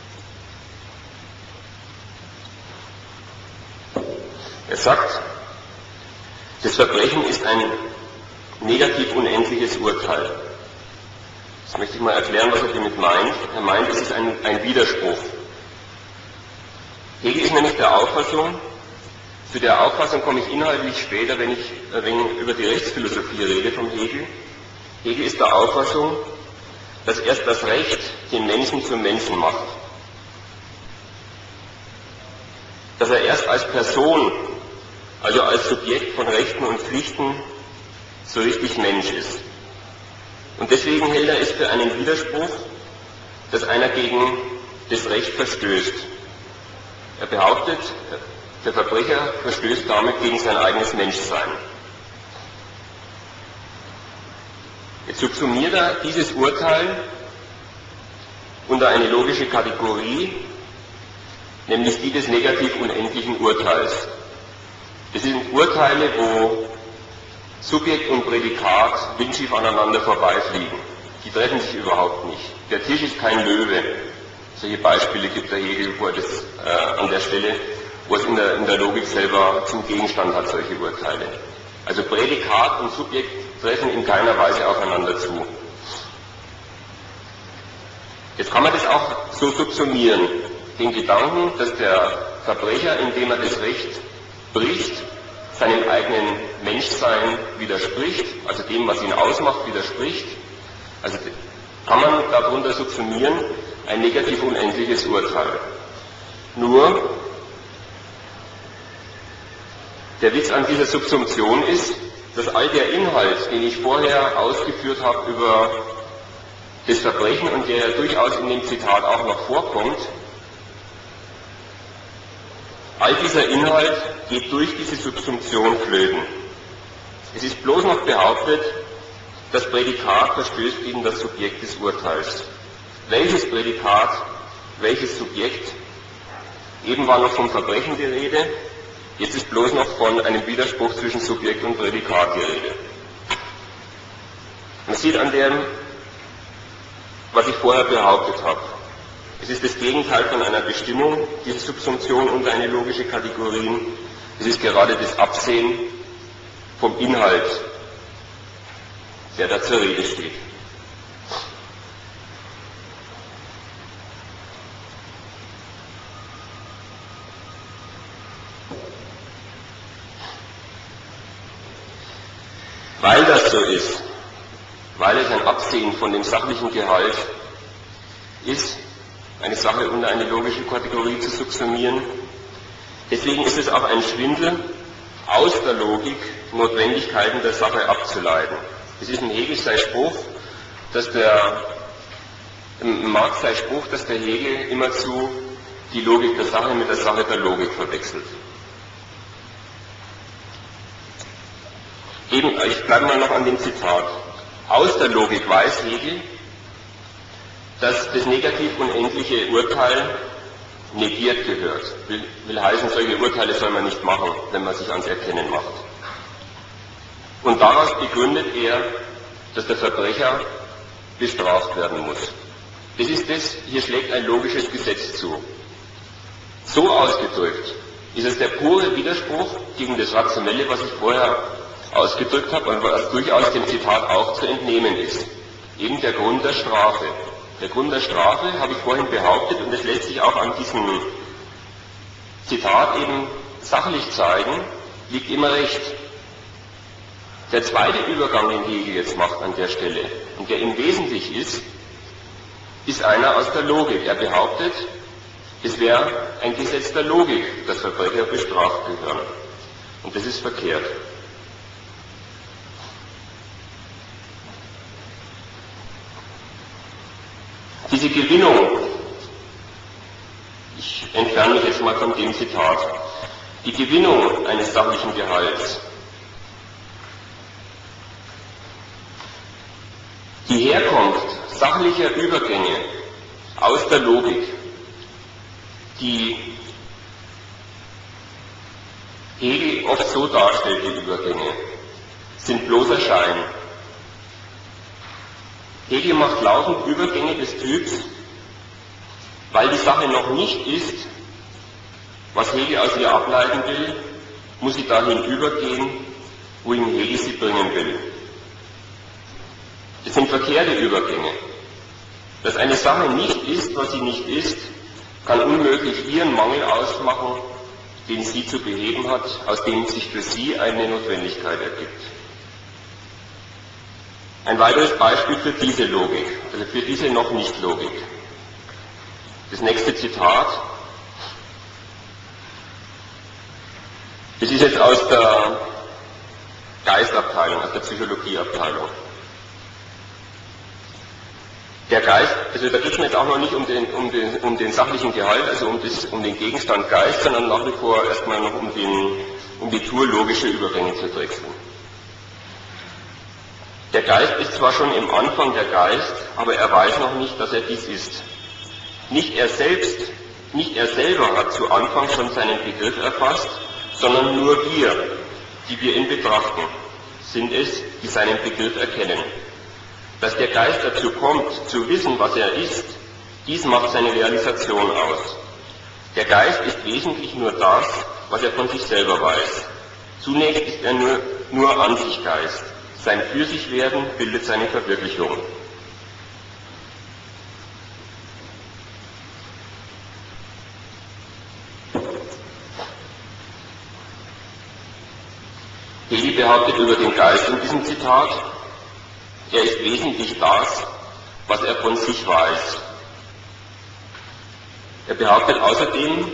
Er sagt, das Verbrechen ist ein negativ unendliches Urteil. Jetzt möchte ich mal erklären, was er damit meint. Er meint, es ist ein, ein Widerspruch. Hegel ist nämlich der Auffassung, zu der Auffassung komme ich inhaltlich später, wenn ich ein wenig über die Rechtsphilosophie rede vom Hegel. Hegel ist der Auffassung, dass erst das Recht den Menschen zum Menschen macht. Dass er erst als Person, also als Subjekt von Rechten und Pflichten, so richtig Mensch ist. Und deswegen hält er es für einen Widerspruch, dass einer gegen das Recht verstößt. Er behauptet, der Verbrecher verstößt damit gegen sein eigenes Menschsein. Jetzt subsumiert er dieses Urteil unter eine logische Kategorie, nämlich die des negativ unendlichen Urteils. Das sind Urteile, wo Subjekt und Prädikat windschief aneinander vorbeifliegen. Die treffen sich überhaupt nicht. Der Tisch ist kein Löwe. Solche Beispiele gibt der Hegel, wo er das äh, an der Stelle, wo es in der, in der Logik selber zum Gegenstand hat, solche Urteile. Also Prädikat und Subjekt treffen in keiner Weise aufeinander zu. Jetzt kann man das auch so subsumieren, den Gedanken, dass der Verbrecher, indem er das Recht bricht, seinem eigenen Menschsein widerspricht, also dem, was ihn ausmacht, widerspricht. Also kann man darunter subsumieren, ein negativ unendliches Urteil. Nur, der Witz an dieser Subsumption ist, dass all der Inhalt, den ich vorher ausgeführt habe über das Verbrechen und der ja durchaus in dem Zitat auch noch vorkommt, all dieser Inhalt geht durch diese Subsumption flöten. Es ist bloß noch behauptet, das Prädikat verstößt gegen das Subjekt des Urteils. Welches Prädikat, welches Subjekt? Eben war noch vom Verbrechen die Rede, jetzt ist bloß noch von einem Widerspruch zwischen Subjekt und Prädikat die Rede. Man sieht an dem, was ich vorher behauptet habe. Es ist das Gegenteil von einer Bestimmung, diese Subsumption unter eine logische Kategorie. Es ist gerade das Absehen vom Inhalt, der da zur Rede steht. Weil das so ist, weil es ein Absehen von dem sachlichen Gehalt ist, eine Sache unter eine logische Kategorie zu subsumieren, deswegen ist es auch ein Schwindel, aus der Logik Notwendigkeiten der Sache abzuleiten. Es ist ein Hegel sein Spruch, dass der, im Marx sein Spruch, dass der Hegel immerzu die Logik der Sache mit der Sache der Logik verwechselt. Eben, ich bleibe mal noch an dem Zitat. Aus der Logik weiß Hegel, dass das negativ unendliche Urteil negiert gehört. Will, will heißen, solche Urteile soll man nicht machen, wenn man sich ans Erkennen macht. Und daraus begründet er, dass der Verbrecher bestraft werden muss. Das ist das, hier schlägt ein logisches Gesetz zu. So ausgedrückt ist es der pure Widerspruch gegen das Rationelle, was ich vorher ausgedrückt habe und was durchaus dem Zitat auch zu entnehmen ist. Eben der Grund der Strafe. Der Grund der Strafe, habe ich vorhin behauptet, und das lässt sich auch an diesem Zitat eben sachlich zeigen, liegt immer Recht. Der zweite Übergang, den Hegel jetzt macht an der Stelle, und der ihm wesentlich ist, ist einer aus der Logik. Er behauptet, es wäre ein Gesetz der Logik, dass Verbrecher bestraft gehören. Und das ist verkehrt. Diese Gewinnung, ich entferne mich jetzt mal von dem Zitat, die Gewinnung eines sachlichen Gehalts, die Herkunft sachlicher Übergänge aus der Logik, die Hegel oft so darstellt, die Übergänge, sind bloßer Schein. Hegel macht laufend Übergänge des Typs, weil die Sache noch nicht ist, was Hegel aus ihr ableiten will, muss sie dahin übergehen, wohin Hegel sie bringen will. Es sind verkehrte Übergänge. Dass eine Sache nicht ist, was sie nicht ist, kann unmöglich ihren Mangel ausmachen, den sie zu beheben hat, aus dem sich für sie eine Notwendigkeit ergibt. Ein weiteres Beispiel für diese Logik, also für diese noch nicht Logik. Das nächste Zitat. Das ist jetzt aus der Geistabteilung, aus der Psychologieabteilung. Der Geist, also da geht es mir jetzt auch noch nicht um den, um den, um den sachlichen Gehalt, also um, das, um den Gegenstand Geist, sondern nach wie vor erstmal noch um, den, um die Tour logische Übergänge zu drechseln. Der Geist ist zwar schon im Anfang der Geist, aber er weiß noch nicht, dass er dies ist. Nicht er selbst, nicht er selber hat zu Anfang schon seinen Begriff erfasst, sondern nur wir, die wir ihn betrachten, sind es, die seinen Begriff erkennen. Dass der Geist dazu kommt, zu wissen, was er ist, dies macht seine Realisation aus. Der Geist ist wesentlich nur das, was er von sich selber weiß. Zunächst ist er nur, nur an sich Geist. Sein Für-sich-Werden bildet seine Verwirklichung. Hegel behauptet über den Geist in diesem Zitat, er ist wesentlich das, was er von sich weiß. Er behauptet außerdem,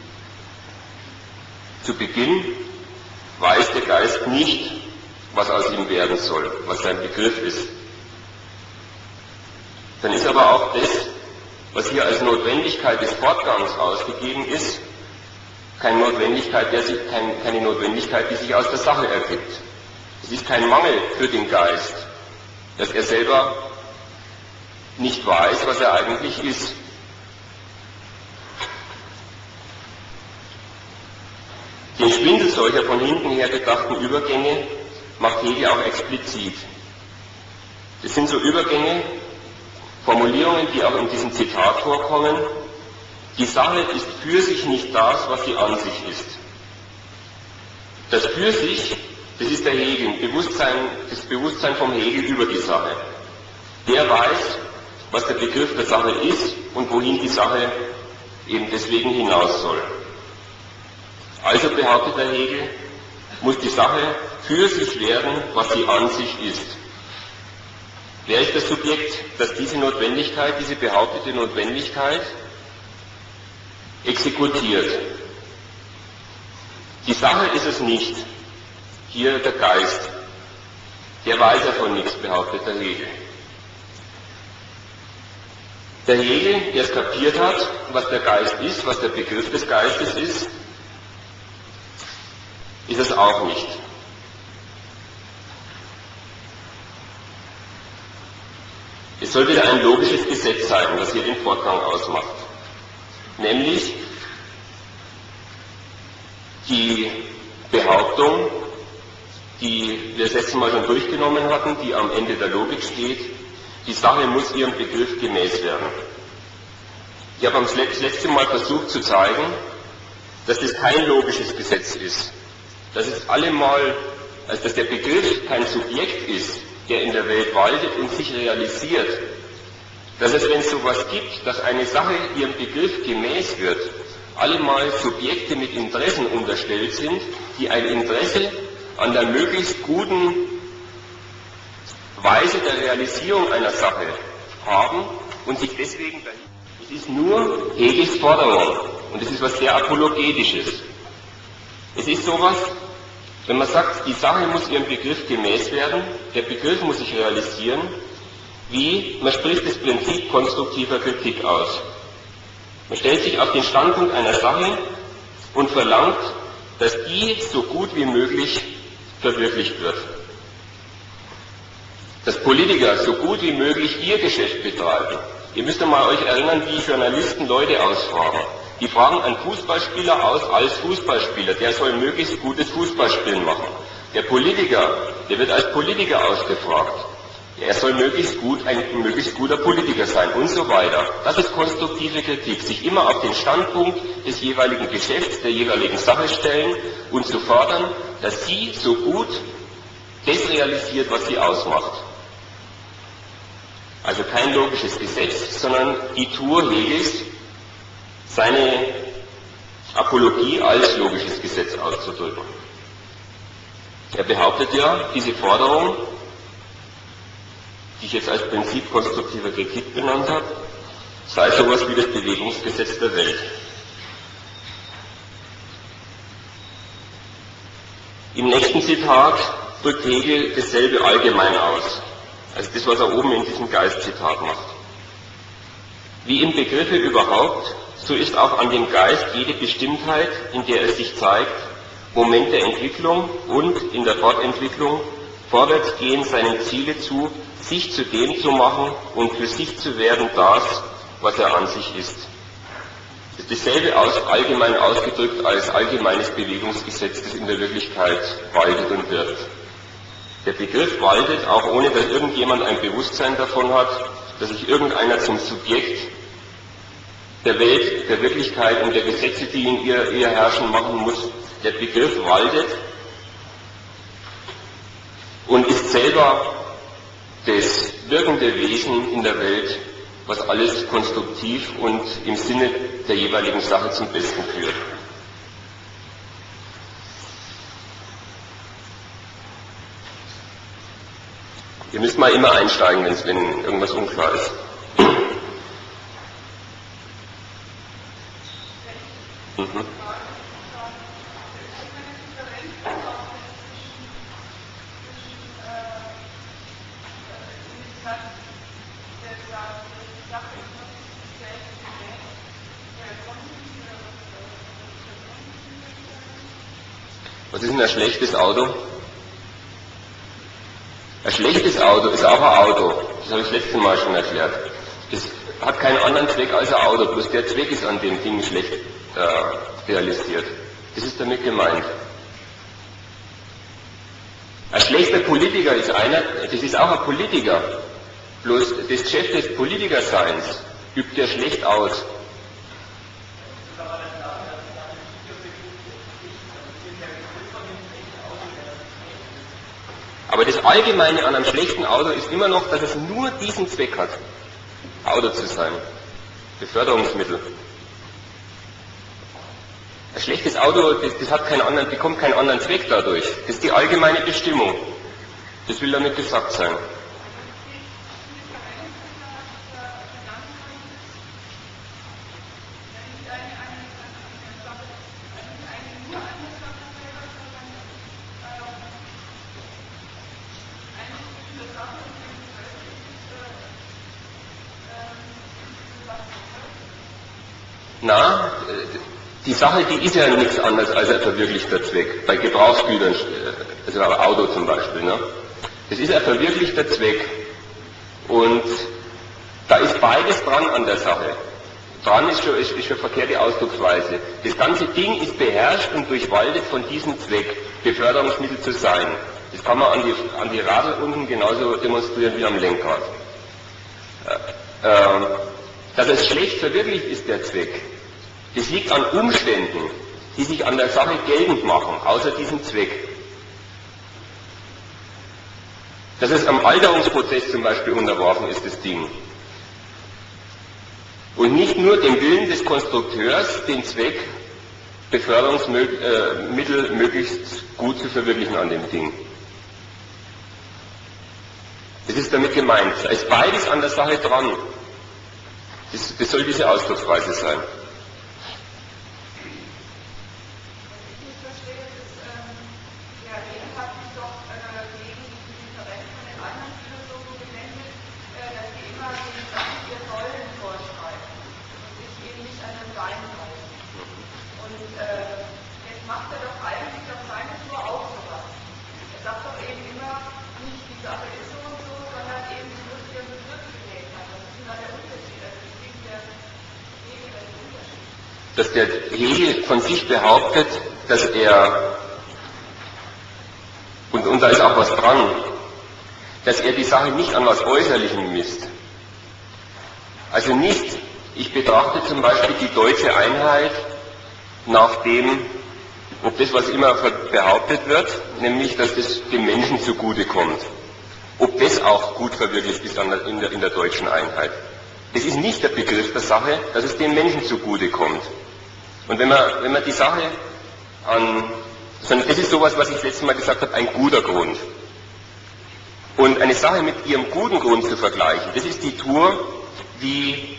zu Beginn weiß der Geist nicht, was aus ihm werden soll, was sein Begriff ist. Dann ist aber auch das, was hier als Notwendigkeit des Fortgangs ausgegeben ist, keine Notwendigkeit, der sich, kein, keine Notwendigkeit, die sich aus der Sache ergibt. Es ist kein Mangel für den Geist, dass er selber nicht weiß, was er eigentlich ist. Den Schwindel solcher von hinten her gedachten Übergänge macht Hegel auch explizit. Das sind so Übergänge, Formulierungen, die auch in diesem Zitat vorkommen. Die Sache ist für sich nicht das, was sie an sich ist. Das für sich, das ist der Hegel, Bewusstsein, das Bewusstsein vom Hegel über die Sache. Der weiß, was der Begriff der Sache ist und wohin die Sache eben deswegen hinaus soll. Also behauptet der Hegel, muss die Sache für sich werden, was sie an sich ist. Wer ist das Subjekt, das diese Notwendigkeit, diese behauptete Notwendigkeit exekutiert? Die Sache ist es nicht. Hier der Geist. Der weiß davon nichts, behauptet der Hegel. Der Hegel, der es kapiert hat, was der Geist ist, was der Begriff des Geistes ist, ist es auch nicht. Es soll wieder ein logisches Gesetz sein, das hier den Fortgang ausmacht. Nämlich die Behauptung, die wir das letzte Mal schon durchgenommen hatten, die am Ende der Logik steht, die Sache muss ihrem Begriff gemäß werden. Ich habe das letzte Mal versucht zu zeigen, dass das kein logisches Gesetz ist. Dass es allemal, also dass der Begriff kein Subjekt ist, der in der Welt waltet und sich realisiert. Dass es, wenn es sowas gibt, dass eine Sache ihrem Begriff gemäß wird, allemal Subjekte mit Interessen unterstellt sind, die ein Interesse an der möglichst guten Weise der Realisierung einer Sache haben und sich deswegen dahin. Es ist nur Hegels Forderung und es ist was sehr Apologetisches. Es ist sowas, wenn man sagt, die Sache muss ihrem Begriff gemäß werden, der Begriff muss sich realisieren, wie man spricht das Prinzip konstruktiver Kritik aus. Man stellt sich auf den Standpunkt einer Sache und verlangt, dass die so gut wie möglich verwirklicht wird. Dass Politiker so gut wie möglich ihr Geschäft betreiben. Ihr müsst mal euch erinnern, wie Journalisten Leute ausfragen. Die fragen einen Fußballspieler aus als Fußballspieler, der soll möglichst gutes Fußballspielen machen. Der Politiker, der wird als Politiker ausgefragt. Er soll möglichst gut, ein möglichst guter Politiker sein und so weiter. Das ist konstruktive Kritik. Sich immer auf den Standpunkt des jeweiligen Geschäfts, der jeweiligen Sache stellen und zu fordern, dass sie so gut das realisiert, was sie ausmacht. Also kein logisches Gesetz, sondern die Tour Hegels, seine Apologie als logisches Gesetz auszudrücken. Er behauptet ja, diese Forderung, die ich jetzt als Prinzip konstruktiver Kritik benannt habe, sei sowas wie das Bewegungsgesetz der Welt. Im nächsten Zitat drückt Hegel dasselbe allgemein aus, also das, was er oben in diesem Geist-Zitat macht. Wie im Begriffe überhaupt, so ist auch an dem Geist jede Bestimmtheit, in der er sich zeigt, Moment der Entwicklung und in der Fortentwicklung vorwärtsgehend seinem Ziele zu, sich zu dem zu machen und für sich zu werden das, was er an sich ist. Das ist dasselbe aus, allgemein ausgedrückt als allgemeines Bewegungsgesetz, das in der Wirklichkeit waltet und wird. Der Begriff waltet, auch ohne dass irgendjemand ein Bewusstsein davon hat, dass sich irgendeiner zum Subjekt der Welt, der Wirklichkeit und der Gesetze, die in ihr, ihr herrschen, machen muss. Der Begriff waltet und ist selber das wirkende Wesen in der Welt, was alles konstruktiv und im Sinne der jeweiligen Sache zum Besten führt. Ihr müsst mal immer einsteigen, wenn irgendwas unklar ist. Mhm. Was ist denn ein schlechtes Auto? Ein schlechtes Auto ist auch ein Auto. Das habe ich das letzte Mal schon erklärt. Das hat keinen anderen Zweck als ein Auto, bloß der Zweck ist an dem Ding schlecht äh, realisiert. Das ist damit gemeint. Ein schlechter Politiker ist einer, das ist auch ein Politiker. Bloß das Geschäft des Politikerseins übt er schlecht aus. Aber das Allgemeine an einem schlechten Auto ist immer noch, dass es nur diesen Zweck hat, Auto zu sein, Beförderungsmittel. Ein schlechtes Auto, das, das hat keinen anderen, bekommt keinen anderen Zweck dadurch. Das ist die allgemeine Bestimmung. Das will damit gesagt sein. Na, die Sache, die ist ja nichts anderes als ein verwirklichter Zweck. Bei Gebrauchsgütern, also ein Auto zum Beispiel, ne? Das ist ein verwirklichter Zweck. Und da ist beides dran an der Sache. Dran ist schon, ist, ist schon verkehrte Ausdrucksweise. Das ganze Ding ist beherrscht und durchwaltet von diesem Zweck, Beförderungsmittel zu sein. Das kann man an die, an die Radl unten genauso demonstrieren wie am Lenkrad. Äh, äh, Dass es schlecht verwirklicht ist, der Zweck, das liegt an Umständen, die sich an der Sache geltend machen, außer diesem Zweck. Dass es am Alterungsprozess zum Beispiel unterworfen ist, das Ding. Und nicht nur dem Willen des Konstrukteurs, den Zweck, Beförderungsmittel möglichst gut zu verwirklichen an dem Ding. Das ist damit gemeint. Da ist beides an der Sache dran. Das, das soll diese Ausdrucksweise sein. Dass der Hegel von sich behauptet, dass er, und, und da ist auch was dran, dass er die Sache nicht an was Äußerlichem misst. Also nicht, ich betrachte zum Beispiel die deutsche Einheit nach dem, ob das, was immer behauptet wird, nämlich, dass das dem Menschen zugutekommt, ob das auch gut verwirklicht ist in der, in der deutschen Einheit. Das ist nicht der Begriff der Sache, dass es dem Menschen zugutekommt. Und wenn man, wenn man die Sache an, sondern das ist sowas, was ich letztes Mal gesagt habe, ein guter Grund. Und eine Sache mit ihrem guten Grund zu vergleichen, das ist die Tour, wie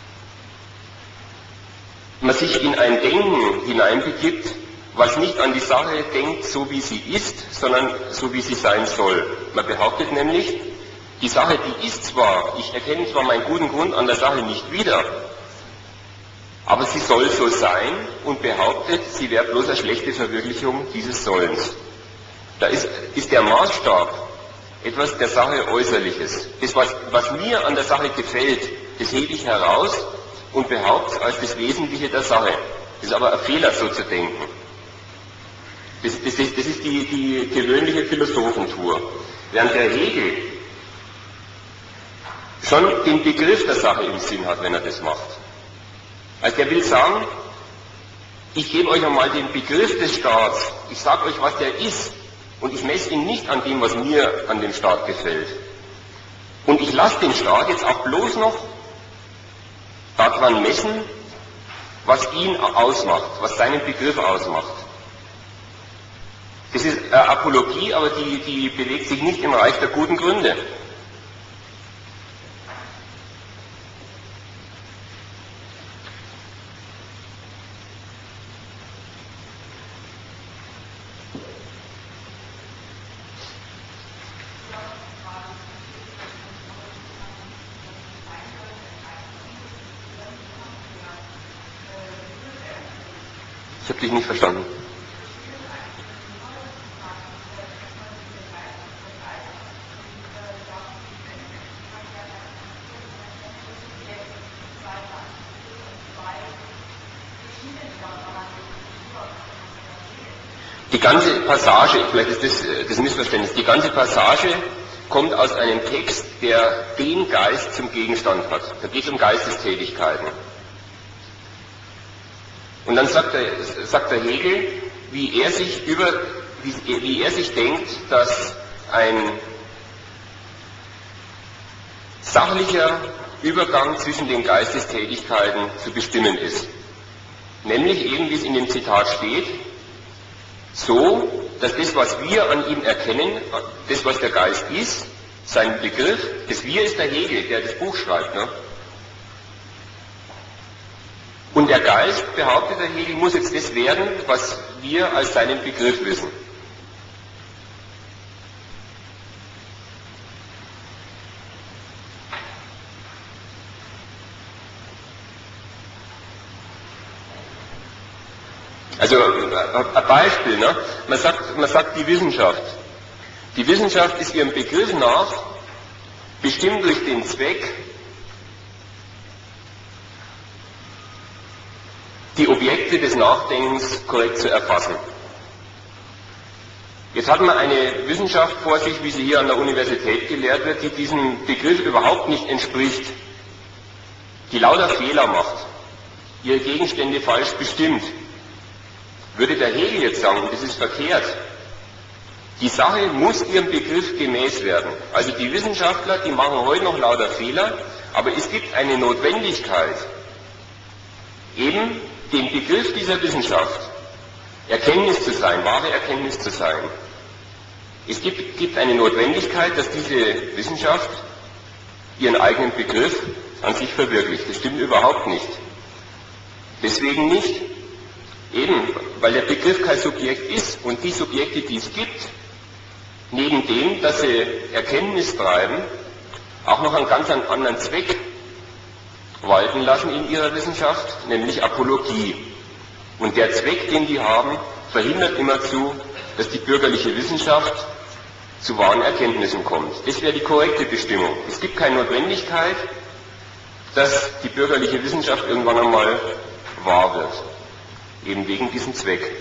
man sich in ein Denken hineinbegibt, was nicht an die Sache denkt, so wie sie ist, sondern so wie sie sein soll. Man behauptet nämlich, die Sache, die ist zwar, ich erkenne zwar meinen guten Grund an der Sache nicht wieder, aber sie soll so sein und behauptet, sie wäre bloß eine schlechte Verwirklichung dieses Sollens. Da ist, ist der Maßstab etwas der Sache Äußerliches. Das, was, was mir an der Sache gefällt, das hebe ich heraus und behaupte als das Wesentliche der Sache. Das ist aber ein Fehler, so zu denken. Das, das, das, das ist die, die gewöhnliche Philosophentour. Während der Hegel schon den Begriff der Sache im Sinn hat, wenn er das macht. Also der will sagen, ich gebe euch einmal den Begriff des Staats, ich sage euch, was der ist, und ich messe ihn nicht an dem, was mir an dem Staat gefällt. Und ich lasse den Staat jetzt auch bloß noch daran messen, was ihn ausmacht, was seinen Begriff ausmacht. Das ist eine Apologie, aber die, die bewegt sich nicht im Reich der guten Gründe. Ich habe dich nicht verstanden. Die ganze Passage, vielleicht ist das das Missverständnis, die ganze Passage kommt aus einem Text, der den Geist zum Gegenstand hat. Da geht es um Geistestätigkeiten. Und dann sagt der, sagt der Hegel, wie er sich über, wie, wie er sich denkt, dass ein sachlicher Übergang zwischen den Geistestätigkeiten zu bestimmen ist. Nämlich eben, wie es in dem Zitat steht, so, dass das, was wir an ihm erkennen, das, was der Geist ist, sein Begriff, das Wir ist der Hegel, der das Buch schreibt, ne? Und der Geist, behauptet der Hegel, muss jetzt das werden, was wir als seinen Begriff wissen. Also ein Beispiel, ne? man, sagt, man sagt die Wissenschaft. Die Wissenschaft ist ihrem Begriff nach bestimmt durch den Zweck, die Objekte des Nachdenkens korrekt zu erfassen. Jetzt hat man eine Wissenschaft vor sich, wie sie hier an der Universität gelehrt wird, die diesem Begriff überhaupt nicht entspricht, die lauter Fehler macht, ihre Gegenstände falsch bestimmt. Würde der Hegel jetzt sagen, und das ist verkehrt, die Sache muss ihrem Begriff gemäß werden. Also die Wissenschaftler, die machen heute noch lauter Fehler, aber es gibt eine Notwendigkeit, eben den Begriff dieser Wissenschaft Erkenntnis zu sein, wahre Erkenntnis zu sein. Es gibt, gibt eine Notwendigkeit, dass diese Wissenschaft ihren eigenen Begriff an sich verwirklicht. Das stimmt überhaupt nicht. Deswegen nicht. Eben, weil der Begriff kein Subjekt ist und die Subjekte, die es gibt, neben dem, dass sie Erkenntnis treiben, auch noch einen ganz anderen Zweck walten lassen in ihrer Wissenschaft, nämlich Apologie. Und der Zweck, den die haben, verhindert immerzu, dass die bürgerliche Wissenschaft zu wahren Erkenntnissen kommt. Das wäre die korrekte Bestimmung. Es gibt keine Notwendigkeit, dass die bürgerliche Wissenschaft irgendwann einmal wahr wird. Eben wegen diesem Zweck. Ich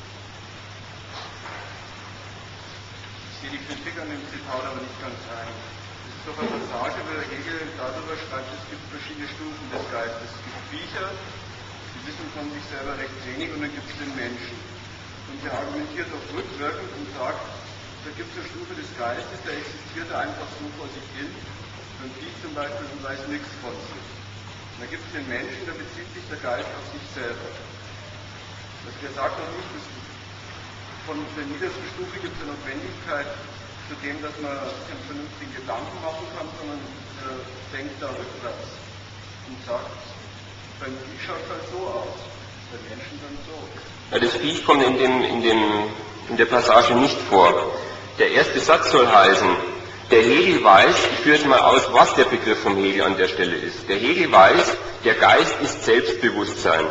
sehe die Kritik an dem Zitat aber nicht ganz ein. Es ist doch eine Passage, wo der Hegel darüber schreibt, es gibt verschiedene Stufen des Geistes. Es gibt Viecher, die wissen von sich selber recht wenig, und dann gibt es den Menschen. Und er argumentiert auch rückwirkend und sagt, da gibt es eine Stufe des Geistes, der existiert einfach so vor sich hin. Ein Viech zum Beispiel weiß nichts von sich. Und da gibt es den Menschen, da bezieht sich der Geist auf sich selber. Also der sagt auch nicht, dass von der niedersten Stufe gibt es eine Notwendigkeit zu dem, dass man sich einen vernünftigen Gedanken machen kann, sondern er denkt da rückwärts und sagt, beim Viech schaut es halt so aus, beim Menschen dann so. Ja, das Viech kommt in, dem, in, dem, in der Passage nicht vor. Der erste Satz soll heißen, der Hegel weiß, ich führe jetzt mal aus, was der Begriff vom Hegel an der Stelle ist. Der Hegel weiß, der Geist ist Selbstbewusstsein.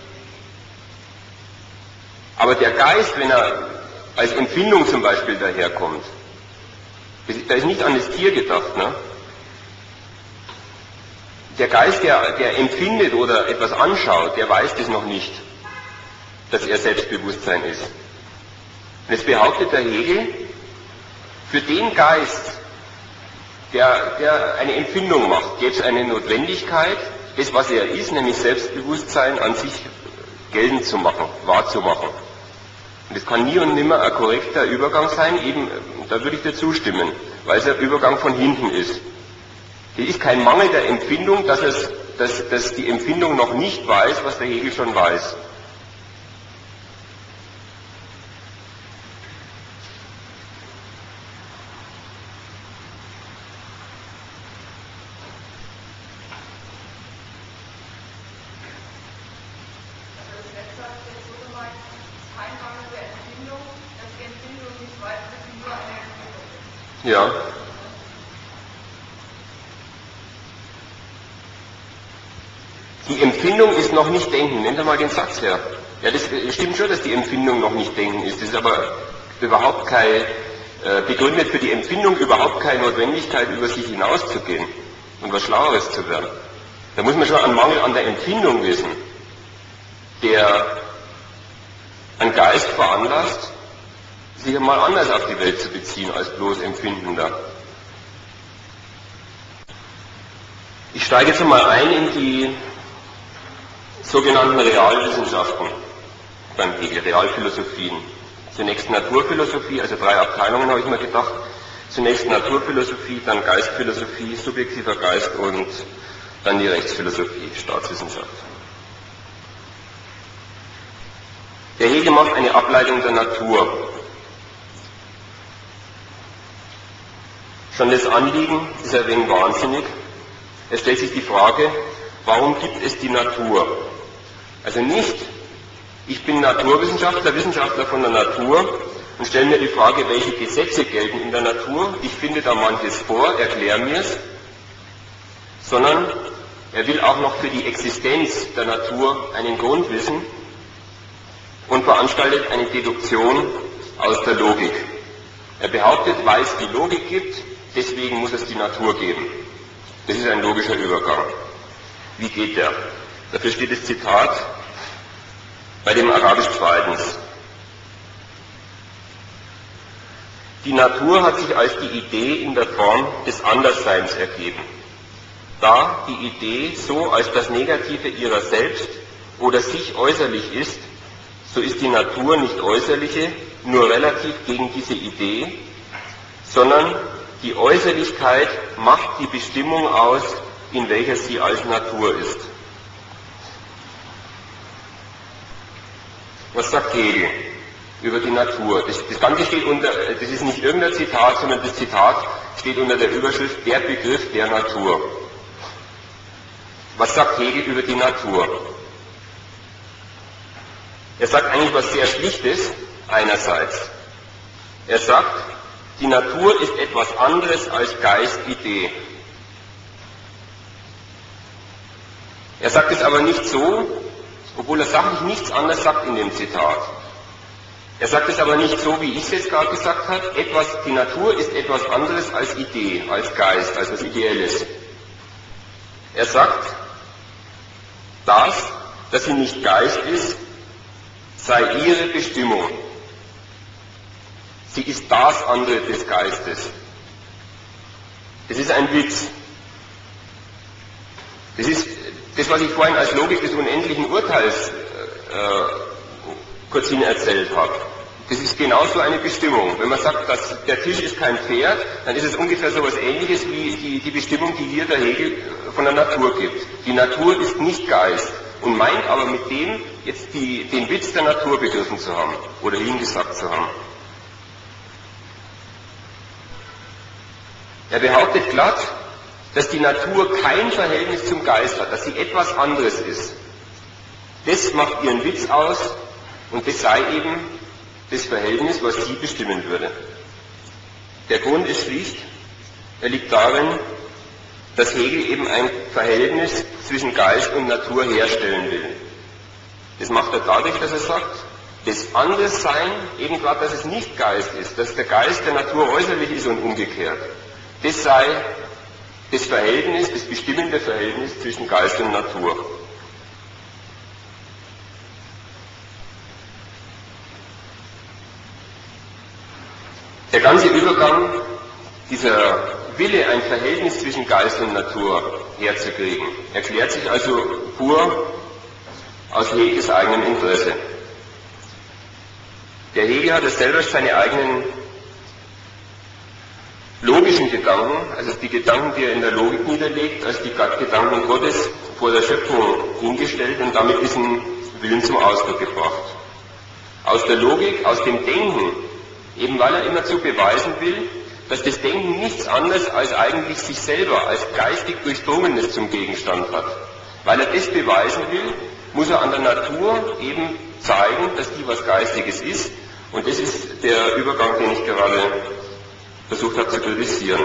Aber der Geist, wenn er als Empfindung zum Beispiel daherkommt, da ist nicht an das Tier gedacht, ne? Der Geist, der, der empfindet oder etwas anschaut, der weiß das noch nicht, dass er Selbstbewusstsein ist. Und jetzt behauptet der Hegel, für den Geist, der, der eine Empfindung macht, gäbe es eine Notwendigkeit, das, was er ist, nämlich Selbstbewusstsein an sich geltend zu machen, wahrzumachen. Und das kann nie und nimmer ein korrekter Übergang sein, eben, da würde ich dir zustimmen, weil es ein Übergang von hinten ist. Es ist kein Mangel der Empfindung, dass, es, dass, dass die Empfindung noch nicht weiß, was der Hegel schon weiß. Ja. Die Empfindung ist noch nicht Denken. Nennt ihr mal den Satz her. Ja, das stimmt schon, dass die Empfindung noch nicht Denken ist. Das ist aber überhaupt kein, äh, begründet für die Empfindung überhaupt keine Notwendigkeit, über sich hinauszugehen und was Schlaueres zu werden. Da muss man schon einen Mangel an der Empfindung wissen, der einen Geist veranlasst, sich einmal anders auf die Welt zu beziehen als bloß Empfindender. Ich steige jetzt einmal ein in die sogenannten Realwissenschaften beim Hegel, Realphilosophien. Zunächst Naturphilosophie, also drei Abteilungen habe ich mir gedacht. Zunächst Naturphilosophie, dann Geistphilosophie, subjektiver Geist und dann die Rechtsphilosophie, Staatswissenschaft. Der Hegel macht eine Ableitung der Natur. Schon das Anliegen ist ein wenig wahnsinnig. Es stellt sich die Frage, warum gibt es die Natur? Also nicht, ich bin Naturwissenschaftler, Wissenschaftler von der Natur und stelle mir die Frage, welche Gesetze gelten in der Natur. Ich finde da manches vor, erkläre mir es. Sondern er will auch noch für die Existenz der Natur einen Grund wissen und veranstaltet eine Deduktion aus der Logik. Er behauptet, weil es die Logik gibt, deswegen muss es die Natur geben. Das ist ein logischer Übergang. Wie geht der? Dafür steht das Zitat bei dem Arabisch zweitens. Die Natur hat sich als die Idee in der Form des Andersseins ergeben. Da die Idee so als das Negative ihrer selbst oder sich äußerlich ist, so ist die Natur nicht äußerliche, nur relativ gegen diese Idee, sondern die Äußerlichkeit macht die Bestimmung aus, in welcher sie als Natur ist. Was sagt Hegel? über die Natur. Das, das Ganze steht unter, das ist nicht irgendein Zitat, sondern das Zitat steht unter der Überschrift der Begriff der Natur. Was sagt Hegel über die Natur? Er sagt eigentlich was sehr Schlichtes einerseits. Er sagt, die Natur ist etwas anderes als Geist, Idee. Er sagt es aber nicht so, obwohl er sachlich nichts anderes sagt in dem Zitat. Er sagt es aber nicht so, wie ich es jetzt gerade gesagt habe. Etwas, die Natur ist etwas anderes als Idee, als Geist, als was Ideelles. Er sagt, das, dass sie nicht Geist ist, sei ihre Bestimmung. Sie ist das andere des Geistes. Das ist ein Witz. Das ist das, was ich vorhin als Logik des unendlichen Urteils äh, kurz hin erzählt habe. Das ist genauso eine Bestimmung. Wenn man sagt, dass der Tisch ist kein Pferd, dann ist es ungefähr so etwas Ähnliches wie die, die Bestimmung, die hier der Hegel von der Natur gibt. Die Natur ist nicht Geist und meint aber mit dem jetzt die, den Witz der Natur begriffen zu haben oder hingesagt zu haben. Er behauptet glatt, dass die Natur kein Verhältnis zum Geist hat, dass sie etwas anderes ist. Das macht ihren Witz aus und das sei eben das Verhältnis, was sie bestimmen würde. Der Grund ist schlicht, er liegt darin, dass Hegel eben ein Verhältnis zwischen Geist und Natur herstellen will. Das macht er dadurch, dass er sagt, das Anderssein, eben gerade, dass es nicht Geist ist, dass der Geist der Natur äußerlich ist und umgekehrt, das sei das Verhältnis, das bestimmende Verhältnis zwischen Geist und Natur. Der ganze Übergang, dieser Wille, ein Verhältnis zwischen Geist und Natur herzukriegen, erklärt sich also pur aus Hegels eigenem Interesse. Der Hegel hat es selber seine eigenen logischen Gedanken, also die Gedanken, die er in der Logik niederlegt, als die Gedanken Gottes vor der Schöpfung hingestellt und damit diesen Willen zum Ausdruck gebracht. Aus der Logik, aus dem Denken, eben weil er immerzu beweisen will, dass das Denken nichts anderes als eigentlich sich selber, als geistig Durchdrungenes zum Gegenstand hat. Weil er das beweisen will, muss er an der Natur eben zeigen, dass die was Geistiges ist, und das ist der Übergang, den ich gerade versucht habe zu kritisieren.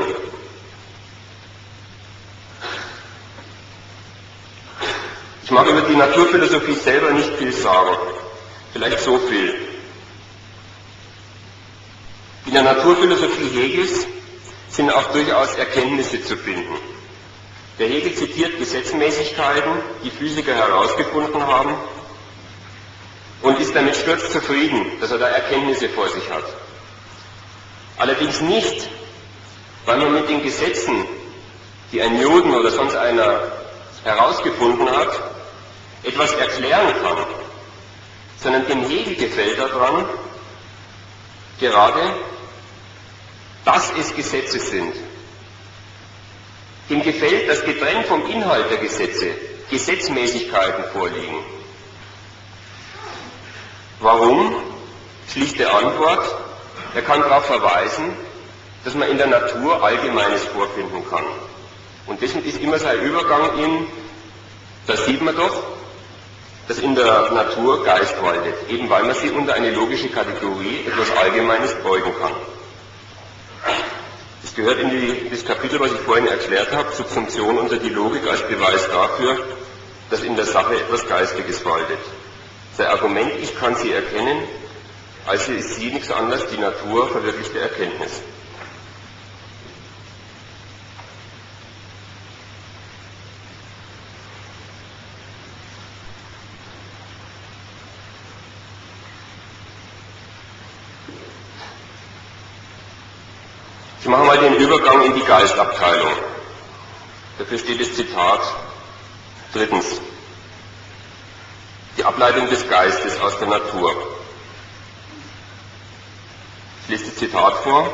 Ich mag über die Naturphilosophie selber nicht viel sagen, vielleicht so viel. In der Naturphilosophie Hegels sind auch durchaus Erkenntnisse zu finden. Der Hegel zitiert Gesetzmäßigkeiten, die Physiker herausgefunden haben, und ist damit sturzzufrieden, dass er da Erkenntnisse vor sich hat. Allerdings nicht, weil man mit den Gesetzen, die ein Newton oder sonst einer herausgefunden hat, etwas erklären kann, sondern dem Hegel gefällt daran, gerade, dass es Gesetze sind. Ihm gefällt, dass getrennt vom Inhalt der Gesetze Gesetzmäßigkeiten vorliegen. Warum? Schlichte Antwort, er kann darauf verweisen, dass man in der Natur Allgemeines vorfinden kann. Und deswegen ist immer sein Übergang in, da sieht man doch, dass in der Natur Geist waltet, eben weil man sie unter eine logische Kategorie etwas Allgemeines beugen kann. Das gehört in, die, in das Kapitel, was ich vorhin erklärt habe, Subsumption unter die Logik als Beweis dafür, dass in der Sache etwas Geistiges waltet. Sein Argument, ich kann sie erkennen, also ist sie nichts anderes, die Natur verwirklichte Erkenntnis. Ich mache mal den Übergang in die Geistabteilung. Dafür steht das Zitat. Drittens. Die Ableitung des Geistes aus der Natur. Ich lese das Zitat vor.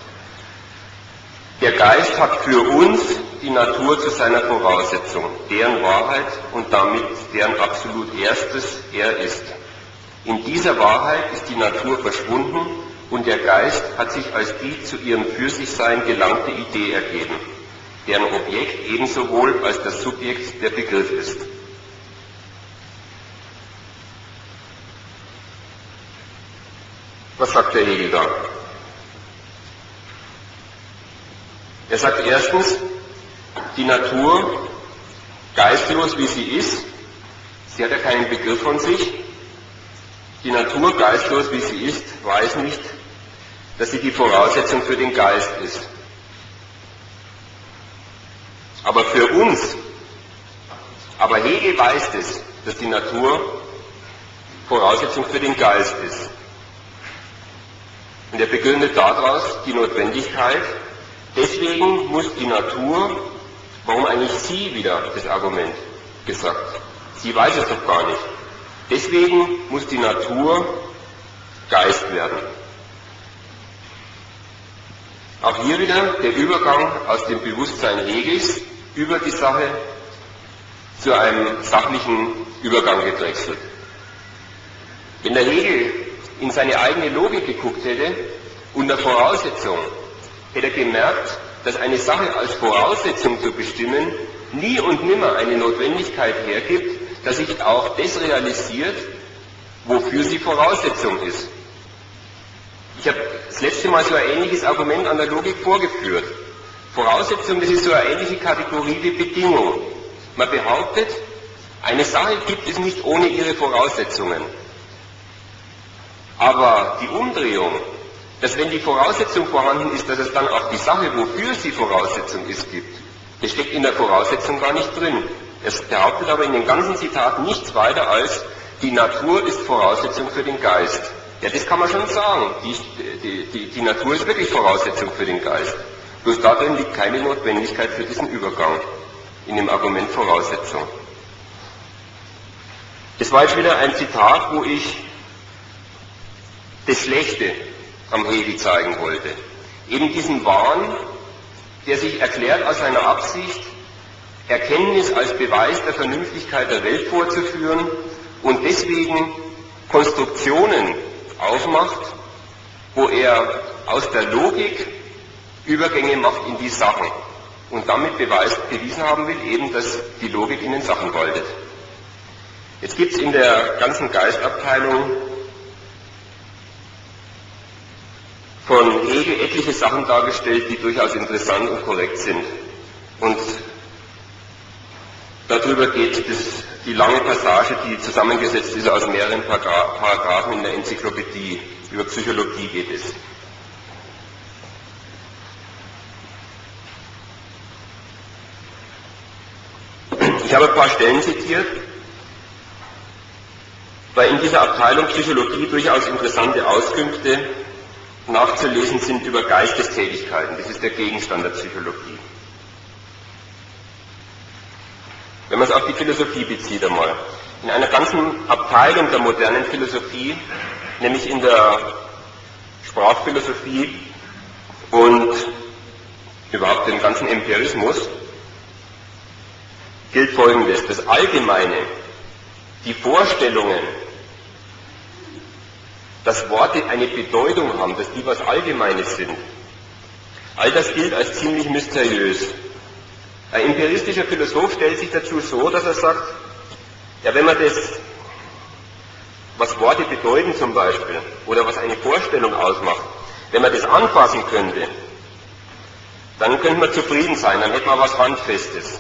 Der Geist hat für uns die Natur zu seiner Voraussetzung, deren Wahrheit und damit deren absolut Erstes er ist. In dieser Wahrheit ist die Natur verschwunden und der Geist hat sich als die zu ihrem Für-sich-Sein gelangte Idee ergeben, deren Objekt ebenso wohl als das Subjekt der Begriff ist. Was sagt der Hegel da? Er sagt erstens, die Natur, geistlos wie sie ist, sie hat ja keinen Begriff von sich, die Natur, geistlos wie sie ist, weiß nicht, dass sie die Voraussetzung für den Geist ist. Aber für uns, aber Hegel weiß es, dass die Natur Voraussetzung für den Geist ist. Und er begründet daraus die Notwendigkeit, deswegen muss die Natur, warum eigentlich sie wieder das Argument gesagt? Sie weiß es doch gar nicht. Deswegen muss die Natur Geist werden. Auch hier wieder der Übergang aus dem Bewusstsein Hegels über die Sache zu einem sachlichen Übergang gedrechselt. Wenn der Hegel in seine eigene Logik geguckt hätte, unter Voraussetzung, hätte er gemerkt, dass eine Sache als Voraussetzung zu bestimmen nie und nimmer eine Notwendigkeit hergibt, dass sich auch das realisiert, wofür sie Voraussetzung ist. Ich habe das letzte Mal so ein ähnliches Argument an der Logik vorgeführt. Voraussetzung, das ist so eine ähnliche Kategorie wie Bedingung. Man behauptet, eine Sache gibt es nicht ohne ihre Voraussetzungen. Aber die Umdrehung, dass wenn die Voraussetzung vorhanden ist, dass es dann auch die Sache, wofür sie Voraussetzung ist, gibt, das steckt in der Voraussetzung gar nicht drin. Es behauptet aber in den ganzen Zitaten nichts weiter als, die Natur ist Voraussetzung für den Geist. Ja, das kann man schon sagen. Die, die, die, die Natur ist wirklich Voraussetzung für den Geist. Bloß darin liegt keine Notwendigkeit für diesen Übergang in dem Argument Voraussetzung. Das war jetzt wieder ein Zitat, wo ich das Schlechte am Hegel zeigen wollte. Eben diesen Wahn, der sich erklärt aus seiner Absicht, Erkenntnis als Beweis der Vernünftigkeit der Welt vorzuführen und deswegen Konstruktionen aufmacht, wo er aus der Logik Übergänge macht in die Sachen und damit beweist, bewiesen haben will, eben, dass die Logik in den Sachen waltet. Jetzt gibt es in der ganzen Geistabteilung von Hegel etliche Sachen dargestellt, die durchaus interessant und korrekt sind. Und darüber geht das, die lange Passage, die zusammengesetzt ist aus mehreren Paragraphen in der Enzyklopädie. Über Psychologie geht es. Ich habe ein paar Stellen zitiert, weil in dieser Abteilung Psychologie durchaus interessante Auskünfte nachzulesen sind über Geistestätigkeiten. Das ist der Gegenstand der Psychologie. Wenn man es auf die Philosophie bezieht einmal. In einer ganzen Abteilung der modernen Philosophie, nämlich in der Sprachphilosophie und überhaupt dem ganzen Empirismus, gilt Folgendes: Das Allgemeine, die Vorstellungen, dass Worte eine Bedeutung haben, dass die was Allgemeines sind, all das gilt als ziemlich mysteriös. Ein empiristischer Philosoph stellt sich dazu so, dass er sagt, ja, wenn man das, was Worte bedeuten zum Beispiel, oder was eine Vorstellung ausmacht, wenn man das anfassen könnte, dann könnte man zufrieden sein, dann hätte man was Handfestes.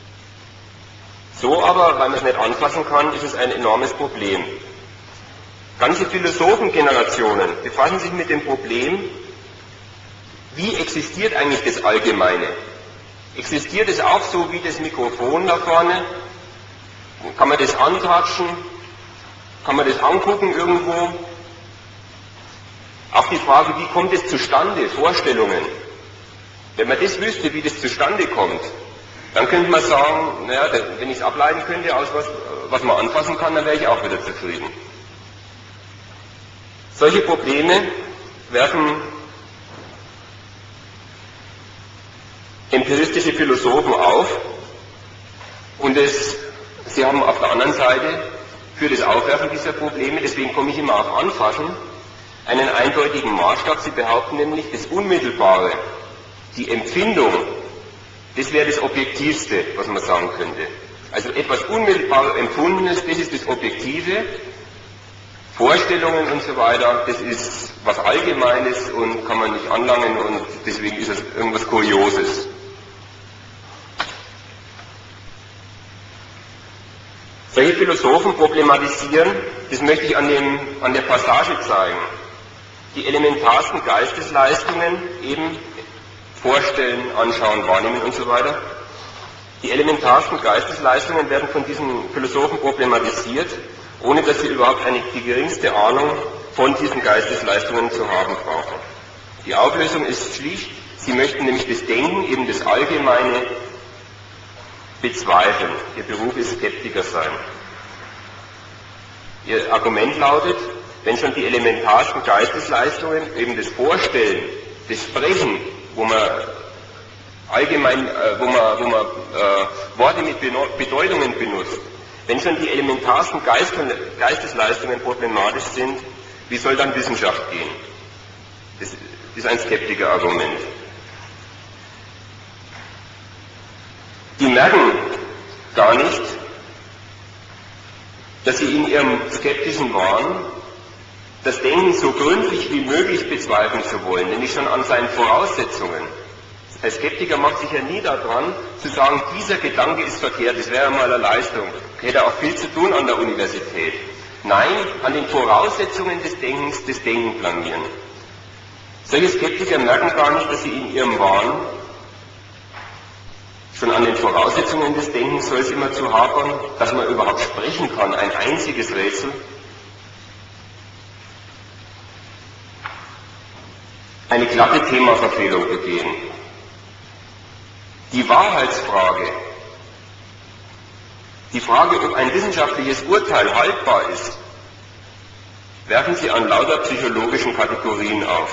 So aber, weil man es nicht anfassen kann, ist es ein enormes Problem. Ganze Philosophengenerationen befassen sich mit dem Problem, wie existiert eigentlich das Allgemeine? Existiert es auch so wie das Mikrofon da vorne? Kann man das antatschen? Kann man das angucken irgendwo? Auch die Frage, wie kommt es zustande? Vorstellungen. Wenn man das wüsste, wie das zustande kommt, dann könnte man sagen, naja, wenn ich es ableiten könnte aus was, was man anfassen kann, dann wäre ich auch wieder zufrieden. Solche Probleme werfen empiristische Philosophen auf und es, sie haben auf der anderen Seite für das Aufwerfen dieser Probleme, deswegen komme ich immer auf Anfassen, einen eindeutigen Maßstab. Sie behaupten nämlich, das Unmittelbare, die Empfindung, das wäre das Objektivste, was man sagen könnte. Also etwas unmittelbar Empfundenes, das ist das Objektive. Vorstellungen und so weiter, das ist was Allgemeines und kann man nicht anlangen und deswegen ist es irgendwas Kurioses. Solche Philosophen problematisieren, das möchte ich an, dem, an der Passage zeigen, die elementarsten Geistesleistungen, eben vorstellen, anschauen, wahrnehmen und so weiter. Die elementarsten Geistesleistungen werden von diesen Philosophen problematisiert, ohne dass sie überhaupt eine, die geringste Ahnung von diesen Geistesleistungen zu haben brauchen. Die Auflösung ist schlicht, sie möchten nämlich das Denken, eben das Allgemeine, bezweifeln. Ihr Beruf ist Skeptiker sein. Ihr Argument lautet, wenn schon die elementarsten Geistesleistungen, eben das Vorstellen, das Sprechen, wo man allgemein, äh, wo man, wo man äh, Worte mit Bedeutungen benutzt, wenn schon die elementarsten Geist Geistesleistungen problematisch sind, wie soll dann Wissenschaft gehen? Das ist ein Skeptiker-Argument. Die merken gar nicht, dass sie in ihrem skeptischen Wahn das Denken so gründlich wie möglich bezweifeln zu wollen, nämlich schon an seinen Voraussetzungen. Ein Skeptiker macht sich ja nie daran, zu sagen, dieser Gedanke ist verkehrt, das wäre mal eine Leistung, hätte auch viel zu tun an der Universität. Nein, an den Voraussetzungen des Denkens, des Denken planieren. Solche Skeptiker merken gar nicht, dass sie in ihrem Wahn schon an den Voraussetzungen des Denkens soll es immer zu hapern, dass man überhaupt sprechen kann, ein einziges Rätsel. Eine glatte Themaverfehlung begehen. Die Wahrheitsfrage, die Frage, ob ein wissenschaftliches Urteil haltbar ist, werfen sie an lauter psychologischen Kategorien auf.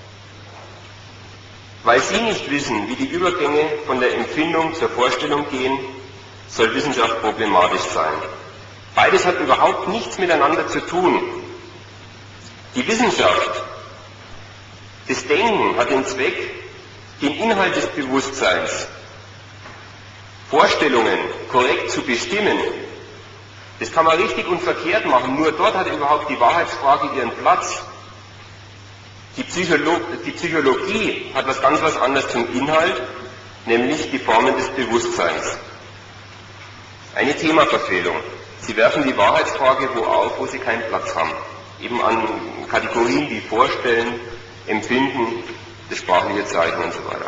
Weil sie nicht wissen, wie die Übergänge von der Empfindung zur Vorstellung gehen, soll Wissenschaft problematisch sein. Beides hat überhaupt nichts miteinander zu tun. Die Wissenschaft, das Denken hat den Zweck, den Inhalt des Bewusstseins, Vorstellungen korrekt zu bestimmen. Das kann man richtig und verkehrt machen, nur dort hat überhaupt die Wahrheitsfrage ihren Platz. Die, Psycholo die Psychologie hat was ganz was anderes zum Inhalt, nämlich die Formen des Bewusstseins. Eine Themaverfehlung. Sie werfen die Wahrheitsfrage wo auf, wo sie keinen Platz haben. Eben an Kategorien wie Vorstellen, Empfinden, das sprachliche Zeichen und so weiter.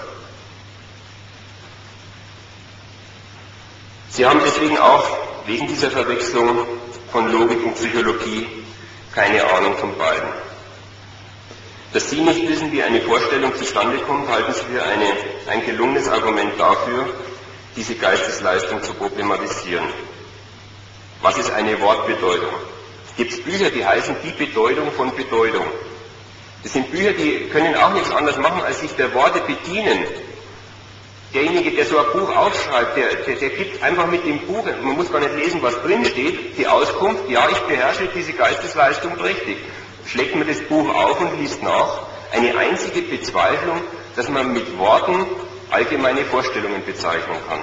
Sie haben deswegen auch wegen dieser Verwechslung von Logik und Psychologie keine Ahnung von beiden. Dass Sie nicht wissen, wie eine Vorstellung zustande kommt, halten Sie für eine, ein gelungenes Argument dafür, diese Geistesleistung zu problematisieren. Was ist eine Wortbedeutung? Es gibt Bücher, die heißen Die Bedeutung von Bedeutung. Das sind Bücher, die können auch nichts anderes machen, als sich der Worte bedienen. Derjenige, der so ein Buch aufschreibt, der, der, der gibt einfach mit dem Buch, man muss gar nicht lesen, was drin steht, die Auskunft, ja, ich beherrsche diese Geistesleistung prächtig. Schlägt man das Buch auf und liest nach, eine einzige Bezweiflung, dass man mit Worten allgemeine Vorstellungen bezeichnen kann.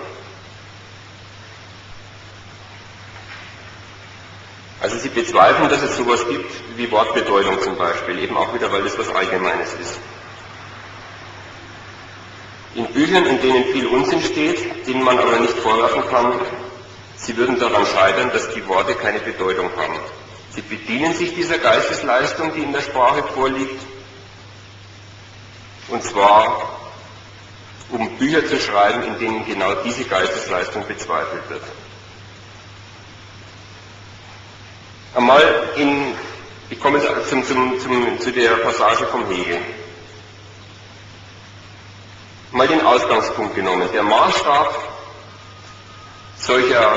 Also Sie bezweifeln, dass es sowas gibt wie Wortbedeutung zum Beispiel, eben auch wieder, weil das was Allgemeines ist. In Büchern, in denen viel Unsinn steht, denen man aber nicht vorwerfen kann, sie würden daran scheitern, dass die Worte keine Bedeutung haben. Sie bedienen sich dieser Geistesleistung, die in der Sprache vorliegt, und zwar, um Bücher zu schreiben, in denen genau diese Geistesleistung bezweifelt wird. Einmal in, ich komme jetzt zum, zum, zum, zu der Passage vom Hegel. Mal den Ausgangspunkt genommen. Der Maßstab solcher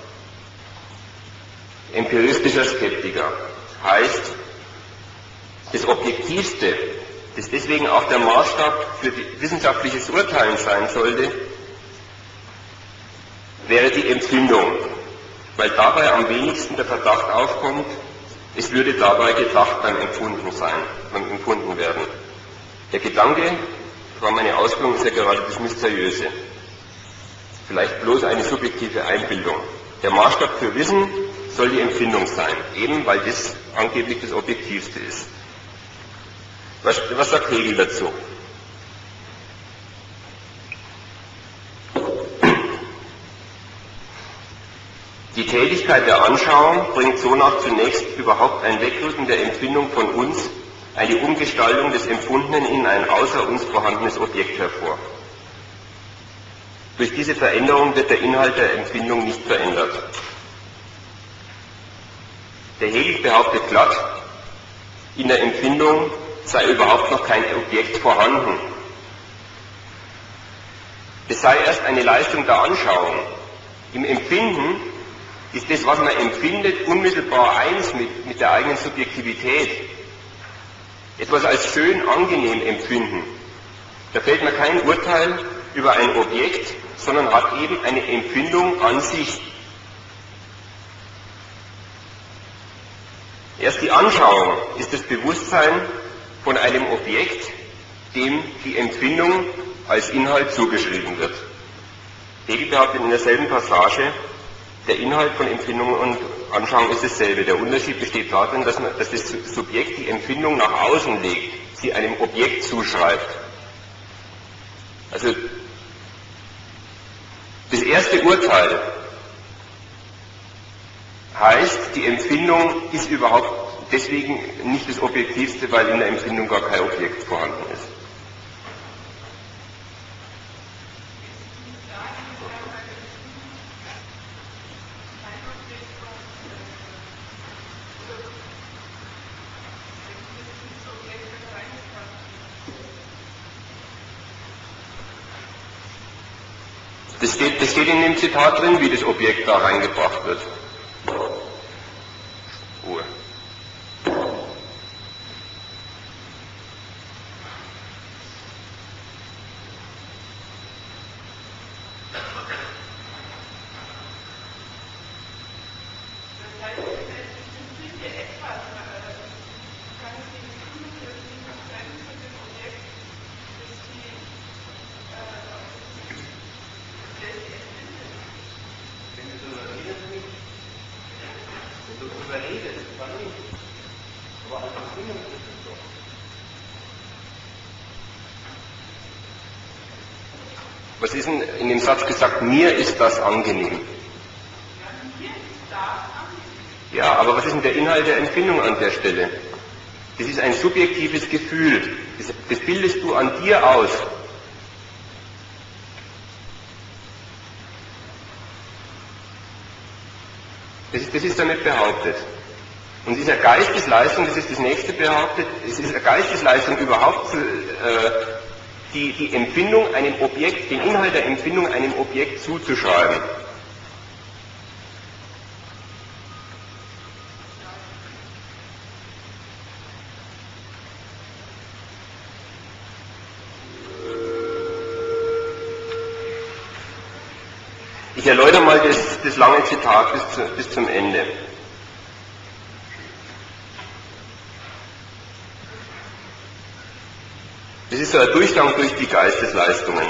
empiristischer Skeptiker heißt, das Objektivste, das deswegen auch der Maßstab für wissenschaftliches Urteilen sein sollte, wäre die Empfindung. weil dabei am wenigsten der Verdacht aufkommt, es würde dabei gedacht beim Empfunden sein, beim Empfunden werden. Der Gedanke, war meine Ausführung, ist ja gerade das Mysteriöse. Vielleicht bloß eine subjektive Einbildung. Der Maßstab für Wissen soll die Empfindung sein, eben weil das angeblich das Objektivste ist. Was, was sagt Hegel dazu? Die Tätigkeit der Anschauung bringt sonach zunächst überhaupt ein Wegrücken der Empfindung von uns, eine Umgestaltung des Empfundenen in ein außer uns vorhandenes Objekt hervor. Durch diese Veränderung wird der Inhalt der Empfindung nicht verändert. Der Hegel behauptet glatt, in der Empfindung sei überhaupt noch kein Objekt vorhanden. Es sei erst eine Leistung der Anschauung. Im Empfinden ist das, was man empfindet, unmittelbar eins mit, mit der eigenen Subjektivität. Etwas als schön angenehm empfinden. Da fällt mir kein Urteil über ein Objekt, sondern hat eben eine Empfindung an sich. Erst die Anschauung ist das Bewusstsein von einem Objekt, dem die Empfindung als Inhalt zugeschrieben wird. Hegel behauptet in derselben Passage, der Inhalt von Empfindung und Anschauung ist dasselbe. Der Unterschied besteht darin, dass, man, dass das Subjekt die Empfindung nach außen legt, sie einem Objekt zuschreibt. Also das erste Urteil heißt, die Empfindung ist überhaupt deswegen nicht das Objektivste, weil in der Empfindung gar kein Objekt vorhanden ist. Das steht, das steht in dem Zitat drin, wie das Objekt da reingebracht wird. Ruhe. Was ist denn in dem Satz gesagt, mir ist das angenehm? Ja, aber was ist denn der Inhalt der Empfindung an der Stelle? Das ist ein subjektives Gefühl. Das, das bildest du an dir aus. Das ist, das ist damit behauptet. Und es ist eine Geistesleistung, das ist das nächste behauptet, es ist eine Geistesleistung überhaupt, äh, die, die Empfindung einem Objekt, den Inhalt der Empfindung einem Objekt zuzuschreiben. Ich erläutere mal das, das lange Zitat bis, zu, bis zum Ende. Das ist so ein Durchgang durch die Geistesleistungen.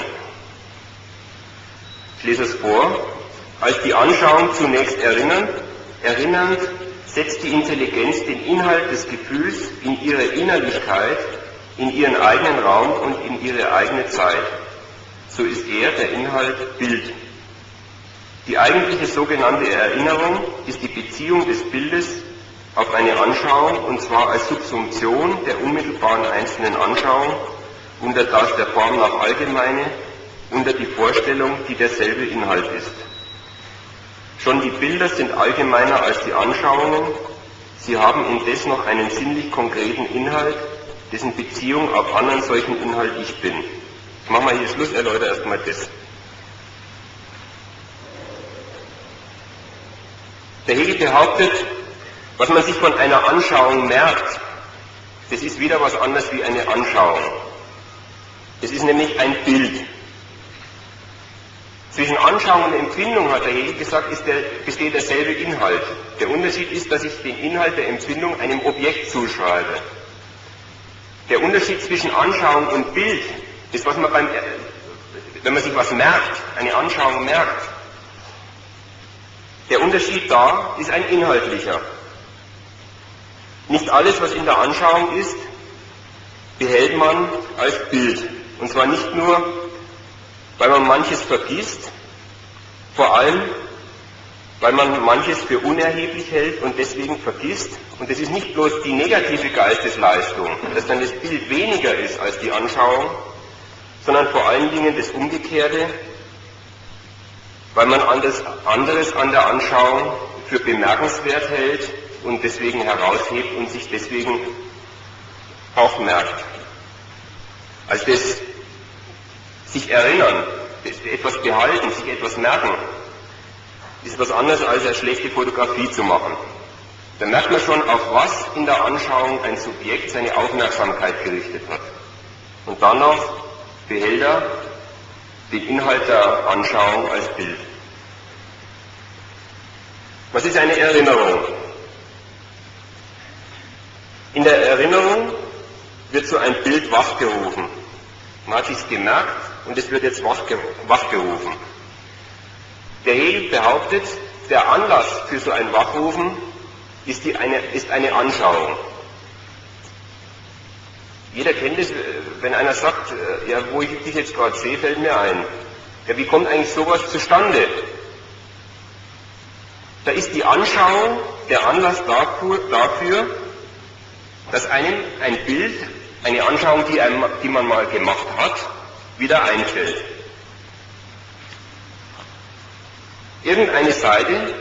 Ich lese es vor. Als die Anschauung zunächst erinnernd, erinnernd setzt die Intelligenz den Inhalt des Gefühls in ihre Innerlichkeit, in ihren eigenen Raum und in ihre eigene Zeit. So ist er, der Inhalt, Bild. Die eigentliche sogenannte Erinnerung ist die Beziehung des Bildes auf eine Anschauung, und zwar als Subsumption der unmittelbaren einzelnen Anschauung unter das der Form nach allgemeine, unter die Vorstellung, die derselbe Inhalt ist. Schon die Bilder sind allgemeiner als die Anschauungen, sie haben indes noch einen sinnlich konkreten Inhalt, dessen Beziehung auf anderen solchen Inhalt ich bin. Ich mache mal hier Schluss, erläutere erstmal das. Der Hegel behauptet, was man sich von einer Anschauung merkt, das ist wieder was anderes wie eine Anschauung. Es ist nämlich ein Bild. Zwischen Anschauung und Empfindung, hat der Hegel gesagt, ist der, besteht derselbe Inhalt. Der Unterschied ist, dass ich den Inhalt der Empfindung einem Objekt zuschreibe. Der Unterschied zwischen Anschauung und Bild ist, was man beim, wenn man sich was merkt, eine Anschauung merkt. Der Unterschied da ist ein inhaltlicher. Nicht alles, was in der Anschauung ist, behält man als Bild. Und zwar nicht nur, weil man manches vergisst, vor allem, weil man manches für unerheblich hält und deswegen vergisst. Und das ist nicht bloß die negative Geistesleistung, dass dann das Bild weniger ist als die Anschauung, sondern vor allen Dingen das Umgekehrte, weil man anderes, anderes an der Anschauung für bemerkenswert hält und deswegen heraushebt und sich deswegen auch merkt. Also das sich erinnern, etwas behalten, sich etwas merken, ist was anderes als eine schlechte Fotografie zu machen. Da merkt man schon, auf was in der Anschauung ein Subjekt seine Aufmerksamkeit gerichtet hat. Und danach behält er den Inhalt der Anschauung als Bild. Was ist eine Erinnerung? In der Erinnerung wird so ein Bild wachgerufen. Man hat sich's gemerkt und es wird jetzt wachgerufen. Der Hegel behauptet, der Anlass für so ein Wachrufen ist, die eine, ist eine Anschauung. Jeder kennt es, wenn einer sagt, ja, wo ich dich jetzt gerade sehe, fällt mir ein. Ja, wie kommt eigentlich sowas zustande? Da ist die Anschauung der Anlass dafür, dass einem ein Bild, eine Anschauung, die, einem, die man mal gemacht hat, wieder einfällt. Irgendeine Seite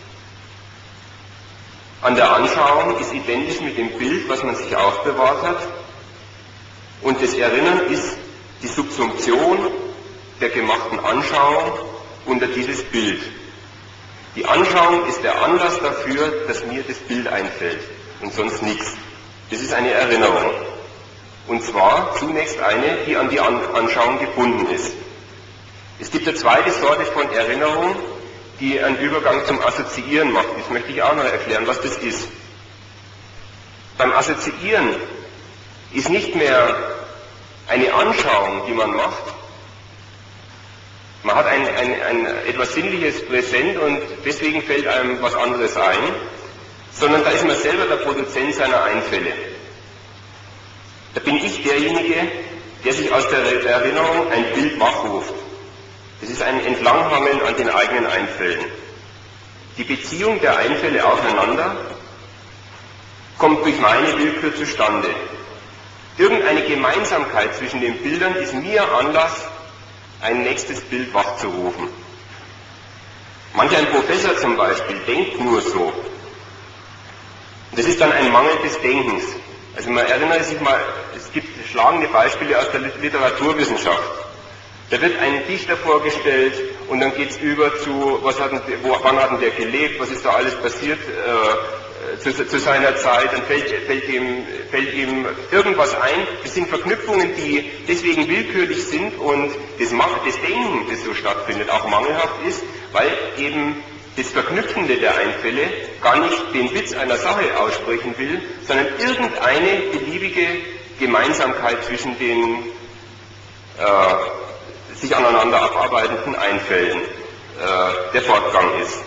an der Anschauung ist identisch mit dem Bild, was man sich aufbewahrt hat, und das Erinnern ist die Subsumption der gemachten Anschauung unter dieses Bild. Die Anschauung ist der Anlass dafür, dass mir das Bild einfällt und sonst nichts. Das ist eine Erinnerung. Und zwar zunächst eine, die an die Anschauung gebunden ist. Es gibt eine zweite Sorte von Erinnerung, die einen Übergang zum Assoziieren macht. Das möchte ich auch noch erklären, was das ist. Beim Assoziieren ist nicht mehr eine Anschauung, die man macht. Man hat ein, ein, ein etwas Sinnliches präsent und deswegen fällt einem was anderes ein, sondern da ist man selber der Produzent seiner Einfälle. Da bin ich derjenige, der sich aus der Erinnerung ein Bild wachruft. Das ist ein Entlanghangeln an den eigenen Einfällen. Die Beziehung der Einfälle aufeinander kommt durch meine Willkür zustande. Irgendeine Gemeinsamkeit zwischen den Bildern ist mir Anlass, ein nächstes Bild wachzurufen. Manch ein Professor zum Beispiel denkt nur so. Das ist dann ein Mangel des Denkens. Also man erinnert sich mal, es gibt schlagende Beispiele aus der Literaturwissenschaft. Da wird ein Dichter vorgestellt und dann geht es über zu, was hat, wo, wann hat denn der gelebt, was ist da alles passiert äh, zu, zu seiner Zeit, dann fällt, fällt, ihm, fällt ihm irgendwas ein. Das sind Verknüpfungen, die deswegen willkürlich sind und das, das Denken, das so stattfindet, auch mangelhaft ist, weil eben das Verknüpfende der Einfälle gar nicht den Witz einer Sache aussprechen will, sondern irgendeine beliebige Gemeinsamkeit zwischen den äh, sich aneinander abarbeitenden Einfällen äh, der Fortgang ist.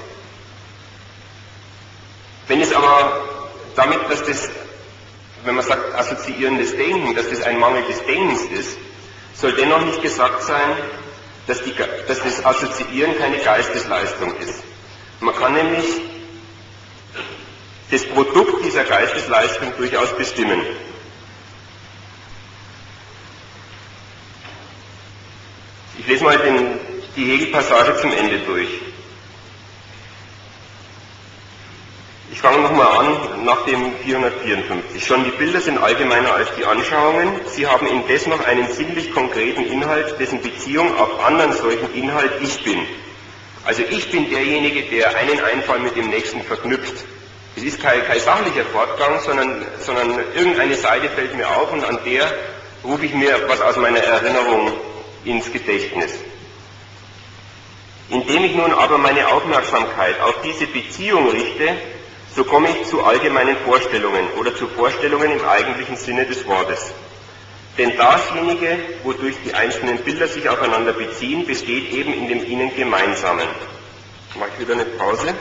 Wenn es aber damit, dass das, wenn man sagt assoziierendes Denken, dass das ein Mangel des Denkens ist, soll dennoch nicht gesagt sein, dass, die, dass das Assoziieren keine Geistesleistung ist. Man kann nämlich das Produkt dieser Geistesleistung durchaus bestimmen. Ich lese mal den, die Hegel-Passage zum Ende durch. Ich fange nochmal an, nach dem vierhundertvierundfünfzig. Schon die Bilder sind allgemeiner als die Anschauungen. Sie haben indes noch einen sinnlich konkreten Inhalt, dessen Beziehung auf anderen solchen Inhalt ich bin. Also ich bin derjenige, der einen Einfall mit dem nächsten verknüpft. Es ist kein, kein sachlicher Fortgang, sondern, sondern irgendeine Seite fällt mir auf und an der rufe ich mir was aus meiner Erinnerung ins Gedächtnis. Indem ich nun aber meine Aufmerksamkeit auf diese Beziehung richte, so komme ich zu allgemeinen Vorstellungen oder zu Vorstellungen im eigentlichen Sinne des Wortes. Denn dasjenige, wodurch die einzelnen Bilder sich aufeinander beziehen, besteht eben in dem ihnen Gemeinsamen. Mache ich wieder eine Pause.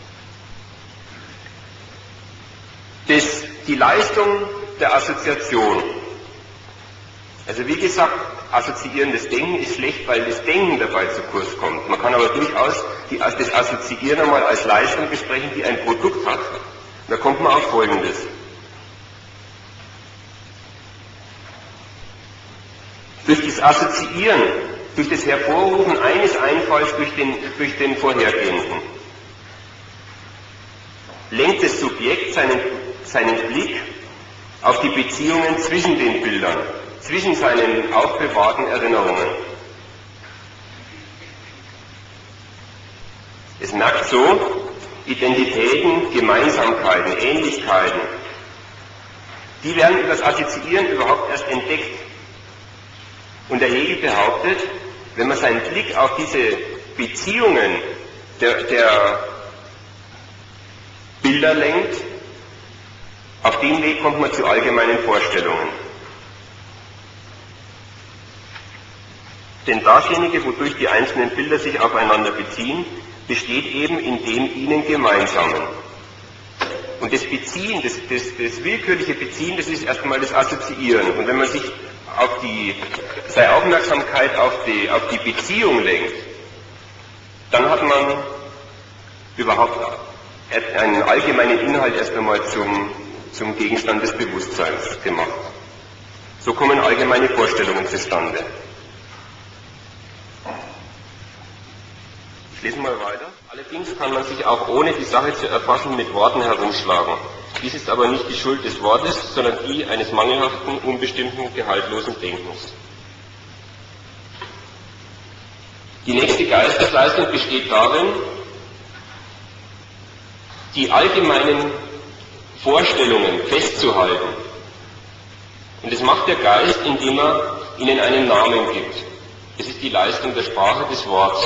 Das, die Leistung der Assoziation. Also wie gesagt, assoziierendes Denken ist schlecht, weil das Denken dabei zu kurz kommt. Man kann aber durchaus die, das Assoziieren einmal als Leistung besprechen, die ein Produkt hat. Da kommt man auf Folgendes. Durch das Assoziieren, durch das Hervorrufen eines Einfalls durch den, durch den vorhergehenden, lenkt das Subjekt seinen, seinen Blick auf die Beziehungen zwischen den Bildern, zwischen seinen aufbewahrten Erinnerungen. Es merkt so Identitäten, Gemeinsamkeiten, Ähnlichkeiten. Die werden über das Assoziieren überhaupt erst entdeckt. Und der Hegel behauptet, wenn man seinen Blick auf diese Beziehungen der, der Bilder lenkt, auf dem Weg kommt man zu allgemeinen Vorstellungen. Denn dasjenige, wodurch die einzelnen Bilder sich aufeinander beziehen, besteht eben in dem ihnen Gemeinsamen. Und das Beziehen, das, das, das willkürliche Beziehen, das ist erstmal das Assoziieren. Und wenn man sich auf die, seine Aufmerksamkeit auf die, auf die Beziehung lenkt, dann hat man überhaupt einen allgemeinen Inhalt erst einmal zum, zum Gegenstand des Bewusstseins gemacht. So kommen allgemeine Vorstellungen zustande. Ich lese mal weiter. Allerdings kann man sich auch ohne die Sache zu erfassen mit Worten herumschlagen. Dies ist aber nicht die Schuld des Wortes, sondern die eines mangelhaften, unbestimmten, gehaltlosen Denkens. Die nächste Geistesleistung besteht darin, die allgemeinen Vorstellungen festzuhalten. Und das macht der Geist, indem er ihnen einen Namen gibt. Es ist die Leistung der Sprache des Wortes.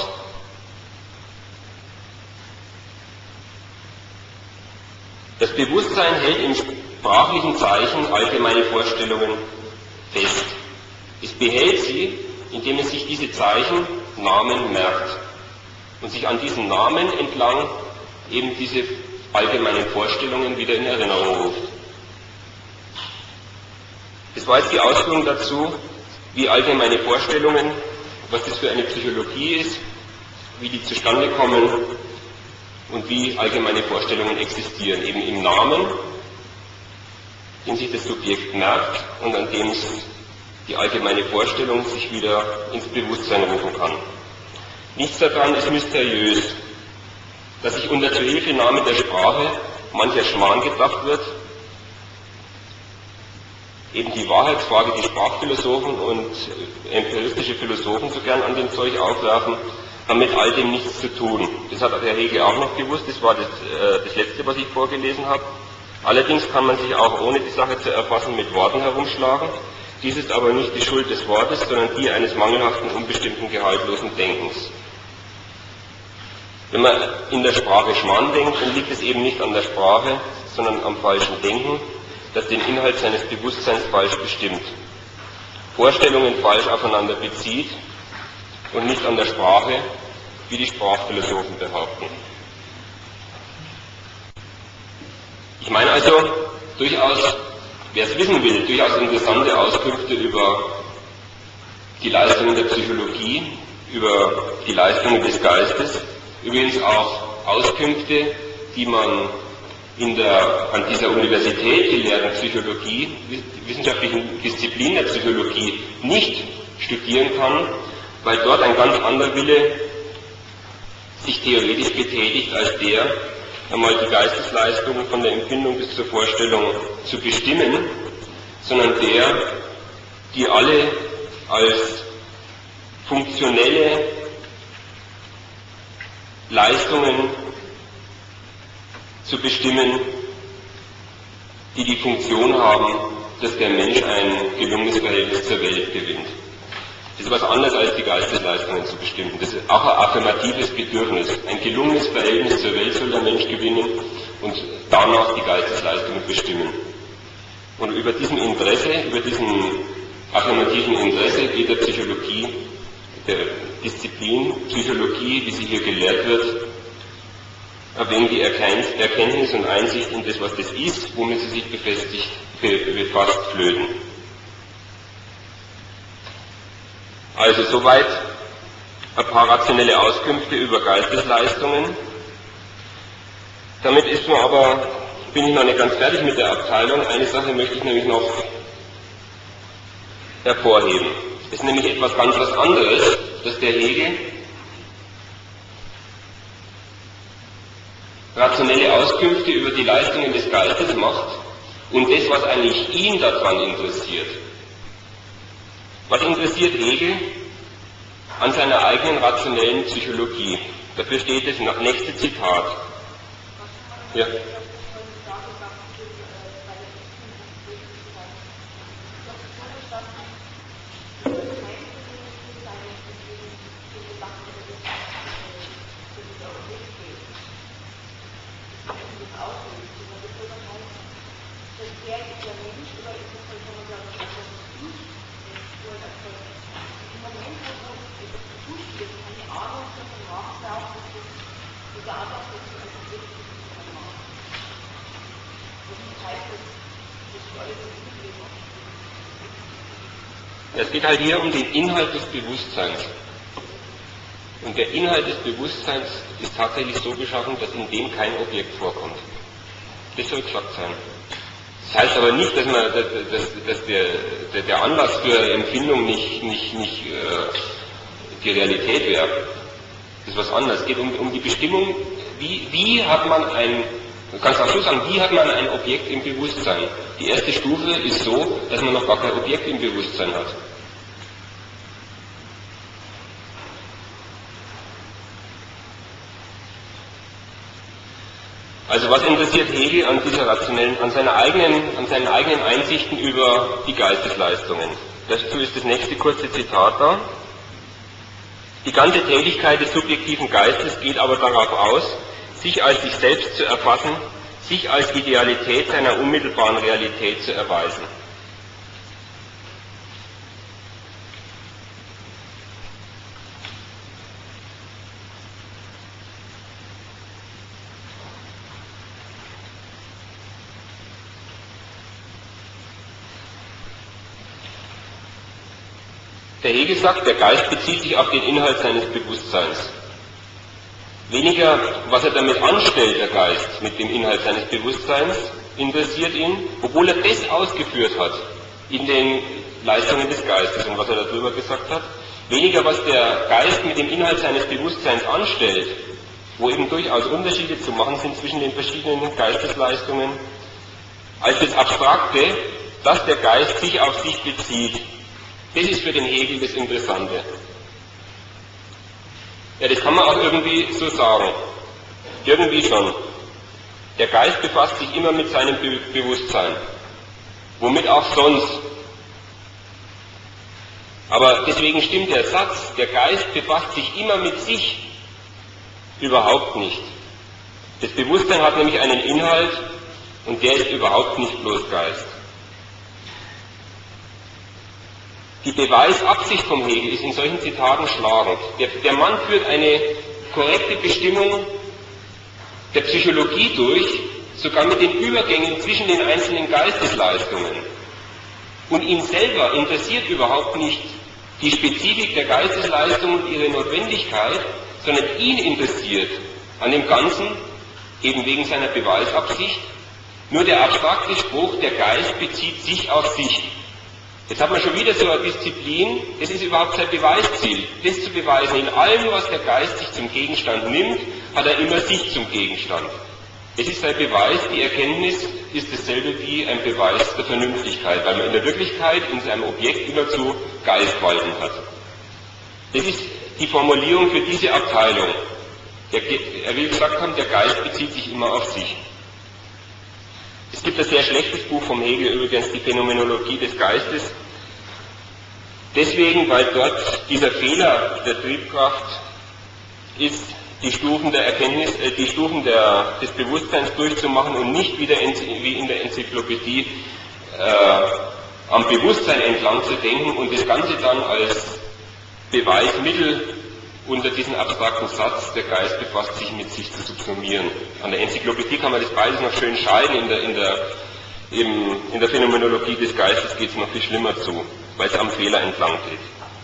Das Bewusstsein hält im sprachlichen Zeichen allgemeine Vorstellungen fest. Es behält sie, indem es sich diese Zeichen, Namen merkt und sich an diesen Namen entlang eben diese allgemeinen Vorstellungen wieder in Erinnerung ruft. Das war jetzt die Ausführung dazu, wie allgemeine Vorstellungen, was das für eine Psychologie ist, wie die zustande kommen und wie allgemeine Vorstellungen existieren, eben im Namen, den sich das Subjekt merkt und an dem die allgemeine Vorstellung sich wieder ins Bewusstsein rufen kann. Nichts daran ist mysteriös, dass sich unter Zuhilfenahme der Sprache mancher Schmarrn gedacht wird, eben die Wahrheitsfrage, die Sprachphilosophen und empiristische Philosophen so gern an dem Zeug aufwerfen, haben mit all dem nichts zu tun. Das hat der Hegel auch noch gewusst, das war das, äh, das letzte, was ich vorgelesen habe. Allerdings kann man sich auch ohne die Sache zu erfassen mit Worten herumschlagen. Dies ist aber nicht die Schuld des Wortes, sondern die eines mangelhaften, unbestimmten, gehaltlosen Denkens. Wenn man in der Sprache Schmarrn denkt, dann liegt es eben nicht an der Sprache, sondern am falschen Denken, das den Inhalt seines Bewusstseins falsch bestimmt, Vorstellungen falsch aufeinander bezieht und nicht an der Sprache, wie die Sprachphilosophen behaupten. Ich meine also, durchaus, wer es wissen will, durchaus interessante Auskünfte über die Leistungen der Psychologie, über die Leistungen des Geistes, übrigens auch Auskünfte, die man in der an dieser Universität gelehrten Psychologie, wissenschaftlichen Disziplin der Psychologie nicht studieren kann, weil dort ein ganz anderer Wille sich theoretisch betätigt als der, einmal die Geistesleistung von der Empfindung bis zur Vorstellung zu bestimmen, sondern der, die alle als funktionelle Leistungen zu bestimmen, die die Funktion haben, dass der Mensch ein gelungenes Verhältnis zur Welt gewinnt. Das ist was anderes als die Geistesleistungen zu bestimmen. Das ist auch ein affirmatives Bedürfnis. Ein gelungenes Verhältnis zur Welt soll der Mensch gewinnen und danach die Geistesleistungen bestimmen. Und über diesem Interesse, über diesen affirmativen Interesse geht der Psychologie, der Disziplin, Psychologie, wie sie hier gelehrt wird, ein wenig die Erkenntnis und Einsicht in das, was das ist, womit sie sich befestigt, befasst, flöten. Also soweit ein paar rationelle Auskünfte über Geistesleistungen. Damit ist man aber, bin ich noch nicht ganz fertig mit der Abteilung. Eine Sache möchte ich nämlich noch hervorheben. Es ist nämlich etwas ganz was anderes, dass der Hegel rationelle Auskünfte über die Leistungen des Geistes macht und das, was eigentlich ihn daran interessiert. Was interessiert Hegel an seiner eigenen rationellen Psychologie? Dafür steht das nächste Zitat. Ja. Es geht halt hier um den Inhalt des Bewusstseins. Und der Inhalt des Bewusstseins ist tatsächlich so geschaffen, dass in dem kein Objekt vorkommt. Das soll gesagt sein. Das heißt aber nicht, dass, man, dass, dass der, der, der Anlass für Empfindung nicht, nicht, nicht äh, die Realität wäre. Das ist was anderes. Es geht um, um die Bestimmung, wie, wie hat man ein, du kannst auch so sagen, wie hat man ein Objekt im Bewusstsein? Die erste Stufe ist so, dass man noch gar kein Objekt im Bewusstsein hat. Also was interessiert Hegel an dieser rationellen, an seiner eigenen, an seinen eigenen Einsichten über die Geistesleistungen? Dazu ist das nächste kurze Zitat da. Die ganze Tätigkeit des subjektiven Geistes geht aber darauf aus, sich als sich selbst zu erfassen, sich als Idealität seiner unmittelbaren Realität zu erweisen. Der Hegel sagt, der Geist bezieht sich auf den Inhalt seines Bewusstseins. Weniger, was er damit anstellt, der Geist, mit dem Inhalt seines Bewusstseins, interessiert ihn, obwohl er das ausgeführt hat in den Leistungen des Geistes und was er darüber gesagt hat. Weniger, was der Geist mit dem Inhalt seines Bewusstseins anstellt, wo eben durchaus Unterschiede zu machen sind zwischen den verschiedenen Geistesleistungen, als das Abstrakte, dass der Geist sich auf sich bezieht. Das ist für den Hegel das Interessante. Ja, das kann man auch irgendwie so sagen. Irgendwie schon. Der Geist befasst sich immer mit seinem Be- Bewusstsein. Womit auch sonst. Aber deswegen stimmt der Satz, der Geist befasst sich immer mit sich, überhaupt nicht. Das Bewusstsein hat nämlich einen Inhalt und der ist überhaupt nicht bloß Geist. Die Beweisabsicht vom Hegel ist in solchen Zitaten schlagend. Der, der Mann führt eine korrekte Bestimmung der Psychologie durch, sogar mit den Übergängen zwischen den einzelnen Geistesleistungen. Und ihn selber interessiert überhaupt nicht die Spezifik der Geistesleistung und ihre Notwendigkeit, sondern ihn interessiert an dem Ganzen, eben wegen seiner Beweisabsicht, nur der abstrakte Spruch, der Geist bezieht sich auf sich. Jetzt hat man schon wieder so eine Disziplin, das ist überhaupt sein Beweisziel, das zu beweisen. In allem, was der Geist sich zum Gegenstand nimmt, hat er immer sich zum Gegenstand. Es ist sein Beweis, die Erkenntnis ist dasselbe wie ein Beweis der Vernünftigkeit, weil man in der Wirklichkeit in seinem Objekt immerzu Geist walten hat. Das ist die Formulierung für diese Abteilung. Der, er will gesagt haben, der Geist bezieht sich immer auf sich. Es gibt ein sehr schlechtes Buch vom Hegel, übrigens die Phänomenologie des Geistes. Deswegen, weil dort dieser Fehler der Triebkraft ist, die Stufen der Erkenntnis, äh, die Stufen der, des Bewusstseins durchzumachen und nicht wieder in, wie in der Enzyklopädie äh, am Bewusstsein entlang zu denken und das Ganze dann als Beweismittel unter diesen abstrakten Satz, der Geist befasst sich mit sich, zu subsumieren. An der Enzyklopädie kann man das beides noch schön scheiden, in der, in der, eben, in der Phänomenologie des Geistes geht es noch viel schlimmer zu, weil es am Fehler entlang geht.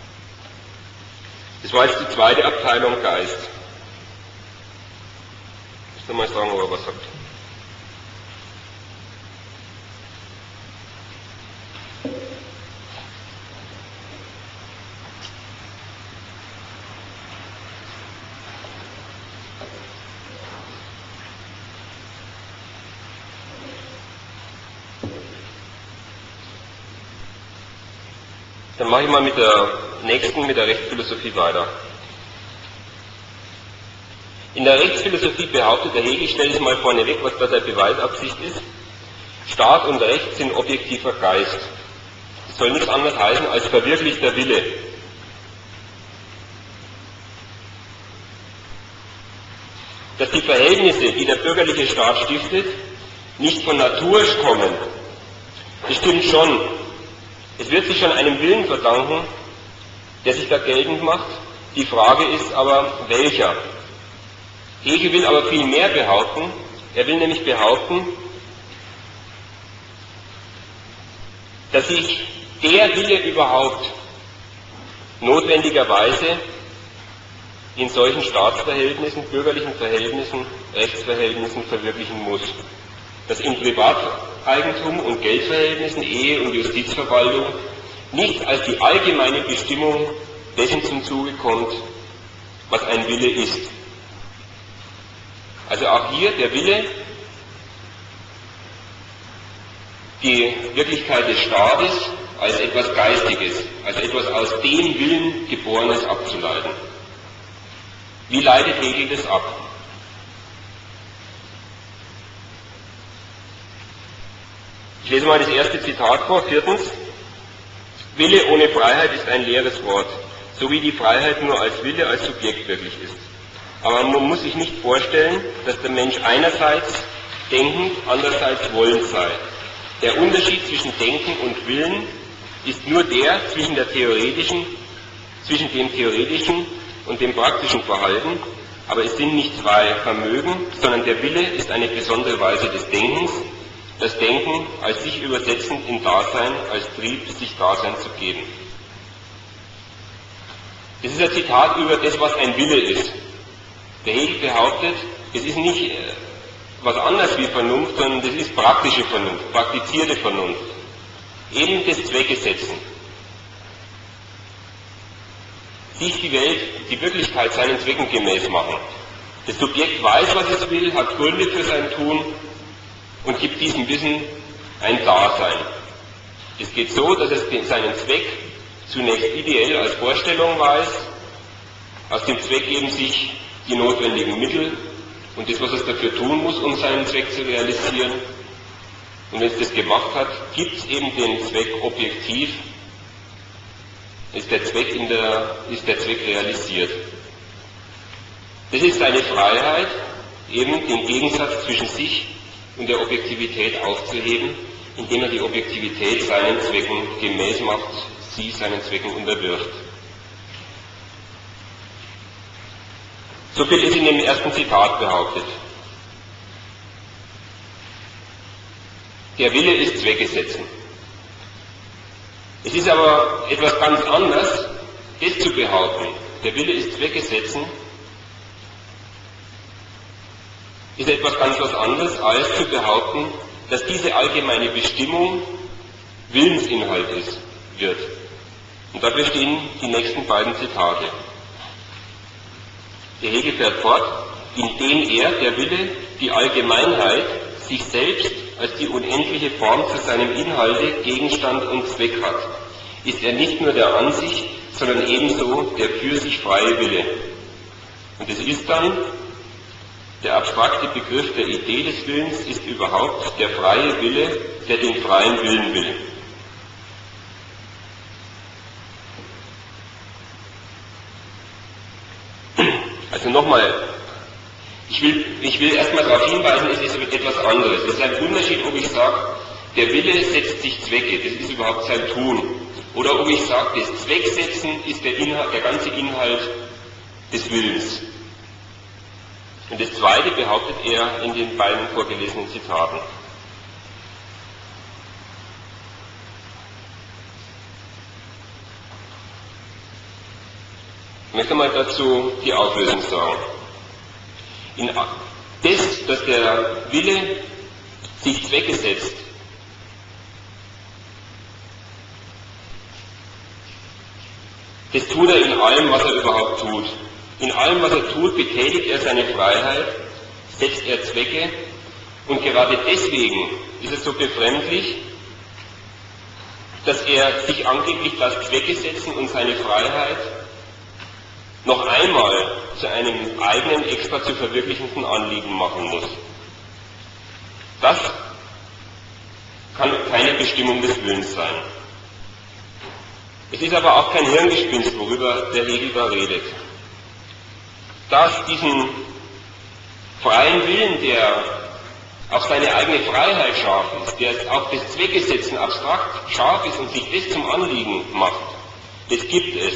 Das war jetzt die zweite Abteilung Geist. Ich muss mal sagen, ob er was sagt. Dann mache ich mal mit der nächsten, mit der Rechtsphilosophie weiter. In der Rechtsphilosophie behauptet der Hegel, ich stelle es mal vorneweg, was da seine Beweisabsicht ist, Staat und Recht sind objektiver Geist. Das soll nichts anderes heißen als verwirklichter Wille. Dass die Verhältnisse, die der bürgerliche Staat stiftet, nicht von Natur kommen, das stimmt schon. Es wird sich schon einem Willen verdanken, der sich da geltend macht. Die Frage ist aber, welcher? Hegel will aber viel mehr behaupten. Er will nämlich behaupten, dass sich der Wille überhaupt notwendigerweise in solchen Staatsverhältnissen, bürgerlichen Verhältnissen, Rechtsverhältnissen verwirklichen muss. Dass in Privateigentum und Geldverhältnissen, Ehe und Justizverwaltung nicht als die allgemeine Bestimmung dessen zum Zuge kommt, was ein Wille ist. Also auch hier der Wille, die Wirklichkeit des Staates als etwas Geistiges, als etwas aus dem Willen Geborenes abzuleiten. Wie leitet Hegel das ab? Ich lese mal das erste Zitat vor, viertens. Wille ohne Freiheit ist ein leeres Wort, so wie die Freiheit nur als Wille, als Subjekt wirklich ist. Aber man muss sich nicht vorstellen, dass der Mensch einerseits denkend, andererseits wollend sei. Der Unterschied zwischen Denken und Willen ist nur der zwischen der theoretischen, zwischen dem theoretischen und dem praktischen Verhalten, aber es sind nicht zwei Vermögen, sondern der Wille ist eine besondere Weise des Denkens, das Denken als sich übersetzend in Dasein, als Trieb, sich Dasein zu geben. Das ist ein Zitat über das, was ein Wille ist. Der Hegel behauptet, es ist nicht äh, was anderes wie Vernunft, sondern das ist praktische Vernunft, praktizierte Vernunft. Eben das Zwecke setzen. Sich die Welt, die Wirklichkeit seinen Zwecken gemäß machen. Das Subjekt weiß, was es will, hat Gründe für sein Tun und gibt diesem Wissen ein Dasein. Es geht so, dass es seinen Zweck zunächst ideell als Vorstellung weiß, aus dem Zweck eben sich die notwendigen Mittel und das, was es dafür tun muss, um seinen Zweck zu realisieren. Und wenn es das gemacht hat, gibt es eben den Zweck objektiv, ist der Zweck, in der, ist der Zweck realisiert. Das ist seine Freiheit, eben den Gegensatz zwischen sich und der Objektivität aufzuheben, indem er die Objektivität seinen Zwecken gemäß macht, sie seinen Zwecken unterwirft. So viel ist in dem ersten Zitat behauptet. Der Wille ist Zwecke setzen. Es ist aber etwas ganz anderes, das zu behaupten. Der Wille ist Zwecke setzen, ist etwas ganz was anderes, als zu behaupten, dass diese allgemeine Bestimmung Willensinhalt ist, wird. Und dafür stehen die nächsten beiden Zitate. Der Hegel fährt fort, indem er, der Wille, die Allgemeinheit, sich selbst als die unendliche Form zu seinem Inhalte, Gegenstand und Zweck hat, ist er nicht nur der Ansicht, sondern ebenso der für sich freie Wille. Und es ist dann, der abstrakte Begriff der Idee des Willens ist überhaupt der freie Wille, der den freien Willen will. Ich will erstmal darauf hinweisen, es ist etwas anderes. Es ist ein Unterschied, ob ich sage, der Wille setzt sich Zwecke, das ist überhaupt sein Tun. Oder ob ich sage, das Zwecksetzen ist der, Inhalt, der ganze Inhalt des Willens. Und das Zweite behauptet er in den beiden vorgelesenen Zitaten. Ich möchte mal dazu die Auflösung sagen. In das, dass der Wille sich Zwecke setzt, das tut er in allem, was er überhaupt tut. In allem, was er tut, betätigt er seine Freiheit, setzt er Zwecke, und gerade deswegen ist es so befremdlich, dass er sich angeblich das Zwecke setzen und seine Freiheit noch einmal zu einem eigenen, extra zu verwirklichenden Anliegen machen muss. Das kann keine Bestimmung des Willens sein. Es ist aber auch kein Hirngespinst, worüber der Hegel da redet. Dass diesen freien Willen, der auf seine eigene Freiheit scharf ist, der auf das Zweckesetzen abstrakt scharf ist und sich das zum Anliegen macht, das gibt es.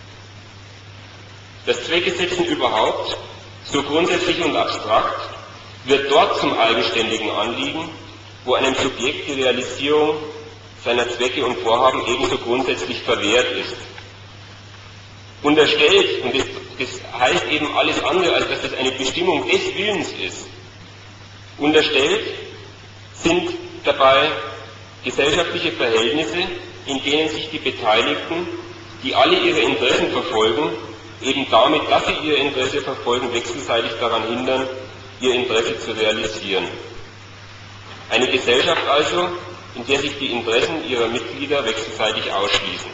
Das Zweckesetzen überhaupt, so grundsätzlich und abstrakt, wird dort zum eigenständigen Anliegen, wo einem Subjekt die Realisierung seiner Zwecke und Vorhaben ebenso grundsätzlich verwehrt ist. Unterstellt, und das, das heißt eben alles andere, als dass das eine Bestimmung des Willens ist, unterstellt sind dabei gesellschaftliche Verhältnisse, in denen sich die Beteiligten, die alle ihre Interessen verfolgen, eben damit, dass sie ihr Interesse verfolgen, wechselseitig daran hindern, ihr Interesse zu realisieren. Eine Gesellschaft also, in der sich die Interessen ihrer Mitglieder wechselseitig ausschließen.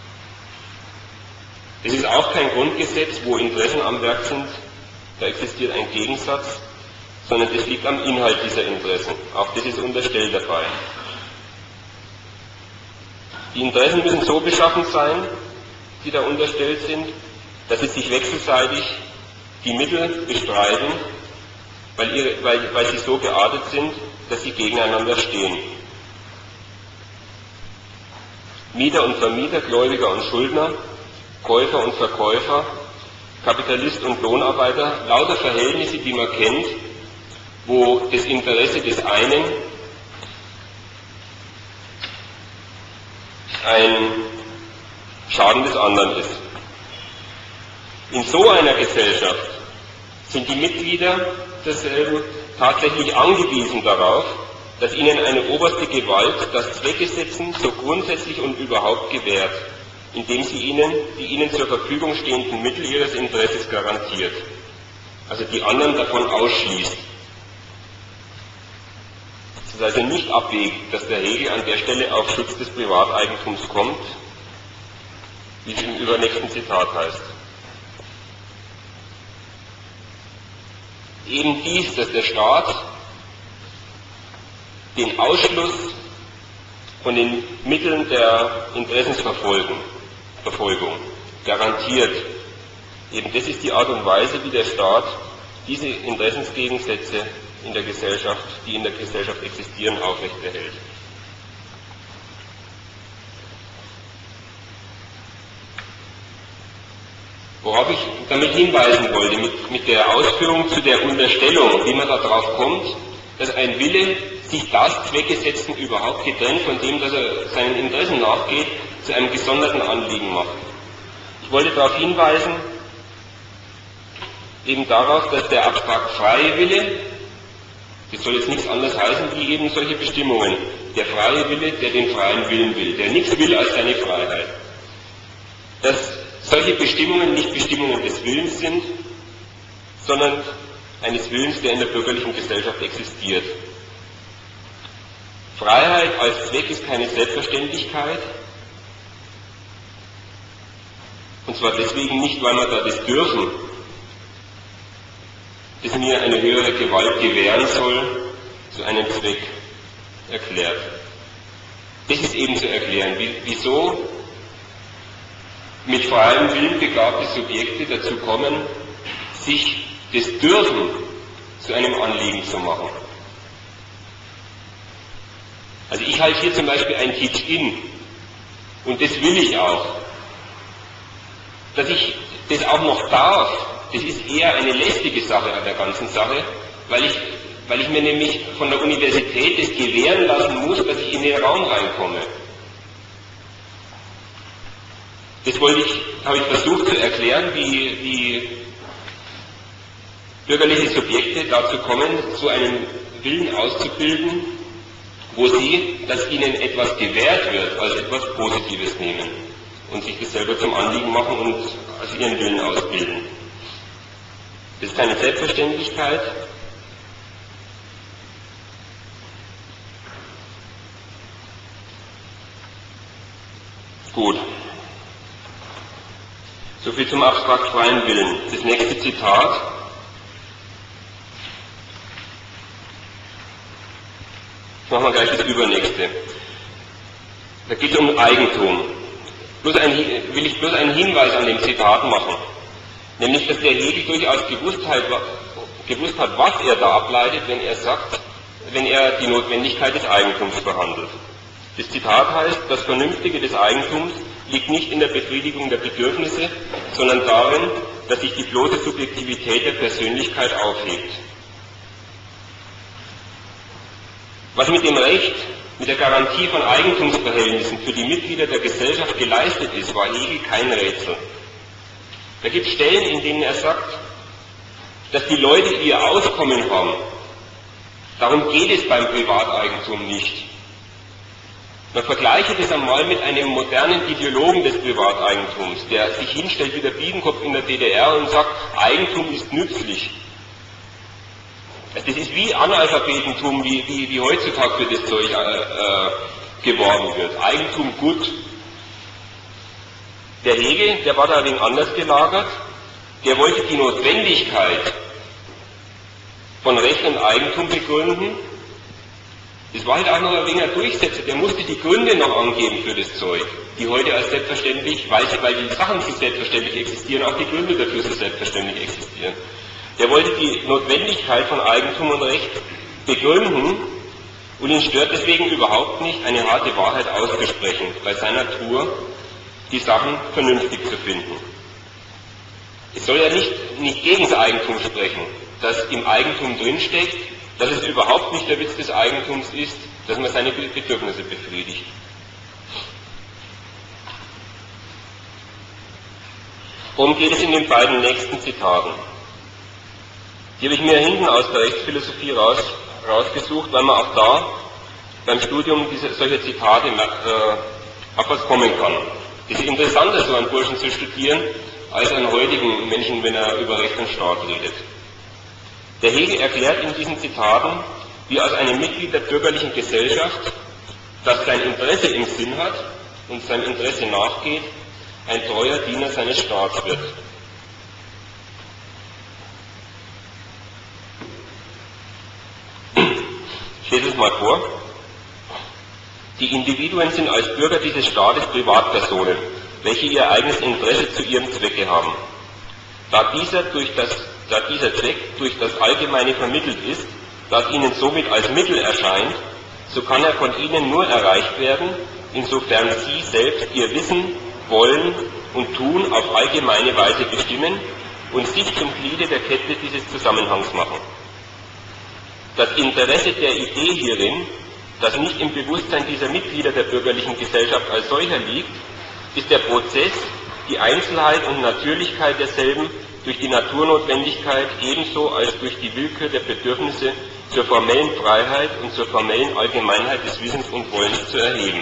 Es ist auch kein Grundgesetz, wo Interessen am Werk sind, da existiert ein Gegensatz, sondern das liegt am Inhalt dieser Interessen. Auch das ist unterstellt dabei. Die Interessen müssen so beschaffen sein, die da unterstellt sind, dass sie sich wechselseitig die Mittel bestreiten, weil, ihre, weil, weil sie so geartet sind, dass sie gegeneinander stehen. Mieter und Vermieter, Gläubiger und Schuldner, Käufer und Verkäufer, Kapitalist und Lohnarbeiter, lauter Verhältnisse, die man kennt, wo das Interesse des einen ein Schaden des anderen ist. In so einer Gesellschaft sind die Mitglieder derselben tatsächlich angewiesen darauf, dass ihnen eine oberste Gewalt das Zweckesetzen so grundsätzlich und überhaupt gewährt, indem sie ihnen die ihnen zur Verfügung stehenden Mittel ihres Interesses garantiert, also die anderen davon ausschließt. Es ist also nicht abwegig, dass der Hegel an der Stelle auf Schutz des Privateigentums kommt, wie es im übernächsten Zitat heißt. Eben dies, dass der Staat den Ausschluss von den Mitteln der Interessensverfolgung Verfolgung garantiert. Eben das ist die Art und Weise, wie der Staat diese Interessensgegensätze in der Gesellschaft, die in der Gesellschaft existieren, aufrechterhält. Worauf ich damit hinweisen wollte, mit, mit der Ausführung zu der Unterstellung, wie man darauf kommt, dass ein Wille sich das Zweckgesetzen überhaupt getrennt von dem, dass er seinen Interessen nachgeht, zu einem gesonderten Anliegen macht. Ich wollte darauf hinweisen, eben darauf, dass der abstrakt freie Wille, das soll jetzt nichts anderes heißen wie eben solche Bestimmungen, der freie Wille, der den freien Willen will, der nichts will als seine Freiheit, dass solche Bestimmungen nicht Bestimmungen des Willens sind, sondern eines Willens, der in der bürgerlichen Gesellschaft existiert. Freiheit als Zweck ist keine Selbstverständlichkeit, und zwar deswegen nicht, weil man da das Dürfen, das mir eine höhere Gewalt gewähren soll, zu einem Zweck erklärt. Das ist eben zu erklären, wieso mit freiem Willen begabte Subjekte dazu kommen, sich des Dürfen zu einem Anliegen zu machen. Also ich halte hier zum Beispiel ein Teach-In und das will ich auch. Dass ich das auch noch darf, das ist eher eine lästige Sache an der ganzen Sache, weil ich, weil ich mir nämlich von der Universität das gewähren lassen muss, dass ich in den Raum reinkomme. Das wollte ich, habe ich versucht zu erklären, wie, wie bürgerliche Subjekte dazu kommen, so einen Willen auszubilden, wo sie, dass ihnen etwas gewährt wird, als etwas Positives nehmen und sich das selber zum Anliegen machen und als ihren Willen ausbilden. Das ist keine Selbstverständlichkeit. Gut. Soviel zum abstrakt freien Willen. Das nächste Zitat. Jetzt machen wir gleich das übernächste. Da geht es um Eigentum. Bloß ein, will ich bloß einen Hinweis an dem Zitat machen. Nämlich, dass der Hegel durchaus gewusst hat, gewusst hat, was er da ableitet, wenn er sagt, wenn er die Notwendigkeit des Eigentums behandelt. Das Zitat heißt, das Vernünftige des Eigentums liegt nicht in der Befriedigung der Bedürfnisse, sondern darin, dass sich die bloße Subjektivität der Persönlichkeit aufhebt. Was mit dem Recht, mit der Garantie von Eigentumsverhältnissen für die Mitglieder der Gesellschaft geleistet ist, war Hegel kein Rätsel. Da gibt es Stellen, in denen er sagt, dass die Leute ihr Auskommen haben. Darum geht es beim Privateigentum nicht. Man vergleiche das einmal mit einem modernen Ideologen des Privateigentums, der sich hinstellt wie der Biedenkopf in der D D R und sagt, Eigentum ist nützlich. Das ist wie Analphabetentum, wie, wie, wie heutzutage für das Zeug äh, äh, geworben wird. Eigentum gut. Der Hegel, der war da ein wenig anders gelagert, der wollte die Notwendigkeit von Recht und Eigentum begründen. Das war halt auch noch ein wenig ein Durchsetzer, der musste die Gründe noch angeben für das Zeug, die heute als selbstverständlich, weil, sie, weil die Sachen so selbstverständlich existieren, auch die Gründe dafür so selbstverständlich existieren. Der wollte die Notwendigkeit von Eigentum und Recht begründen und ihn stört deswegen überhaupt nicht, eine harte Wahrheit auszusprechen, bei seiner Natur die Sachen vernünftig zu finden. Es soll ja nicht, nicht gegen das Eigentum sprechen, das im Eigentum drinsteckt, dass es überhaupt nicht der Witz des Eigentums ist, dass man seine Bedürfnisse befriedigt. Worum geht es in den beiden nächsten Zitaten? Die habe ich mir hinten aus der Rechtsphilosophie raus, rausgesucht, weil man auch da beim Studium dieser, solcher Zitate äh, auf was kommen kann. Es ist interessanter, so einen Burschen zu studieren, als einen heutigen Menschen, wenn er über Recht und Staat redet. Der Hegel erklärt in diesen Zitaten, wie aus einem Mitglied der bürgerlichen Gesellschaft, das sein Interesse im Sinn hat und seinem Interesse nachgeht, ein treuer Diener seines Staats wird. Ich lese es mal vor. Die Individuen sind als Bürger dieses Staates Privatpersonen, welche ihr eigenes Interesse zu ihrem Zwecke haben. Da dieser, durch das, da dieser Zweck durch das Allgemeine vermittelt ist, das ihnen somit als Mittel erscheint, so kann er von ihnen nur erreicht werden, insofern sie selbst ihr Wissen, Wollen und Tun auf allgemeine Weise bestimmen und sich zum Gliede der Kette dieses Zusammenhangs machen. Das Interesse der Idee hierin, das nicht im Bewusstsein dieser Mitglieder der bürgerlichen Gesellschaft als solcher liegt, ist der Prozess, die Einzelheit und Natürlichkeit derselben durch die Naturnotwendigkeit ebenso als durch die Willkür der Bedürfnisse zur formellen Freiheit und zur formellen Allgemeinheit des Wissens und Wollens zu erheben.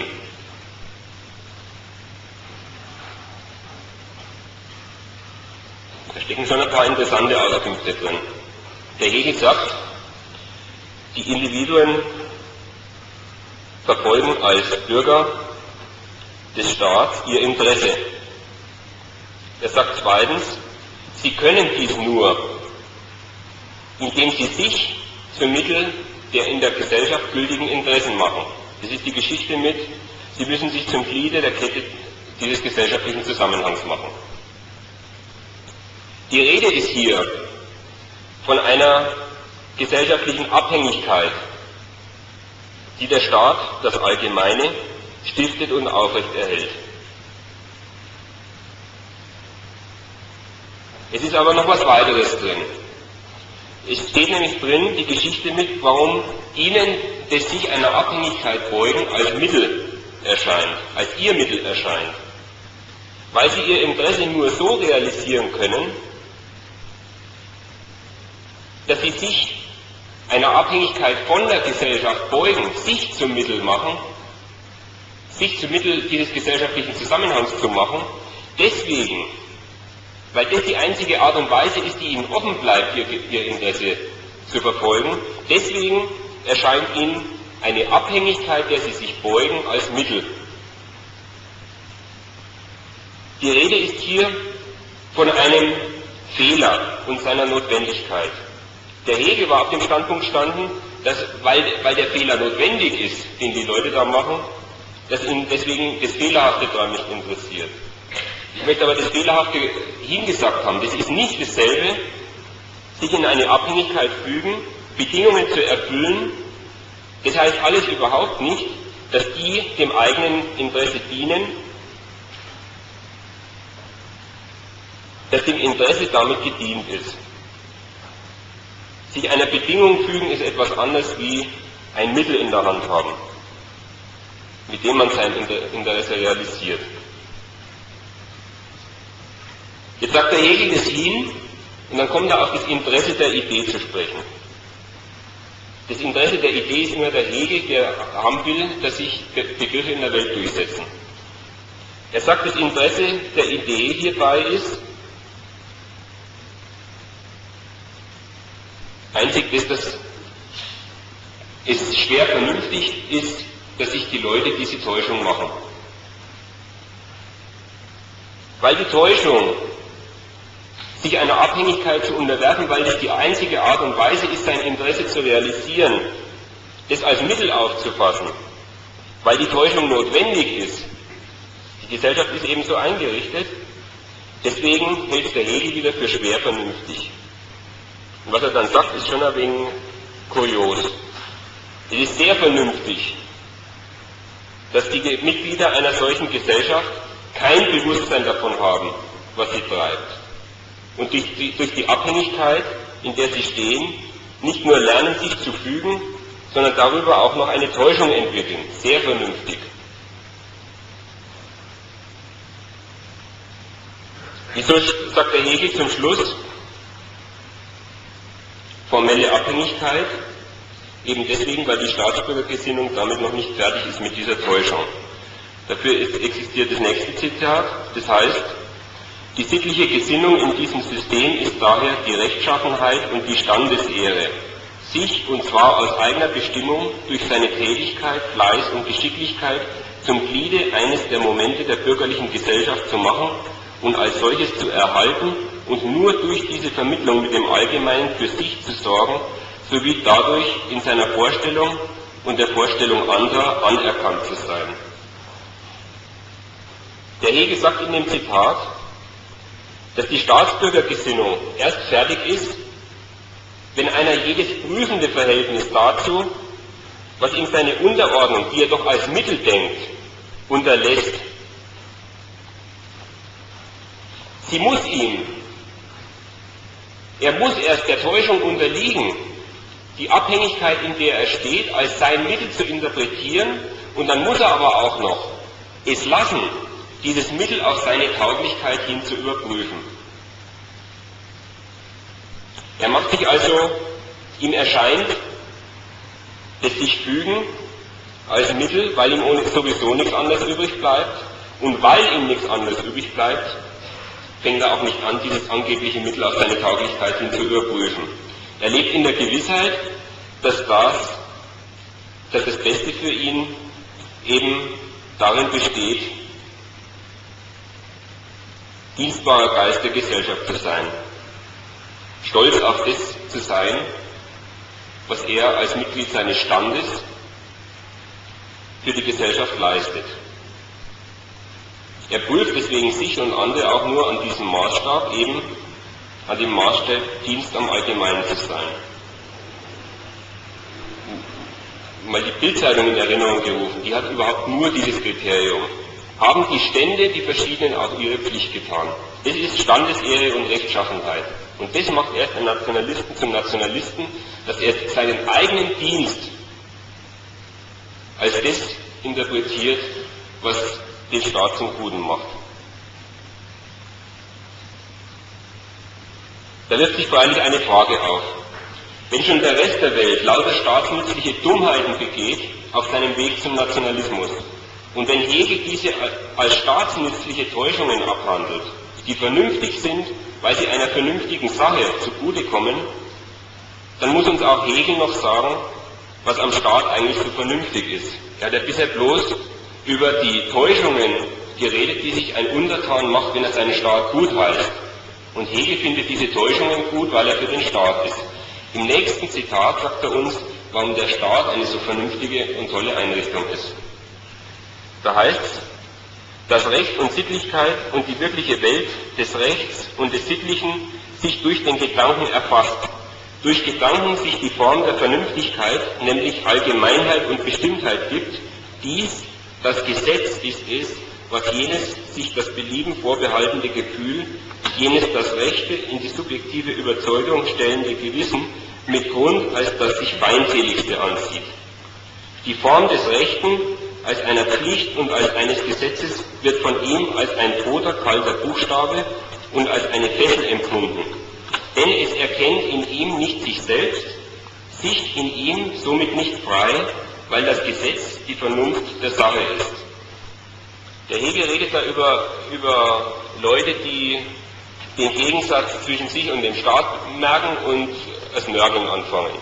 Da stecken schon ein paar interessante Auskünfte drin. Der Hegel sagt, die Individuen verfolgen als Bürger des Staats ihr Interesse. Er sagt zweitens, sie können dies nur, indem sie sich zum Mittel der in der Gesellschaft gültigen Interessen machen. Das ist die Geschichte mit, sie müssen sich zum Gliede der Kette dieses gesellschaftlichen Zusammenhangs machen. Die Rede ist hier von einer gesellschaftlichen Abhängigkeit, die der Staat, das Allgemeine, stiftet und aufrechterhält. Es ist aber noch was weiteres drin. Es steht nämlich drin, die Geschichte mit, warum ihnen das sich einer Abhängigkeit beugen als Mittel erscheint, als ihr Mittel erscheint. Weil sie ihr Interesse nur so realisieren können, dass sie sich einer Abhängigkeit von der Gesellschaft beugen, sich zum Mittel machen, sich zum Mittel dieses gesellschaftlichen Zusammenhangs zu machen, deswegen, weil das die einzige Art und Weise ist, die ihnen offen bleibt, ihr, ihr Interesse zu verfolgen, deswegen erscheint ihnen eine Abhängigkeit, der sie sich beugen, als Mittel. Die Rede ist hier von einem Fehler und seiner Notwendigkeit. Der Hegel war auf dem Standpunkt gestanden, dass, weil, weil der Fehler notwendig ist, den die Leute da machen, dass ihn deswegen das Fehlerhafte daran nicht interessiert. Ich möchte aber das Fehlerhafte hingesagt haben. Das ist nicht dasselbe, sich in eine Abhängigkeit fügen, Bedingungen zu erfüllen. Das heißt alles überhaupt nicht, dass die dem eigenen Interesse dienen, dass dem Interesse damit gedient ist. Sich einer Bedingung fügen ist etwas anderes wie ein Mittel in der Hand haben, mit dem man sein Interesse realisiert. Jetzt sagt der Hegel das hin und dann kommt er auf das Interesse der Idee zu sprechen. Das Interesse der Idee ist immer der Hegel, der haben will, dass sich Begriffe in der Welt durchsetzen. Er sagt, das Interesse der Idee hierbei ist, einzig, dass das es schwer vernünftig ist, dass sich die Leute diese Täuschung machen. Weil die Täuschung, sich einer Abhängigkeit zu unterwerfen, weil das die einzige Art und Weise ist, sein Interesse zu realisieren, das als Mittel aufzufassen, weil die Täuschung notwendig ist. Die Gesellschaft ist eben so eingerichtet, deswegen hält es der Hegel wieder für schwer vernünftig. Und was er dann sagt, ist schon ein wenig kurios. Es ist sehr vernünftig, dass die Mitglieder einer solchen Gesellschaft kein Bewusstsein davon haben, was sie treibt. Und durch die, durch die Abhängigkeit, in der sie stehen, nicht nur lernen, sich zu fügen, sondern darüber auch noch eine Täuschung entwickeln. Sehr vernünftig. Wieso sagt der Hegel zum Schluss, formelle Abhängigkeit? Eben deswegen, weil die Staatsbürgergesinnung damit noch nicht fertig ist mit dieser Täuschung. Dafür ist, existiert das nächste Zitat, das heißt, die sittliche Gesinnung in diesem System ist daher die Rechtschaffenheit und die Standesehre, sich, und zwar aus eigener Bestimmung, durch seine Tätigkeit, Fleiß und Geschicklichkeit zum Gliede eines der Momente der bürgerlichen Gesellschaft zu machen und als solches zu erhalten und nur durch diese Vermittlung mit dem Allgemeinen für sich zu sorgen, sowie dadurch in seiner Vorstellung und der Vorstellung anderer anerkannt zu sein. Der Hegel sagt in dem Zitat, dass die Staatsbürgergesinnung erst fertig ist, wenn einer jedes prüfende Verhältnis dazu, was ihm seine Unterordnung, die er doch als Mittel denkt, unterlässt. Sie muss ihm, er muss erst der Täuschung unterliegen, die Abhängigkeit, in der er steht, als sein Mittel zu interpretieren, und dann muss er aber auch noch es lassen, dieses Mittel auf seine Tauglichkeit hin zu überprüfen. Er macht sich also, ihm erscheint, das sich fügen als Mittel, weil ihm sowieso nichts anderes übrig bleibt, und weil ihm nichts anderes übrig bleibt, fängt er auch nicht an, dieses angebliche Mittel auf seine Tauglichkeit hin zu überprüfen. Er lebt in der Gewissheit, dass das, dass das Beste für ihn eben darin besteht, dienstbarer Geist der Gesellschaft zu sein, stolz auf das zu sein, was er als Mitglied seines Standes für die Gesellschaft leistet. Er prüft deswegen sich und andere auch nur an diesem Maßstab, eben an dem Maßstab, Dienst am Allgemeinen zu sein. mal die Bild-Zeitung in Erinnerung gerufen, die hat überhaupt nur dieses Kriterium. Haben die Stände, die verschiedenen, auch ihre Pflicht getan? Das ist Standesehre und Rechtschaffenheit. Und das macht erst einen Nationalisten zum Nationalisten, dass er seinen eigenen Dienst als das interpretiert, was den Staat zum Guten macht. Da wirft sich freilich eine Frage auf. Wenn schon der Rest der Welt lauter staatsnützliche Dummheiten begeht auf seinem Weg zum Nationalismus und wenn Hegel diese als staatsnützliche Täuschungen abhandelt, die vernünftig sind, weil sie einer vernünftigen Sache zugutekommen, dann muss uns auch Hegel noch sagen, was am Staat eigentlich so vernünftig ist. Er hat ja bisher bloß über die Täuschungen geredet, die sich ein Untertan macht, wenn er seinen Staat gut heißt. Und Hegel findet diese Täuschungen gut, weil er für den Staat ist. Im nächsten Zitat sagt er uns, warum der Staat eine so vernünftige und tolle Einrichtung ist. Da heißt es, dass Recht und Sittlichkeit und die wirkliche Welt des Rechts und des Sittlichen sich durch den Gedanken erfasst. Durch Gedanken sich die Form der Vernünftigkeit, nämlich Allgemeinheit und Bestimmtheit gibt. Dies, das Gesetz ist es, was jenes sich das Belieben vorbehaltende Gefühl, jenes das Rechte in die subjektive Überzeugung stellende Gewissen mit Grund als das sich feindseligste ansieht. Die Form des Rechten als einer Pflicht und als eines Gesetzes wird von ihm als ein toter, kalter Buchstabe und als eine Fessel empfunden. Denn es erkennt in ihm nicht sich selbst, sich in ihm somit nicht frei, weil das Gesetz die Vernunft der Sache ist. Der Hegel redet da über, über Leute, die den Gegensatz zwischen sich und dem Staat merken und das Nörgeln anfangen.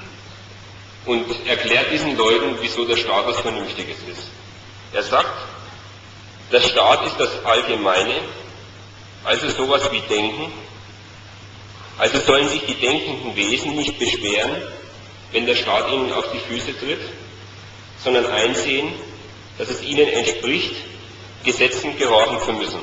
Und erklärt diesen Leuten, wieso der Staat was Vernünftiges ist. Er sagt, der Staat ist das Allgemeine, also sowas wie Denken. Also sollen sich die denkenden Wesen nicht beschweren, wenn der Staat ihnen auf die Füße tritt, sondern einsehen, dass es ihnen entspricht, Gesetzen gehorchen zu müssen.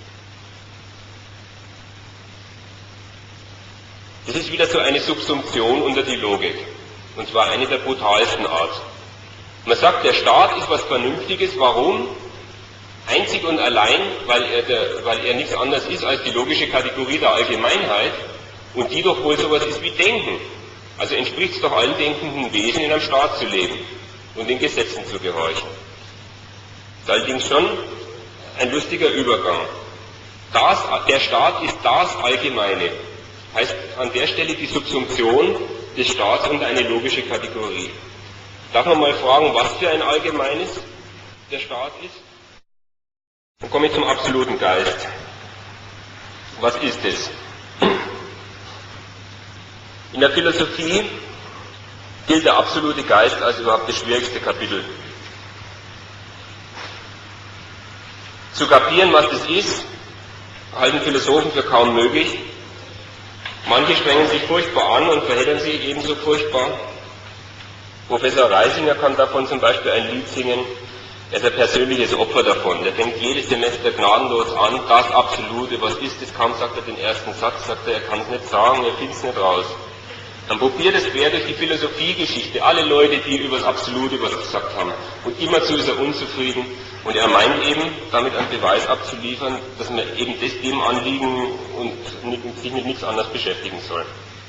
Das ist wieder so eine Subsumption unter die Logik, und zwar eine der brutalsten Art. Man sagt, der Staat ist was Vernünftiges, warum? Einzig und allein, weil er, der, weil er nichts anderes ist als die logische Kategorie der Allgemeinheit und die doch wohl sowas ist wie Denken. Also entspricht es doch allen denkenden Wesen, in einem Staat zu leben und den Gesetzen zu gehorchen. Das ist allerdings schon ein lustiger Übergang. Das, der Staat ist das Allgemeine. Heißt an der Stelle die Subsumption des Staats unter eine logische Kategorie. Darf man mal fragen, was für ein Allgemeines der Staat ist? Dann komme ich zum absoluten Geist. Was ist es? In der Philosophie gilt der absolute Geist als überhaupt das schwierigste Kapitel. Zu kapieren, was das ist, halten Philosophen für kaum möglich. Manche strengen sich furchtbar an und verheddern sich ebenso furchtbar. Professor Reisinger kann davon zum Beispiel ein Lied singen. Er ist ein persönliches Opfer davon. Der fängt jedes Semester gnadenlos an, das Absolute, was ist das? Kaum sagt er den ersten Satz, sagt er, er kann es nicht sagen, er findet es nicht raus. Dann probiert es quer durch die Philosophiegeschichte, alle Leute, die über das Absolute was gesagt haben. Und immerzu ist er unzufrieden. Und er meint eben, damit einen Beweis abzuliefern, dass man eben das dem anliegen und sich mit nichts anderes beschäftigen soll.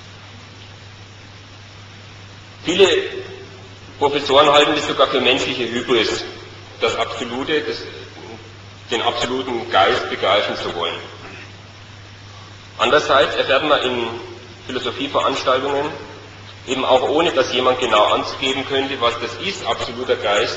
Viele Professoren halten das sogar für menschliche Hybris, das Absolute, das, den absoluten Geist begreifen zu wollen. Andererseits erfährt man in Philosophieveranstaltungen, eben auch ohne, dass jemand genau anzugeben könnte, was das ist, absoluter Geist,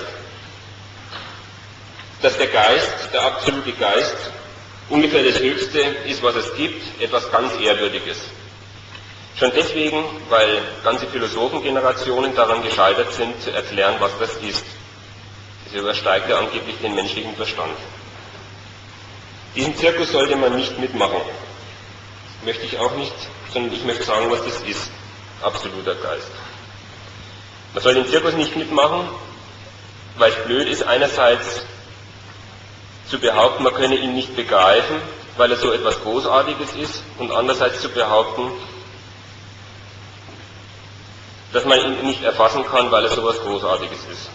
dass der Geist, der absolute Geist, ungefähr das Höchste ist, was es gibt, etwas ganz Ehrwürdiges. Schon deswegen, weil ganze Philosophengenerationen daran gescheitert sind, zu erklären, was das ist. Das übersteigt ja angeblich den menschlichen Verstand. Diesen Zirkus sollte man nicht mitmachen. Das möchte ich auch nicht, sondern ich möchte sagen, was das ist. Absoluter Geist. Man soll den Zirkus nicht mitmachen, weil es blöd ist, einerseits zu behaupten, man könne ihn nicht begreifen, weil er so etwas Großartiges ist, und andererseits zu behaupten, dass man ihn nicht erfassen kann, weil er so etwas Großartiges ist.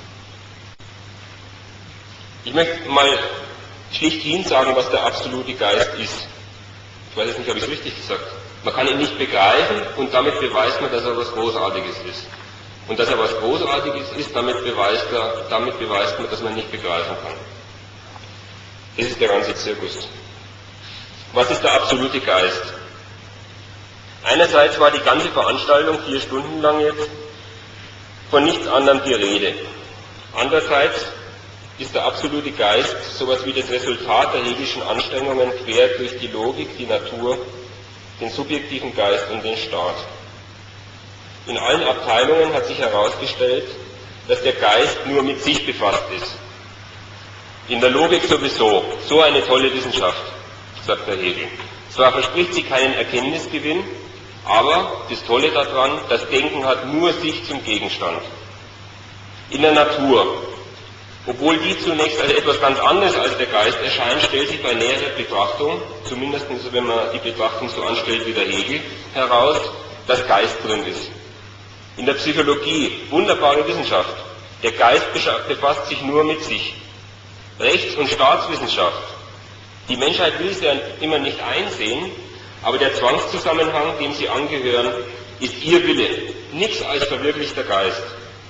Ich möchte mal schlichthin sagen, was der absolute Geist ist. Ich weiß jetzt nicht, ob ich es richtig gesagt habe. Man kann ihn nicht begreifen und damit beweist man, dass er etwas Großartiges ist. Und dass er etwas Großartiges ist, damit beweist, er, damit beweist man, dass man ihn nicht begreifen kann. Das ist der ganze Zirkus. Was ist der absolute Geist? Einerseits war die ganze Veranstaltung, vier Stunden lang jetzt, von nichts anderem die Rede. Andererseits ist der absolute Geist sowas wie das Resultat der hegelischen Anstrengungen quer durch die Logik, die Natur, den subjektiven Geist und den Staat. In allen Abteilungen hat sich herausgestellt, dass der Geist nur mit sich befasst ist. In der Logik sowieso, so eine tolle Wissenschaft, sagt der Hegel. Zwar verspricht sie keinen Erkenntnisgewinn, aber das Tolle daran, das Denken hat nur sich zum Gegenstand. In der Natur, obwohl die zunächst als etwas ganz anderes als der Geist erscheint, stellt sich bei näherer Betrachtung, zumindest wenn man die Betrachtung so anstellt wie der Hegel, heraus, dass Geist drin ist. In der Psychologie, wunderbare Wissenschaft, der Geist befasst sich nur mit sich. Rechts- und Staatswissenschaft, die Menschheit will es ja immer nicht einsehen, aber der Zwangszusammenhang, dem sie angehören, ist ihr Wille, nichts als verwirklichter Geist.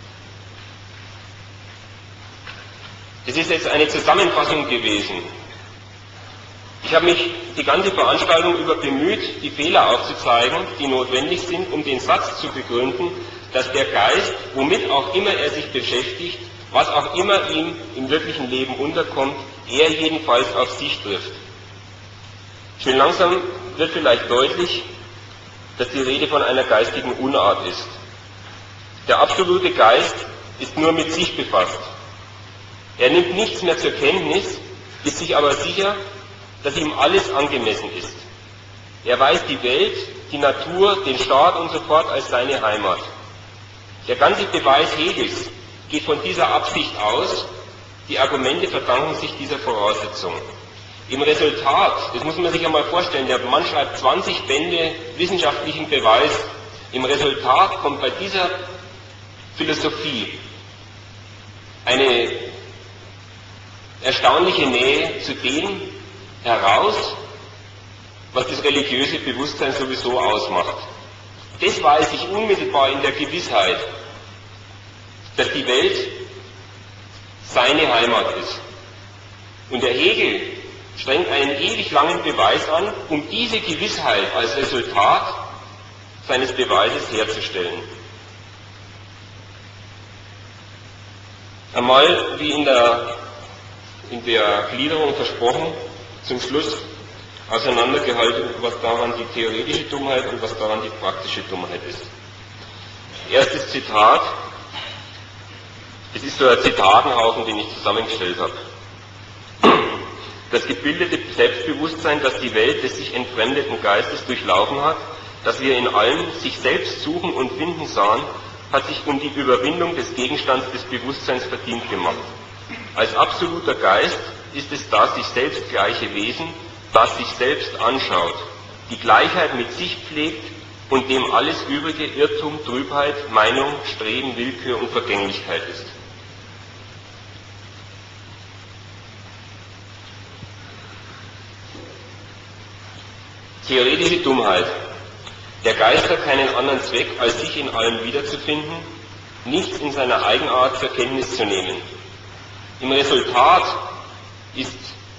Das ist jetzt eine Zusammenfassung gewesen. Ich habe mich die ganze Veranstaltung über bemüht, die Fehler aufzuzeigen, die notwendig sind, um den Satz zu begründen, dass der Geist, womit auch immer er sich beschäftigt, was auch immer ihm im wirklichen Leben unterkommt, er jedenfalls auf sich trifft. Schön langsam wird vielleicht deutlich, dass die Rede von einer geistigen Unart ist. Der absolute Geist ist nur mit sich befasst. Er nimmt nichts mehr zur Kenntnis, ist sich aber sicher, dass ihm alles angemessen ist. Er weiß die Welt, die Natur, den Staat und so fort als seine Heimat. Der ganze Beweis Hegels geht von dieser Absicht aus, die Argumente verdanken sich dieser Voraussetzung. Im Resultat, das muss man sich einmal vorstellen, der Mann schreibt zwanzig Bände wissenschaftlichen Beweis, im Resultat kommt bei dieser Philosophie eine erstaunliche Nähe zu dem heraus, was das religiöse Bewusstsein sowieso ausmacht. Das weiß ich unmittelbar in der Gewissheit, dass die Welt seine Heimat ist. Und der Hegel strengt einen ewig langen Beweis an, um diese Gewissheit als Resultat seines Beweises herzustellen. Einmal, wie in der, in der Gliederung versprochen, zum Schluss auseinandergehalten, was daran die theoretische Dummheit und was daran die praktische Dummheit ist. Erstes Zitat, es ist so ein Zitatenhaufen, den ich zusammengestellt habe. Das gebildete Selbstbewusstsein, das die Welt des sich entfremdeten Geistes durchlaufen hat, das wir in allem sich selbst suchen und finden sahen, hat sich um die Überwindung des Gegenstands des Bewusstseins verdient gemacht. Als absoluter Geist ist es das sich selbst gleiche Wesen, das sich selbst anschaut, die Gleichheit mit sich pflegt und dem alles übrige Irrtum, Trübheit, Meinung, Streben, Willkür und Vergänglichkeit ist. Theoretische Dummheit. Der Geist hat keinen anderen Zweck, als sich in allem wiederzufinden, nichts in seiner Eigenart zur Kenntnis zu nehmen. Im Resultat ist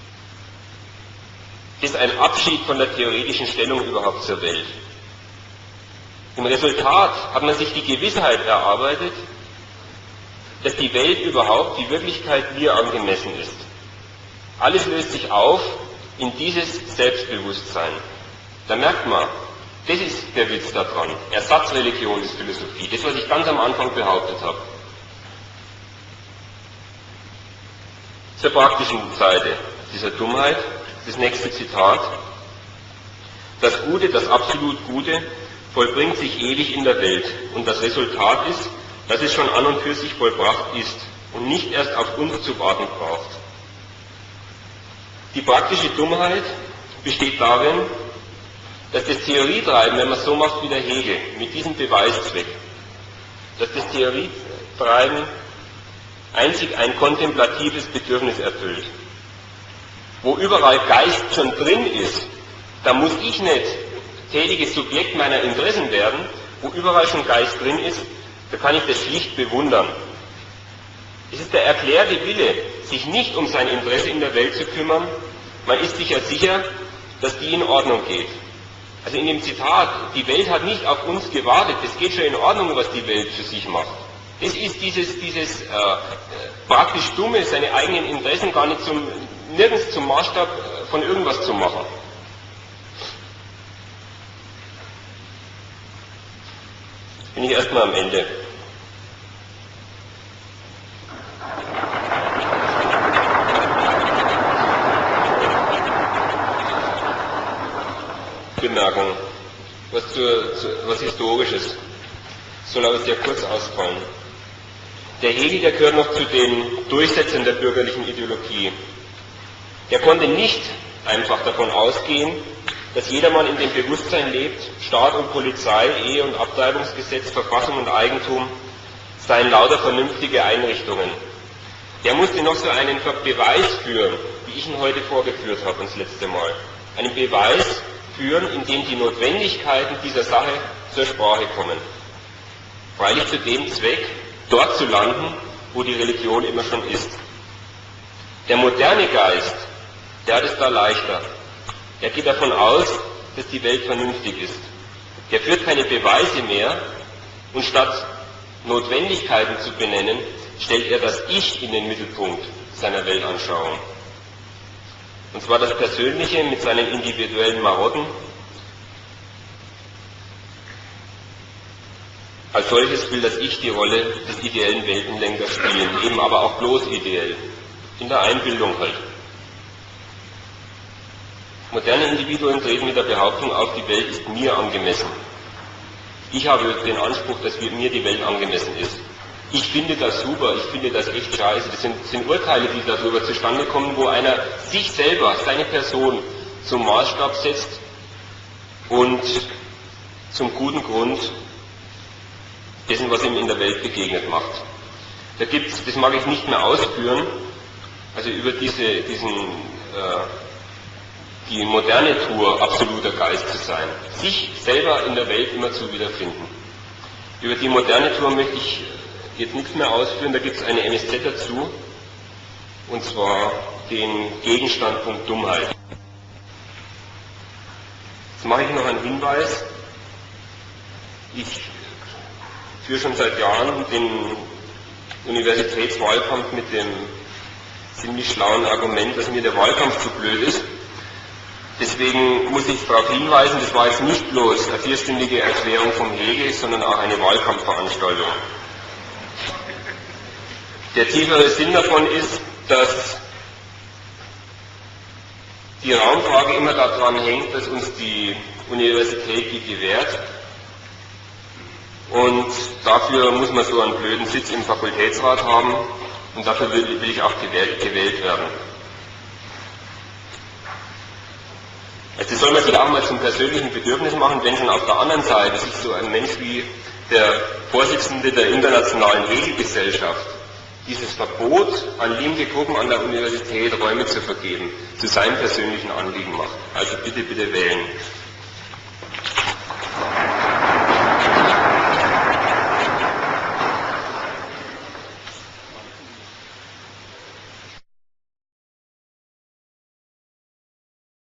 es ein Abschied von der theoretischen Stellung überhaupt zur Welt. Im Resultat hat man sich die Gewissheit erarbeitet, dass die Welt überhaupt die Wirklichkeit mir angemessen ist. Alles löst sich auf in dieses Selbstbewusstsein. Da merkt man, das ist der Witz daran. Ersatzreligion ist Philosophie, das, was ich ganz am Anfang behauptet habe. Zur praktischen Seite dieser Dummheit, das nächste Zitat. Das Gute, das absolut Gute, vollbringt sich ewig in der Welt und das Resultat ist, dass es schon an und für sich vollbracht ist und nicht erst auf uns zu warten braucht. Die praktische Dummheit besteht darin, dass das Theorietreiben, wenn man es so macht wie der Hegel, mit diesem Beweiszweck, dass das Theorietreiben einzig ein kontemplatives Bedürfnis erfüllt. Wo überall Geist schon drin ist, da muss ich nicht tätiges Subjekt meiner Interessen werden. Wo überall schon Geist drin ist, da kann ich das schlicht bewundern. Es ist der erklärte Wille, sich nicht um sein Interesse in der Welt zu kümmern. Man ist sich ja sicher, dass die in Ordnung geht. Also in dem Zitat, die Welt hat nicht auf uns gewartet, das geht schon in Ordnung, was die Welt für sich macht. Das ist dieses, dieses äh, praktisch Dumme, seine eigenen Interessen gar nicht zum, nirgends zum Maßstab von irgendwas zu machen. Bin ich erstmal am Ende. Bemerkung, was, zur, zu, was Historisches, soll aber sehr kurz ausfallen. Der Hegel, der gehört noch zu den Durchsetzern der bürgerlichen Ideologie. Der konnte nicht einfach davon ausgehen, dass jedermann in dem Bewusstsein lebt, Staat und Polizei, Ehe- und Abtreibungsgesetz, Verfassung und Eigentum seien lauter vernünftige Einrichtungen. Der musste noch so einen Beweis führen, wie ich ihn heute vorgeführt habe, das letzte Mal. Einen Beweis führen, in dem die Notwendigkeiten dieser Sache zur Sprache kommen. Freilich zu dem Zweck, dort zu landen, wo die Religion immer schon ist. Der moderne Geist, der hat es da leichter. Er geht davon aus, dass die Welt vernünftig ist. Der führt keine Beweise mehr und statt Notwendigkeiten zu benennen, stellt er das Ich in den Mittelpunkt seiner Weltanschauung. Und zwar das Persönliche mit seinen individuellen Marotten. Als solches will das Ich die Rolle des ideellen Weltenlenkers spielen, eben aber auch bloß ideell, in der Einbildung halt. Moderne Individuen treten mit der Behauptung auf, die Welt ist mir angemessen. Ich habe den Anspruch, dass mir die Welt angemessen ist. Ich finde das super, ich finde das echt scheiße. Das sind, sind Urteile, die darüber zustande kommen, wo einer sich selber, seine Person zum Maßstab setzt und zum guten Grund dessen, was ihm in der Welt begegnet macht. Da gibt's, das mag ich nicht mehr ausführen, also über diese, diesen, äh, die moderne Tour absoluter Geist zu sein, sich selber in der Welt immer zu wiederfinden. Über die moderne Tour möchte ich jetzt nichts mehr ausführen, da gibt es eine M S Z dazu, und zwar den Gegenstandpunkt Dummheit. Jetzt mache ich noch einen Hinweis. Ich führe schon seit Jahren den Universitätswahlkampf mit dem ziemlich schlauen Argument, dass mir der Wahlkampf zu blöd ist. Deswegen muss ich darauf hinweisen, das war jetzt nicht bloß eine vierstündige Erklärung vom Hegel, sondern auch eine Wahlkampfveranstaltung. Der tiefere Sinn davon ist, dass die Raumfrage immer daran hängt, dass uns die Universität die gewährt. Und dafür muss man so einen blöden Sitz im Fakultätsrat haben und dafür will, will ich auch gewählt, gewählt werden. Also das soll man sich auch mal zum persönlichen Bedürfnis machen, wenn schon auf der anderen Seite sich so ein Mensch wie der Vorsitzende der Internationalen Hegelgesellschaft dieses Verbot an linke Gruppen an der Universität Räume zu vergeben, zu seinem persönlichen Anliegen macht. Also bitte, bitte wählen.